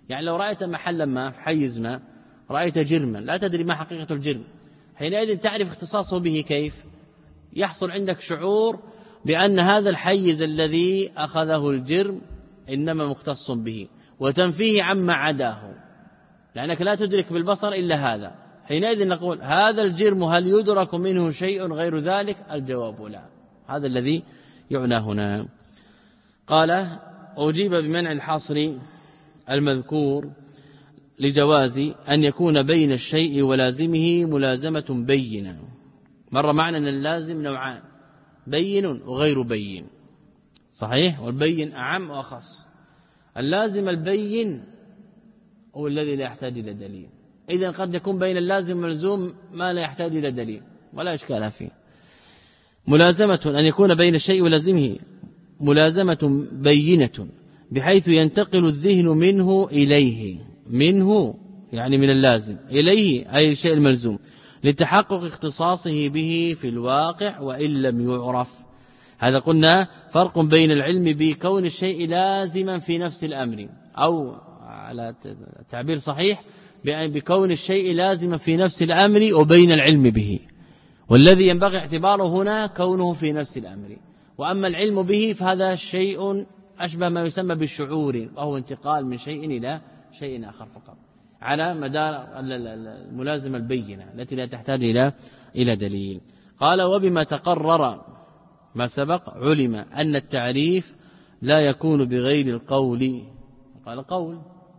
يعني لو رأيت محلا ما في حيز ما رأيت جرما لا تدري ما حقيقة الجرم، حينئذ تعرف اختصاصه به كيف؟ يحصل عندك شعور بأن هذا الحيز الذي أخذه الجرم إنما مختص به، وتنفيه عما عداه، لأنك لا تدرك بالبصر إلا هذا. حينئذ نقول هذا الجرم هل يدرك منه شيء غير ذلك؟ الجواب لا. هذا الذي يعنى هنا. قال أجيب بمنع الحصر المذكور لجواز أن يكون بين الشيء ولازمه ملازمة بينة. مر معنا أن اللازم نوعان، بين وغير بين، صحيح؟ والبين أعم وأخص. اللازم البين هو الذي لا يحتاج إلى دليل، إذن قد يكون بين اللازم والملزوم ما لا يحتاج إلى دليل ولا إشكال فيه. ملازمة أن يكون بين الشيء ولازمه ملازمة بينة بحيث ينتقل الذهن منه إليه، منه يعني من اللازم، إليه أي الشيء الملزوم، لتحقق اختصاصه به في الواقع وإن لم يعرف. هذا قلنا فرق بين العلم بكون الشيء لازما في نفس الأمر، أو على تعبير صحيح بكون الشيء لازما في نفس الأمر، وبين العلم به، والذي ينبغي اعتباره هنا كونه في نفس الأمر. وأما العلم به فهذا شيء أشبه ما يسمى بالشعور، وهو انتقال من شيء إلى شيء آخر فقط، على مدار الملازمة البينة التي لا تحتاج إلى إلى دليل. قال وبما تقرر ما سبق علم أن التعريف لا يكون بغير القول. قال قول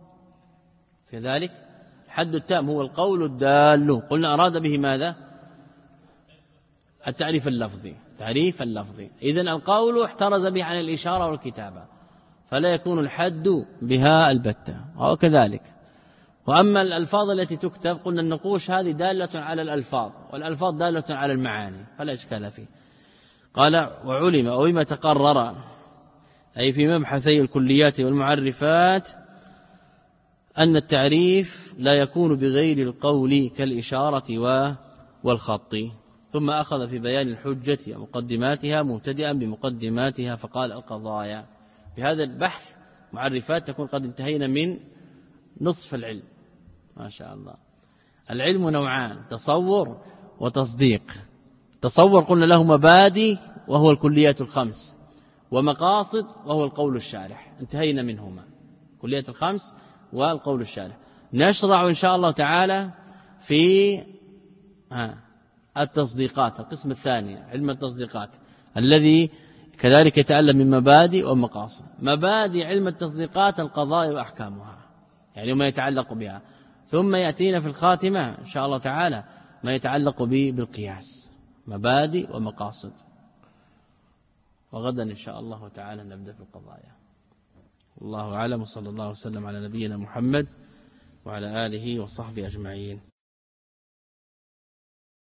كذلك الحد التام هو القول الدال، قلنا أراد به ماذا؟ التعريف اللفظي، تعريف اللفظي. إذن القول احترز به عن الإشارة والكتابة، فلا يكون الحد بها البتة، أو كذلك. وأما الألفاظ التي تكتب قلنا النقوش هذه دالة على الألفاظ، والألفاظ دالة على المعاني، فلا إشكال فيه. قال وعلم وبما تقرر أي في مبحثي الكليات والمعرفات أن التعريف لا يكون بغير القول كالإشارة والخط. ثم أخذ في بيان الحجة ومقدماتها مبتدئا بمقدماتها، فقال القضايا. بهذا البحث معرفات تكون قد انتهينا من نصف العلم ما شاء الله. العلم نوعان، تصور وتصديق. تصور قلنا له مبادئ وهو الكليات الخمس، ومقاصد وهو القول الشارح، انتهينا منهما، كليات الخمس والقول الشارح. نشرع إن شاء الله تعالى في التصديقات، القسم الثاني علم التصديقات الذي كذلك يتعلم من مبادئ ومقاصد. مبادئ علم التصديقات القضايا وأحكامها، يعني ما يتعلق بها. ثم يأتينا في الخاتمة إن شاء الله تعالى ما يتعلق به بالقياس، مبادئ ومقاصد. وغدا إن شاء الله تعالى نبدأ في القضايا. والله أعلم، وصلى الله وسلم على نبينا محمد وعلى آله وصحبه أجمعين.